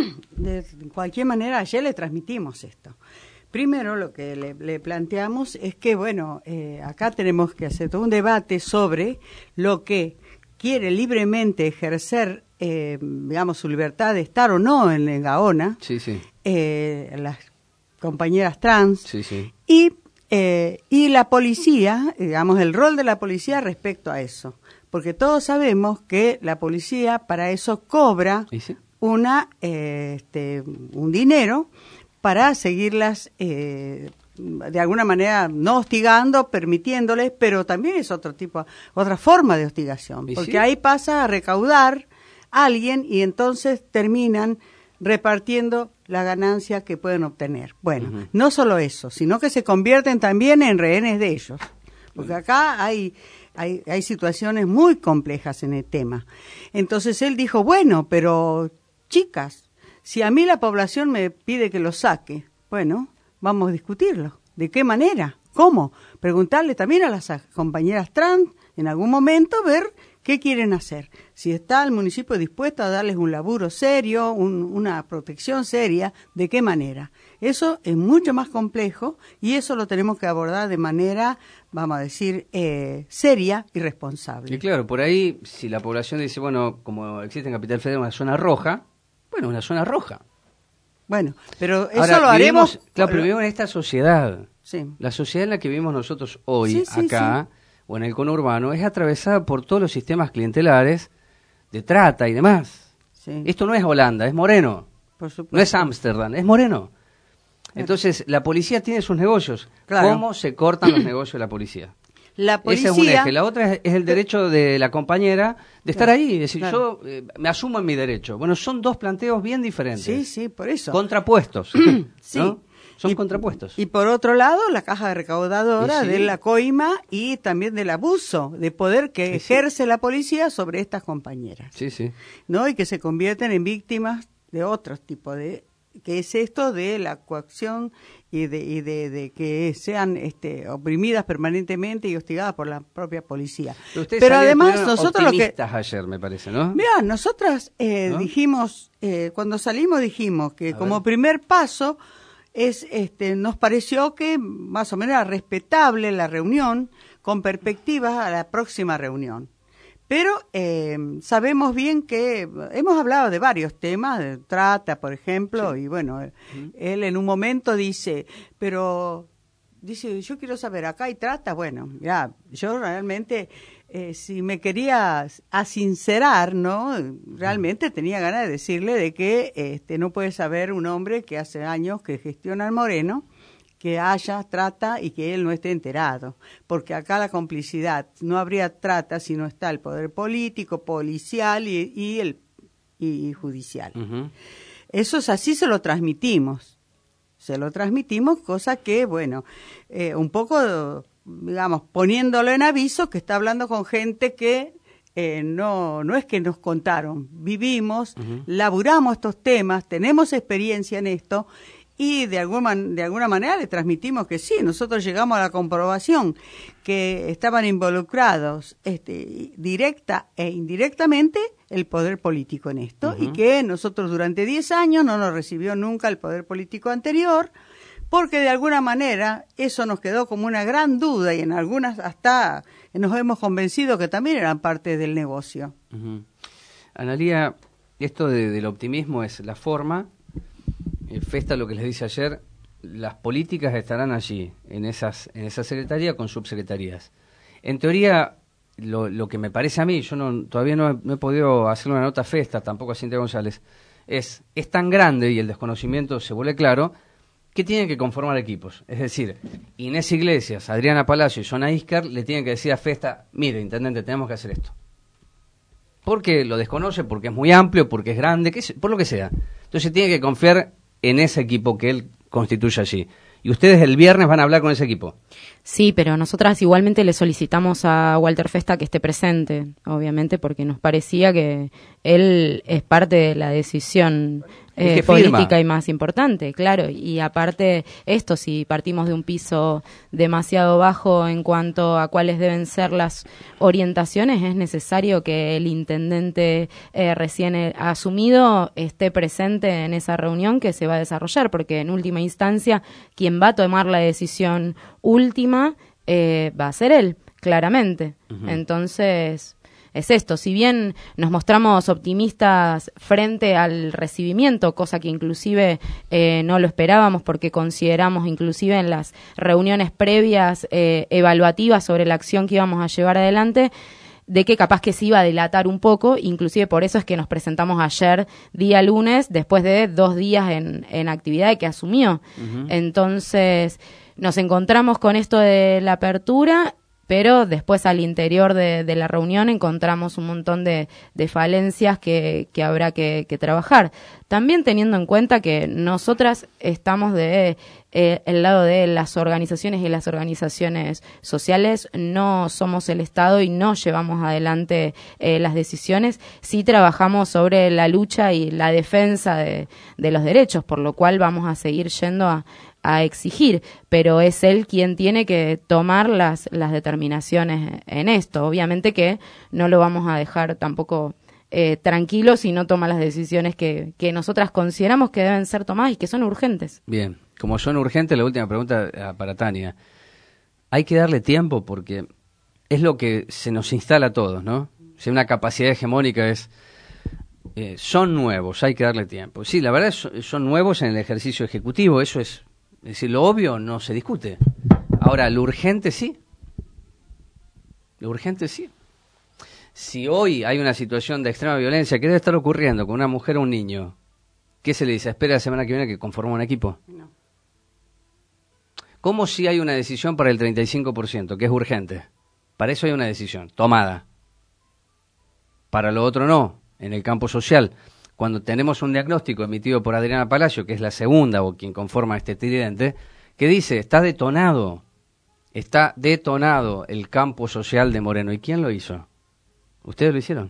de cualquier manera, ayer le transmitimos esto. Primero, lo que le, le planteamos es que, bueno, eh, acá tenemos que hacer todo un debate sobre lo que quiere libremente ejercer, eh, digamos, su libertad de estar o no en, en Gaona, sí, sí. Eh, las compañeras trans, sí, sí. y eh, y la policía, digamos, el rol de la policía respecto a eso. Porque todos sabemos que la policía para eso cobra sí? una eh, este, un dinero para seguirlas eh, de alguna manera no hostigando, permitiéndoles, pero también es otro tipo, otra forma de hostigación, porque sí? ahí pasa a recaudar a alguien y entonces terminan repartiendo la ganancia que pueden obtener. Bueno, uh-huh. no solo eso, sino que se convierten también en rehenes de ellos, porque acá hay Hay, hay situaciones muy complejas en el tema. Entonces él dijo, bueno, pero chicas, si a mí la población me pide que lo saque, bueno, vamos a discutirlo. ¿De qué manera? ¿Cómo? Preguntarle también a las compañeras trans en algún momento, ver qué quieren hacer. Si está el municipio dispuesto a darles un laburo serio, un, una protección seria, ¿de qué manera? Eso es mucho más complejo y eso lo tenemos que abordar de manera, vamos a decir, eh, seria y responsable. Y claro, por ahí, si la población dice, bueno, como existe en Capital Federal una zona roja, bueno, una zona roja. Bueno, pero eso Ahora, lo haremos... Vivimos, claro, pero vivimos en esta sociedad. Sí. La sociedad en la que vivimos nosotros hoy, sí, sí, acá, sí. o en el conurbano, es atravesada por todos los sistemas clientelares de trata y demás. Sí. Esto no es Holanda, es Moreno. Por supuesto. No es Ámsterdam, es Moreno. Entonces, la policía tiene sus negocios. Claro. ¿Cómo se cortan los negocios de la policía? La policía... Ese es un eje. La otra es, es el derecho de la compañera de estar claro, ahí. Es decir, claro. yo eh, me asumo en mi derecho. Bueno, son dos planteos bien diferentes. Sí, sí, por eso. Contrapuestos. sí. ¿no? Son y, contrapuestos. Y por otro lado, la caja recaudadora sí. de la coima y también del abuso de poder que sí, ejerce sí. la policía sobre estas compañeras. Sí, sí. ¿No? Y que se convierten en víctimas de otro tipo de... que es esto de la coacción y de, y de, de que sean este, oprimidas permanentemente y hostigadas por la propia policía. Pero, Pero además nosotros lo que... ayer, me parece, ¿no? Mira, nosotras eh, ¿no? dijimos, eh, cuando salimos dijimos que A como ver. primer paso es, este, nos pareció que más o menos era respetable la reunión con perspectivas a la próxima reunión. Pero eh, sabemos bien que hemos hablado de varios temas, de trata, por ejemplo, sí. y bueno, uh-huh. él en un momento dice, pero, dice, yo quiero saber, ¿acá hay trata? Bueno, ya, yo realmente, eh, si me quería asincerar, ¿no? Realmente tenía ganas de decirle de que este, no puede saber un hombre que hace años que gestiona al Moreno, que haya trata y que él no esté enterado, porque acá la complicidad, no habría trata si no está el poder político, policial y, y el y judicial. Uh-huh. Eso es así, se lo transmitimos, se lo transmitimos, cosa que, bueno, eh, un poco, digamos, poniéndolo en aviso, que está hablando con gente que eh, no, no es que nos contaron, vivimos, uh-huh. laburamos estos temas, tenemos experiencia en esto, y de alguna, de alguna manera le transmitimos que sí, nosotros llegamos a la comprobación que estaban involucrados este, directa e indirectamente el poder político en esto, uh-huh. y que nosotros durante diez años no nos recibió nunca el poder político anterior, porque de alguna manera eso nos quedó como una gran duda y en algunas hasta nos hemos convencido que también eran parte del negocio. Uh-huh. Analía, esto de, del optimismo es la forma. Festa lo que les dice ayer, las políticas estarán allí, en esas en esa secretaría con subsecretarías. En teoría, lo, lo que me parece a mí, yo no, todavía no he, no he podido hacer una nota a Festa, tampoco a Cintia González, es, es tan grande y el desconocimiento se vuelve claro, que tienen que conformar equipos. Es decir, Inés Iglesias, Adriana Palacio y Zona Iscar le tienen que decir a Festa, mire, intendente, tenemos que hacer esto. Porque lo desconoce, porque es muy amplio, porque es grande, que, por lo que sea. Entonces tiene que confiar en ese equipo que él constituye allí. Y ustedes el viernes van a hablar con ese equipo. Sí, pero nosotras igualmente le solicitamos a Walter Festa que esté presente, obviamente, porque nos parecía que él es parte de la decisión eh, política y más importante, claro. Y aparte, esto, si partimos de un piso demasiado bajo en cuanto a cuáles deben ser las orientaciones, es necesario que el intendente eh, recién asumido esté presente en esa reunión que se va a desarrollar, porque en última instancia, quien va a tomar la decisión última eh, va a ser él, claramente. Uh-huh. Entonces, es esto. Si bien nos mostramos optimistas frente al recibimiento, cosa que inclusive eh, no lo esperábamos porque consideramos inclusive en las reuniones previas eh, evaluativas sobre la acción que íbamos a llevar adelante, de que capaz que se iba a dilatar un poco, inclusive por eso es que nos presentamos ayer, día lunes, después de dos días en, en actividad que asumió. Uh-huh. Entonces, nos encontramos con esto de la apertura, pero después al interior de, de la reunión encontramos un montón de, de falencias que, que habrá que, que trabajar. También teniendo en cuenta que nosotras estamos de eh, el lado de las organizaciones y las organizaciones sociales, no somos el Estado y no llevamos adelante eh, las decisiones, sí trabajamos sobre la lucha y la defensa de, de los derechos, por lo cual vamos a seguir yendo a a exigir, pero es él quien tiene que tomar las, las determinaciones en esto. Obviamente que no lo vamos a dejar tampoco eh, tranquilo si no toma las decisiones que, que nosotras consideramos que deben ser tomadas y que son urgentes. Bien, como son urgentes, la última pregunta para Tania. Hay que darle tiempo porque es lo que se nos instala a todos, ¿no? Si una capacidad hegemónica es... Eh, son nuevos, hay que darle tiempo. Sí, la verdad es, son nuevos en el ejercicio ejecutivo, eso es... Es decir, lo obvio no se discute. Ahora, lo urgente sí. Lo urgente sí. Si hoy hay una situación de extrema violencia que debe estar ocurriendo con una mujer o un niño, ¿qué se le dice? Espera la semana que viene que conforme un equipo. No. ¿Cómo si hay una decisión para el treinta y cinco por ciento, que es urgente? Para eso hay una decisión tomada. Para lo otro no, en el campo social. Cuando tenemos un diagnóstico emitido por Adriana Palacio, que es la segunda o quien conforma este tridente, que dice, está detonado, está detonado el campo social de Moreno. ¿Y quién lo hizo? ¿Ustedes lo hicieron?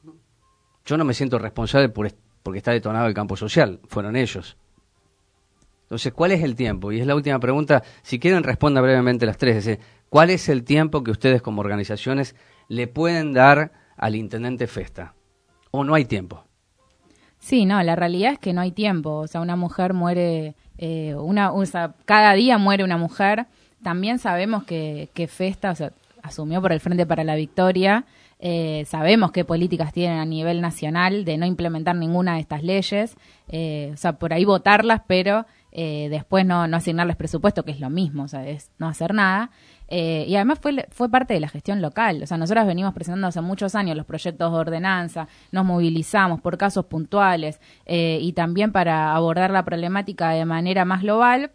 Yo no me siento responsable por est- porque está detonado el campo social, fueron ellos. Entonces, ¿cuál es el tiempo? Y es la última pregunta, si quieren responda brevemente las tres. Es decir, ¿cuál es el tiempo que ustedes como organizaciones le pueden dar al intendente Festa? ¿O no hay tiempo? Sí, no, la realidad es que no hay tiempo. O sea, una mujer muere, eh, una, o sea, cada día muere una mujer. También sabemos que, que Festa, o sea, asumió por el Frente para la Victoria. Eh, sabemos qué políticas tienen a nivel nacional de no implementar ninguna de estas leyes. Eh, o sea, por ahí votarlas, pero eh, después no, no asignarles presupuesto, que es lo mismo, o sea, es no hacer nada. Eh, y además fue, fue parte de la gestión local. O sea, nosotras venimos presentando hace muchos años los proyectos de ordenanza, nos movilizamos por casos puntuales eh, y también para abordar la problemática de manera más global.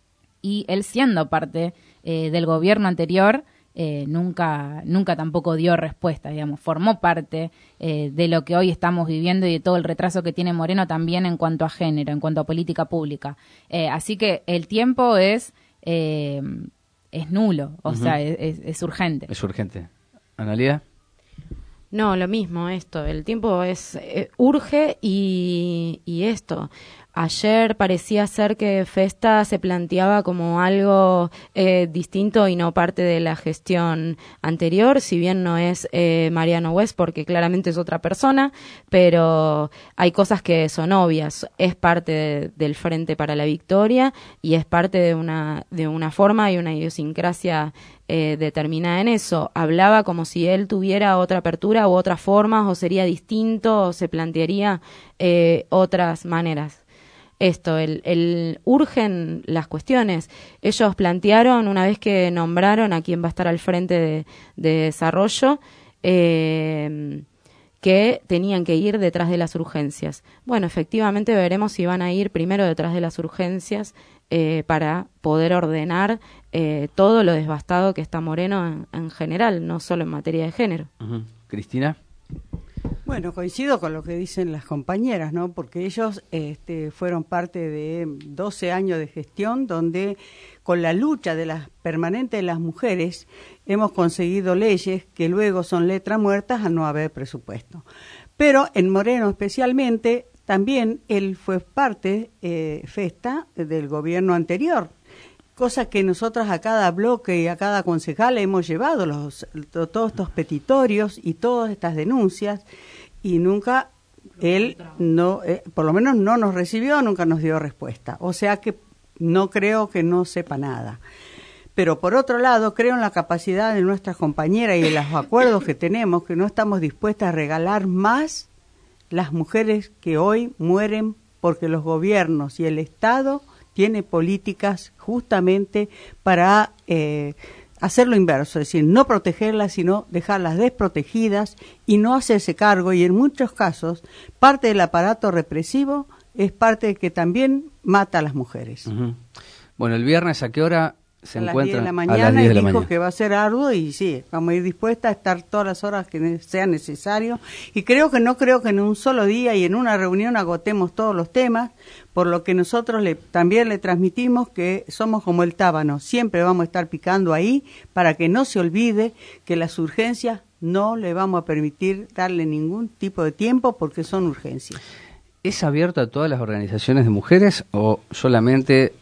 Y él, siendo parte eh, del gobierno anterior, eh, nunca nunca tampoco dio respuesta, digamos. Formó parte eh, de lo que hoy estamos viviendo y de todo el retraso que tiene Moreno también en cuanto a género, en cuanto a política pública. Eh, así que el tiempo es... Eh, es nulo, o uh-huh. sea, es, es, es urgente. Es urgente. ¿Analía? No, lo mismo, esto. El tiempo es eh, urge y, y esto. Ayer parecía ser que Festa se planteaba como algo eh, distinto y no parte de la gestión anterior, si bien no es eh, Mariano West, porque claramente es otra persona, pero hay cosas que son obvias. Es parte de, del Frente para la Victoria y es parte de una, de una forma y una idiosincrasia eh, determinada en eso. Hablaba como si él tuviera otra apertura u otras formas, o sería distinto, o se plantearía eh, otras maneras. Esto, el, el urgen las cuestiones. Ellos plantearon, una vez que nombraron a quien va a estar al frente de, de desarrollo, eh, que tenían que ir detrás de las urgencias. Bueno, efectivamente veremos si van a ir primero detrás de las urgencias eh, para poder ordenar eh, todo lo devastado que está Moreno en, en general, no solo en materia de género. Uh-huh. Cristina. Bueno, coincido con lo que dicen las compañeras, ¿no? Porque ellos este, fueron parte de doce años de gestión donde con la lucha de las permanente de las mujeres hemos conseguido leyes que luego son letras muertas al no haber presupuesto. Pero en Moreno especialmente, también él fue parte, eh, Festa, del gobierno anterior, cosa que nosotras a cada bloque y a cada concejal hemos llevado los, todos estos petitorios y todas estas denuncias, y nunca él, no, eh, por lo menos no nos recibió, nunca nos dio respuesta. O sea que no creo que no sepa nada. Pero por otro lado, creo en la capacidad de nuestras compañeras y en los acuerdos que tenemos, que no estamos dispuestas a regalar más las mujeres que hoy mueren porque los gobiernos y el Estado tiene políticas justamente para eh, hacer lo inverso, es decir, no protegerlas, sino dejarlas desprotegidas y no hacerse cargo. Y en muchos casos, parte del aparato represivo es parte que también mata a las mujeres. Uh-huh. Bueno, el viernes, ¿a qué hora se a encuentran? Las diez de la mañana, a las diez de la y dijo mañana. que va a ser arduo y sí, vamos a ir dispuestas a estar todas las horas que ne- sea necesario. Y creo que no creo que en un solo día y en una reunión agotemos todos los temas, por lo que nosotros le, también le transmitimos que somos como el tábano, siempre vamos a estar picando ahí para que no se olvide que las urgencias no le vamos a permitir darle ningún tipo de tiempo porque son urgencias. ¿Es abierto a todas las organizaciones de mujeres o solamente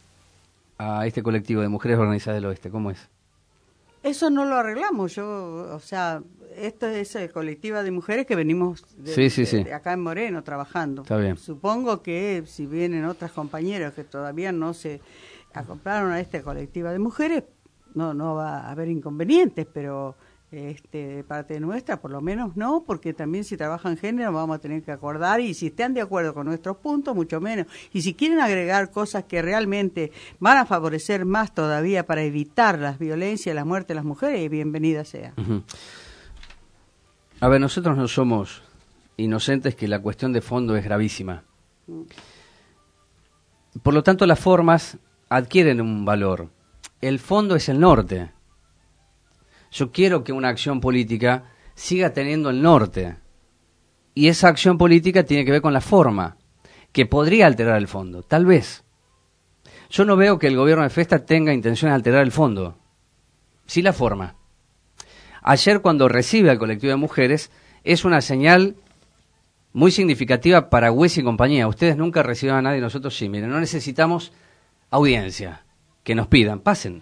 a este colectivo de mujeres organizadas del oeste? ¿Cómo es? Eso no lo arreglamos. Yo, o sea, esto es el colectivo de mujeres que venimos de, Sí, sí, de- sí. de acá en Moreno trabajando. Está bien. Supongo que si vienen otras compañeras que todavía no se acoplaron a este colectivo de mujeres, no no va a haber inconvenientes, pero este de parte nuestra por lo menos no, porque también si trabajan género vamos a tener que acordar, y si están de acuerdo con nuestros puntos, mucho menos. Y si quieren agregar cosas que realmente van a favorecer más todavía para evitar las violencias y la muerte de las mujeres, bienvenida sea. Uh-huh. A ver, nosotros no somos inocentes, que la cuestión de fondo es gravísima. Por lo tanto, las formas adquieren un valor. El fondo es el norte. Yo quiero que una acción política siga teniendo el norte. Y esa acción política tiene que ver con la forma, que podría alterar el fondo, tal vez. Yo no veo que el gobierno de Festa tenga intención de alterar el fondo, sí la forma. Ayer, cuando recibe al colectivo de mujeres, es una señal muy significativa para Hues y compañía. Ustedes nunca reciben a nadie, nosotros sí. Miren, no necesitamos audiencia, que nos pidan, pasen.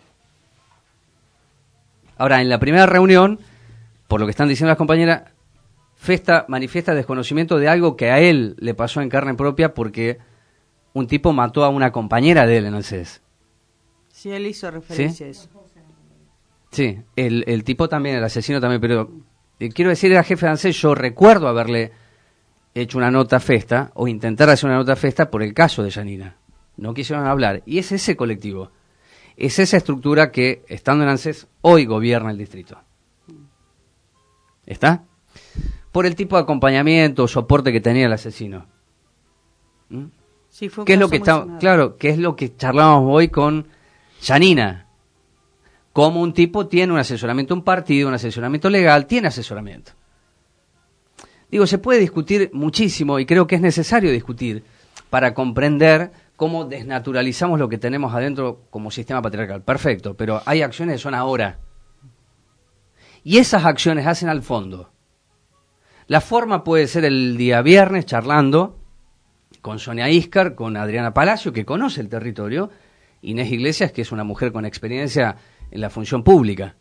Ahora, en la primera reunión, por lo que están diciendo las compañeras, Festa manifiesta desconocimiento de algo que a él le pasó en carne propia porque un tipo mató a una compañera de él en el C E S. Sí, él hizo referencia ¿Sí? a eso. Sí, el, el tipo también, el asesino también, pero eh, quiero decir, era jefe de ANSES, yo recuerdo haberle hecho una nota a Festa, o intentar hacer una nota a Festa por el caso de Yanina. No quisieron hablar, y es ese colectivo, es esa estructura que, estando en ANSES, hoy gobierna el distrito. ¿Está? Por el tipo de acompañamiento o soporte que tenía el asesino. ¿Mm? Sí, fue un ¿Qué es lo caso que muy está, sonado. claro, qué es lo que charlábamos hoy con Yanina? Como un tipo tiene un asesoramiento, un partido, un asesoramiento legal, tiene asesoramiento. Digo, se puede discutir muchísimo y creo que es necesario discutir para comprender cómo desnaturalizamos lo que tenemos adentro como sistema patriarcal. Perfecto, pero hay acciones que son ahora. Y esas acciones hacen al fondo. La forma puede ser el día viernes charlando con Sonia Íscar, con Adriana Palacio, que conoce el territorio, Inés Iglesias, que es una mujer con experiencia en la función pública.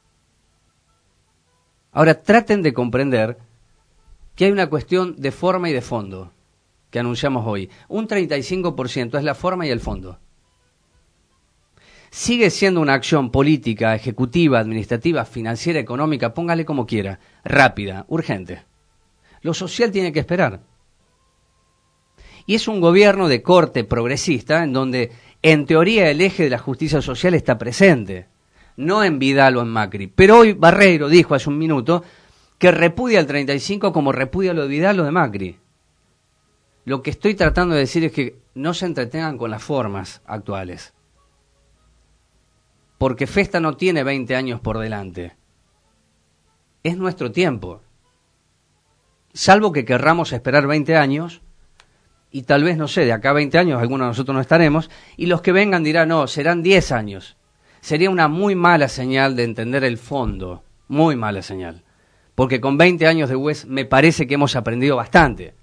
Ahora traten de comprender que hay una cuestión de forma y de fondo que anunciamos hoy. Un treinta y cinco por ciento es la forma y el fondo. Sigue siendo una acción política, ejecutiva, administrativa, financiera, económica, póngale como quiera, rápida, urgente. Lo social tiene que esperar. Y es un gobierno de corte progresista en donde, en teoría, el eje de la justicia social está presente, no en Vidal o en Macri. Pero hoy Barreiro dijo hace un minuto que repudia el treinta y cinco como repudia lo de Vidal o de Macri. Lo que estoy tratando de decir es que no se entretengan con las formas actuales. Porque Festa no tiene veinte años por delante. Es nuestro tiempo. salvo que querramos esperar veinte años, y tal vez, no sé, de acá a veinte años algunos de nosotros no estaremos, y los que vengan dirán, no, serán diez años. Sería una muy mala señal de entender el fondo, muy mala señal, porque con veinte años de U E S me parece que hemos aprendido bastante.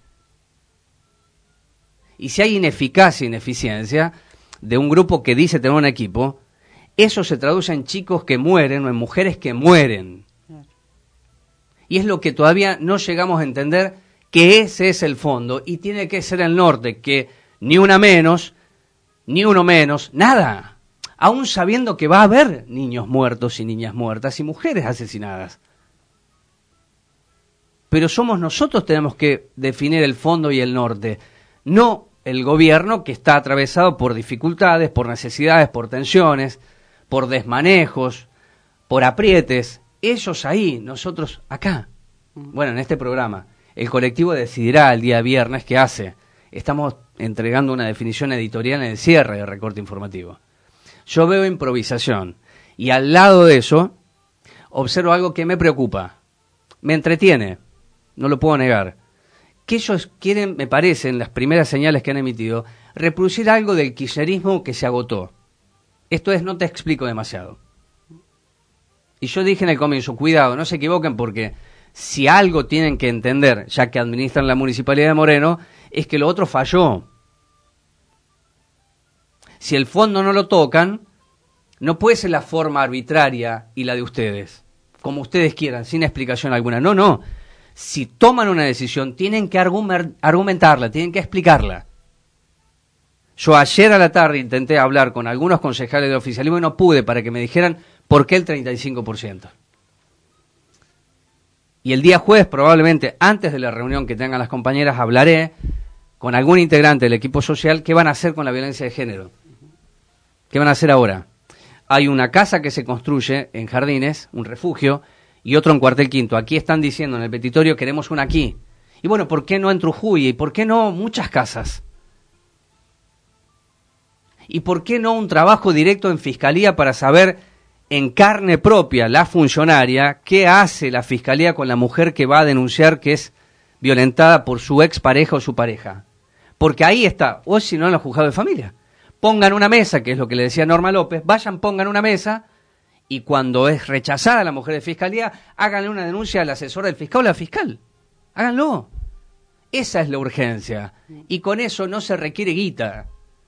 Y si hay ineficacia e ineficiencia de un grupo que dice tener un equipo, eso se traduce en chicos que mueren o en mujeres que mueren. Y es lo que todavía no llegamos a entender, que ese es el fondo, y tiene que ser el norte, que ni una menos, ni uno menos, nada. Aún sabiendo que va a haber niños muertos y niñas muertas y mujeres asesinadas. Pero somos nosotros tenemos que definir el fondo y el norte, no el gobierno, que está atravesado por dificultades, por necesidades, por tensiones, por desmanejos, por aprietes. Ellos ahí, nosotros acá. Bueno, en este programa, el colectivo decidirá el día viernes qué hace. Estamos entregando una definición editorial en el cierre del recorte informativo. Yo veo improvisación y al lado de eso observo algo que me preocupa, me entretiene, no lo puedo negar. Que ellos quieren, me parece, en las primeras señales que han emitido, reproducir algo del kirchnerismo que se agotó. Esto es, no te explico demasiado. Y yo dije en el comienzo, cuidado, no se equivoquen, porque si algo tienen que entender, ya que administran la Municipalidad de Moreno, es que lo otro falló. Si el fondo no lo tocan, no puede ser la forma arbitraria y la de ustedes, como ustedes quieran, sin explicación alguna. No, no. Si toman una decisión, tienen que argumentarla, tienen que explicarla. Yo ayer a la tarde intenté hablar con algunos concejales del oficialismo y no pude, para que me dijeran por qué el treinta y cinco por ciento. Y el día jueves, probablemente antes de la reunión que tengan las compañeras, hablaré con algún integrante del equipo social qué van a hacer con la violencia de género. ¿Qué van a hacer ahora? Hay una casa que se construye en Jardines, un refugio, y otro en Cuartel Quinto. Aquí están diciendo en el petitorio, queremos una aquí. Y bueno, ¿por qué no en Trujillo? ¿Y por qué no muchas casas? ¿Y por qué no un trabajo directo en Fiscalía para saber en carne propia la funcionaria qué hace la Fiscalía con la mujer que va a denunciar que es violentada por su expareja o su pareja? Porque ahí está, o si no en los juzgados de familia. Pongan una mesa, que es lo que le decía Norma López, vayan, pongan una mesa, y cuando es rechazada la mujer de Fiscalía, háganle una denuncia al asesor del fiscal o la fiscal. Háganlo. Esa es la urgencia. Y con eso no se requiere guita.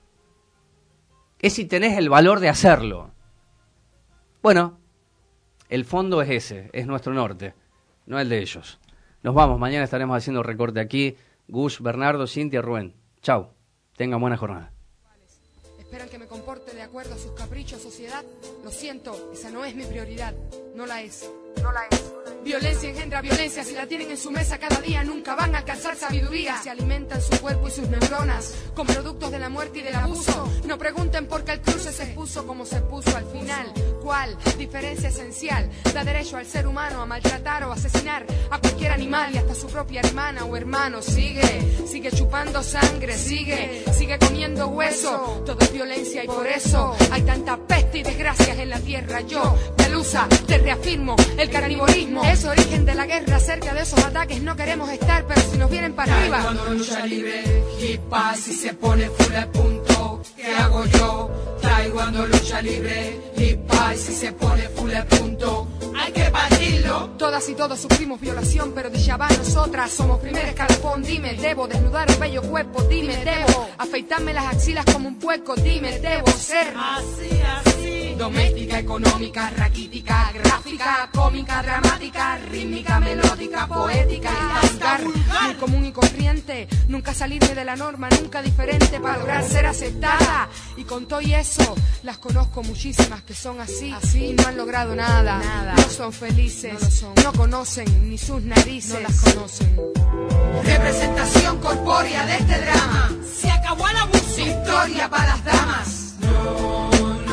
Es si tenés el valor de hacerlo. Bueno, el fondo es ese, es nuestro norte, no el de ellos. Nos vamos, mañana estaremos haciendo recorte aquí. Gus, Bernardo, Cintia, Rubén. Chau, tengan buena jornada. Esperan que me comporte de acuerdo a sus caprichos, sociedad. Lo siento, esa no es mi prioridad. No la es. No la es. Violencia engendra violencia. Si la tienen en su mesa cada día, nunca van a alcanzar sabiduría. Se alimentan su cuerpo y sus neuronas con productos de la muerte y del abuso. No pregunten por qué el cruce se puso como se puso al final. ¿Cuál? Diferencia esencial. Da derecho al ser humano a maltratar o asesinar a cualquier animal y hasta su propia hermana o hermano. Sigue, sigue chupando sangre, sigue, sigue comiendo hueso. Todo es violencia y por eso hay tanta peste y desgracias en la tierra. Yo, Pelusa, te reafirmo, el carnivorismo es origen de la guerra. Cerca de esos ataques no queremos estar, pero si nos vienen para arriba. Cuando lucha libre, hip hop, si se pone full al punto, ¿qué hago yo? Taekwondo lucha libre, hip hop, si se pone full al punto, hay que partirlo. Todas y todos sufrimos violación, pero de ya va nosotras somos primer escalafón. Dime, debo desnudar el bello cuerpo, dime, debo afeitarme las axilas como un puerco, dime, debo ser así, así. Doméstica, económica, raquítica, gráfica, cómica, dramática, rítmica, melódica, poética y hasta vulgar. Muy común y corriente, nunca salirme de la norma, nunca diferente para lograr ser aceptada. Y con todo y eso, las conozco muchísimas que son así, así y no han logrado nada. nada. No son felices, no, lo son. No conocen ni sus narices, no las conocen. Representación corpórea de este drama. Se acabó el abuso. Victoria para las damas. No,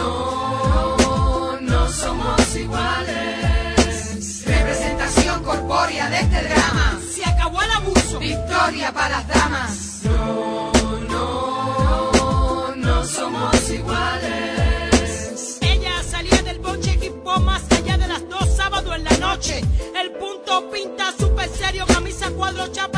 no, no somos iguales. Representación corpórea de este drama. Se acabó el abuso. Victoria para las damas. No, no, no somos iguales. Ella salía del boche equipo más allá de las dos, sábado en la noche. El punto pinta super serio, camisa cuadro chapa.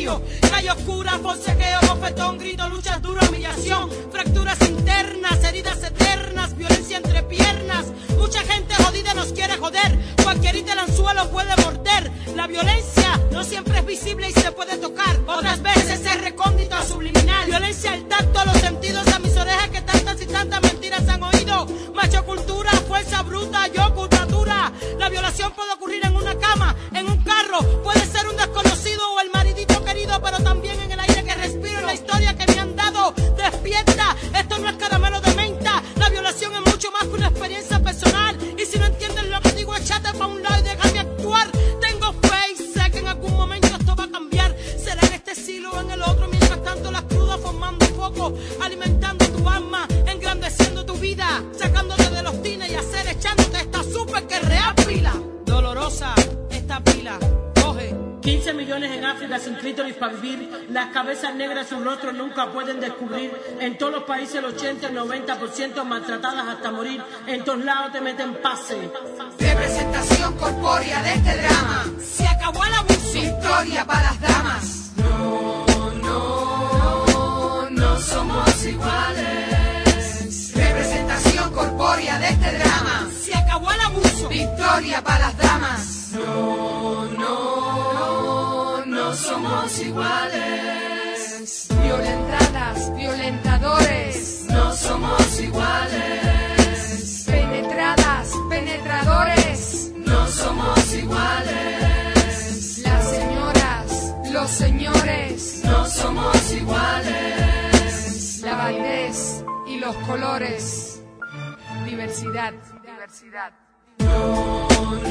feminicidio. Calle oscura, forcejeo, bofetón, grito, luchas duras, humillación, fracturas internas, heridas eternas, violencia entre piernas. Mucha gente jodida nos quiere joder, cualquier anzuelo puede morder. La violencia no siempre es visible y se puede tocar, otras veces es recóndito, subliminal. Violencia al tacto, a los sentidos, a mis orejas que tantas y tantas mentiras han oído. Macho cultura, fuerza bruta, yo cultura. La violación puede ocurrir en una cama, en un carro, puede ser un desconocido o el maridito querido, pero también en el aire que respiro, en la historia que me han dado. Despierta, esto no es caramelo de menta, la violación es mucho más que una experiencia personal. Y si no entiendes lo que digo, échate pa' un lado y déjame actuar. Tengo fe y sé que en algún momento esto va a cambiar. Será en este siglo o en el otro, mientras tanto las crudas formando foco, alimentando tu alma, engrandeciendo tu vida, sacándote de los tines y hacer echándote esta súper que real pila. Dolorosa esta pila, coge. quince millones en África sin clítoris para vivir. Las cabezas negras sus rostros nunca pueden descubrir. En todos los países el ochenta y el noventa por ciento maltratadas hasta morir. En todos lados te meten pase. Representación corpórea de este drama. Se acabó el abuso. Victoria para las damas. No, no, no somos iguales. Representación corpórea de este drama. Se acabó el abuso. Victoria para las damas. No, no, no somos iguales. Violentadas, violentadores. No somos iguales. Penetradas, penetradores. No somos iguales. Las señoras, los señores. No somos iguales. La validez y los colores. Diversidad, diversidad. No,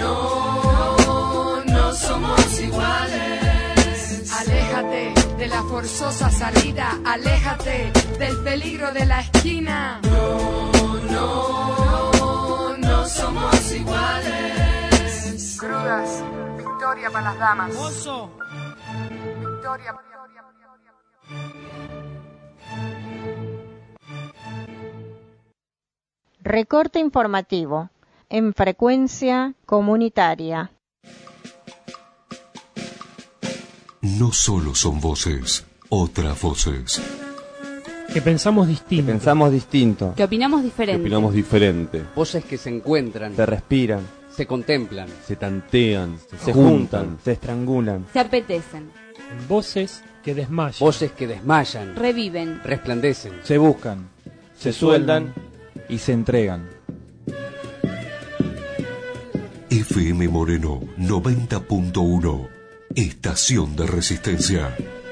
no, no somos iguales. Aléjate de la forzosa salida, aléjate del peligro de la esquina. No, no, no somos iguales. Crudas, victoria para las damas. Oso. Victoria para Recorte informativo en frecuencia comunitaria. No solo son voces, otras voces. Que pensamos distinto. Que pensamos distinto. Que opinamos diferente. Que opinamos diferente. Voces que se encuentran. Se respiran. Se contemplan. Se tantean. Se, se juntan, juntan. Se estrangulan. Se apetecen. Voces que desmayan. Voces que desmayan. Reviven. Resplandecen. Se buscan. Se, se sueldan. Y se entregan. F M Moreno noventa punto uno. Estación de Resistencia.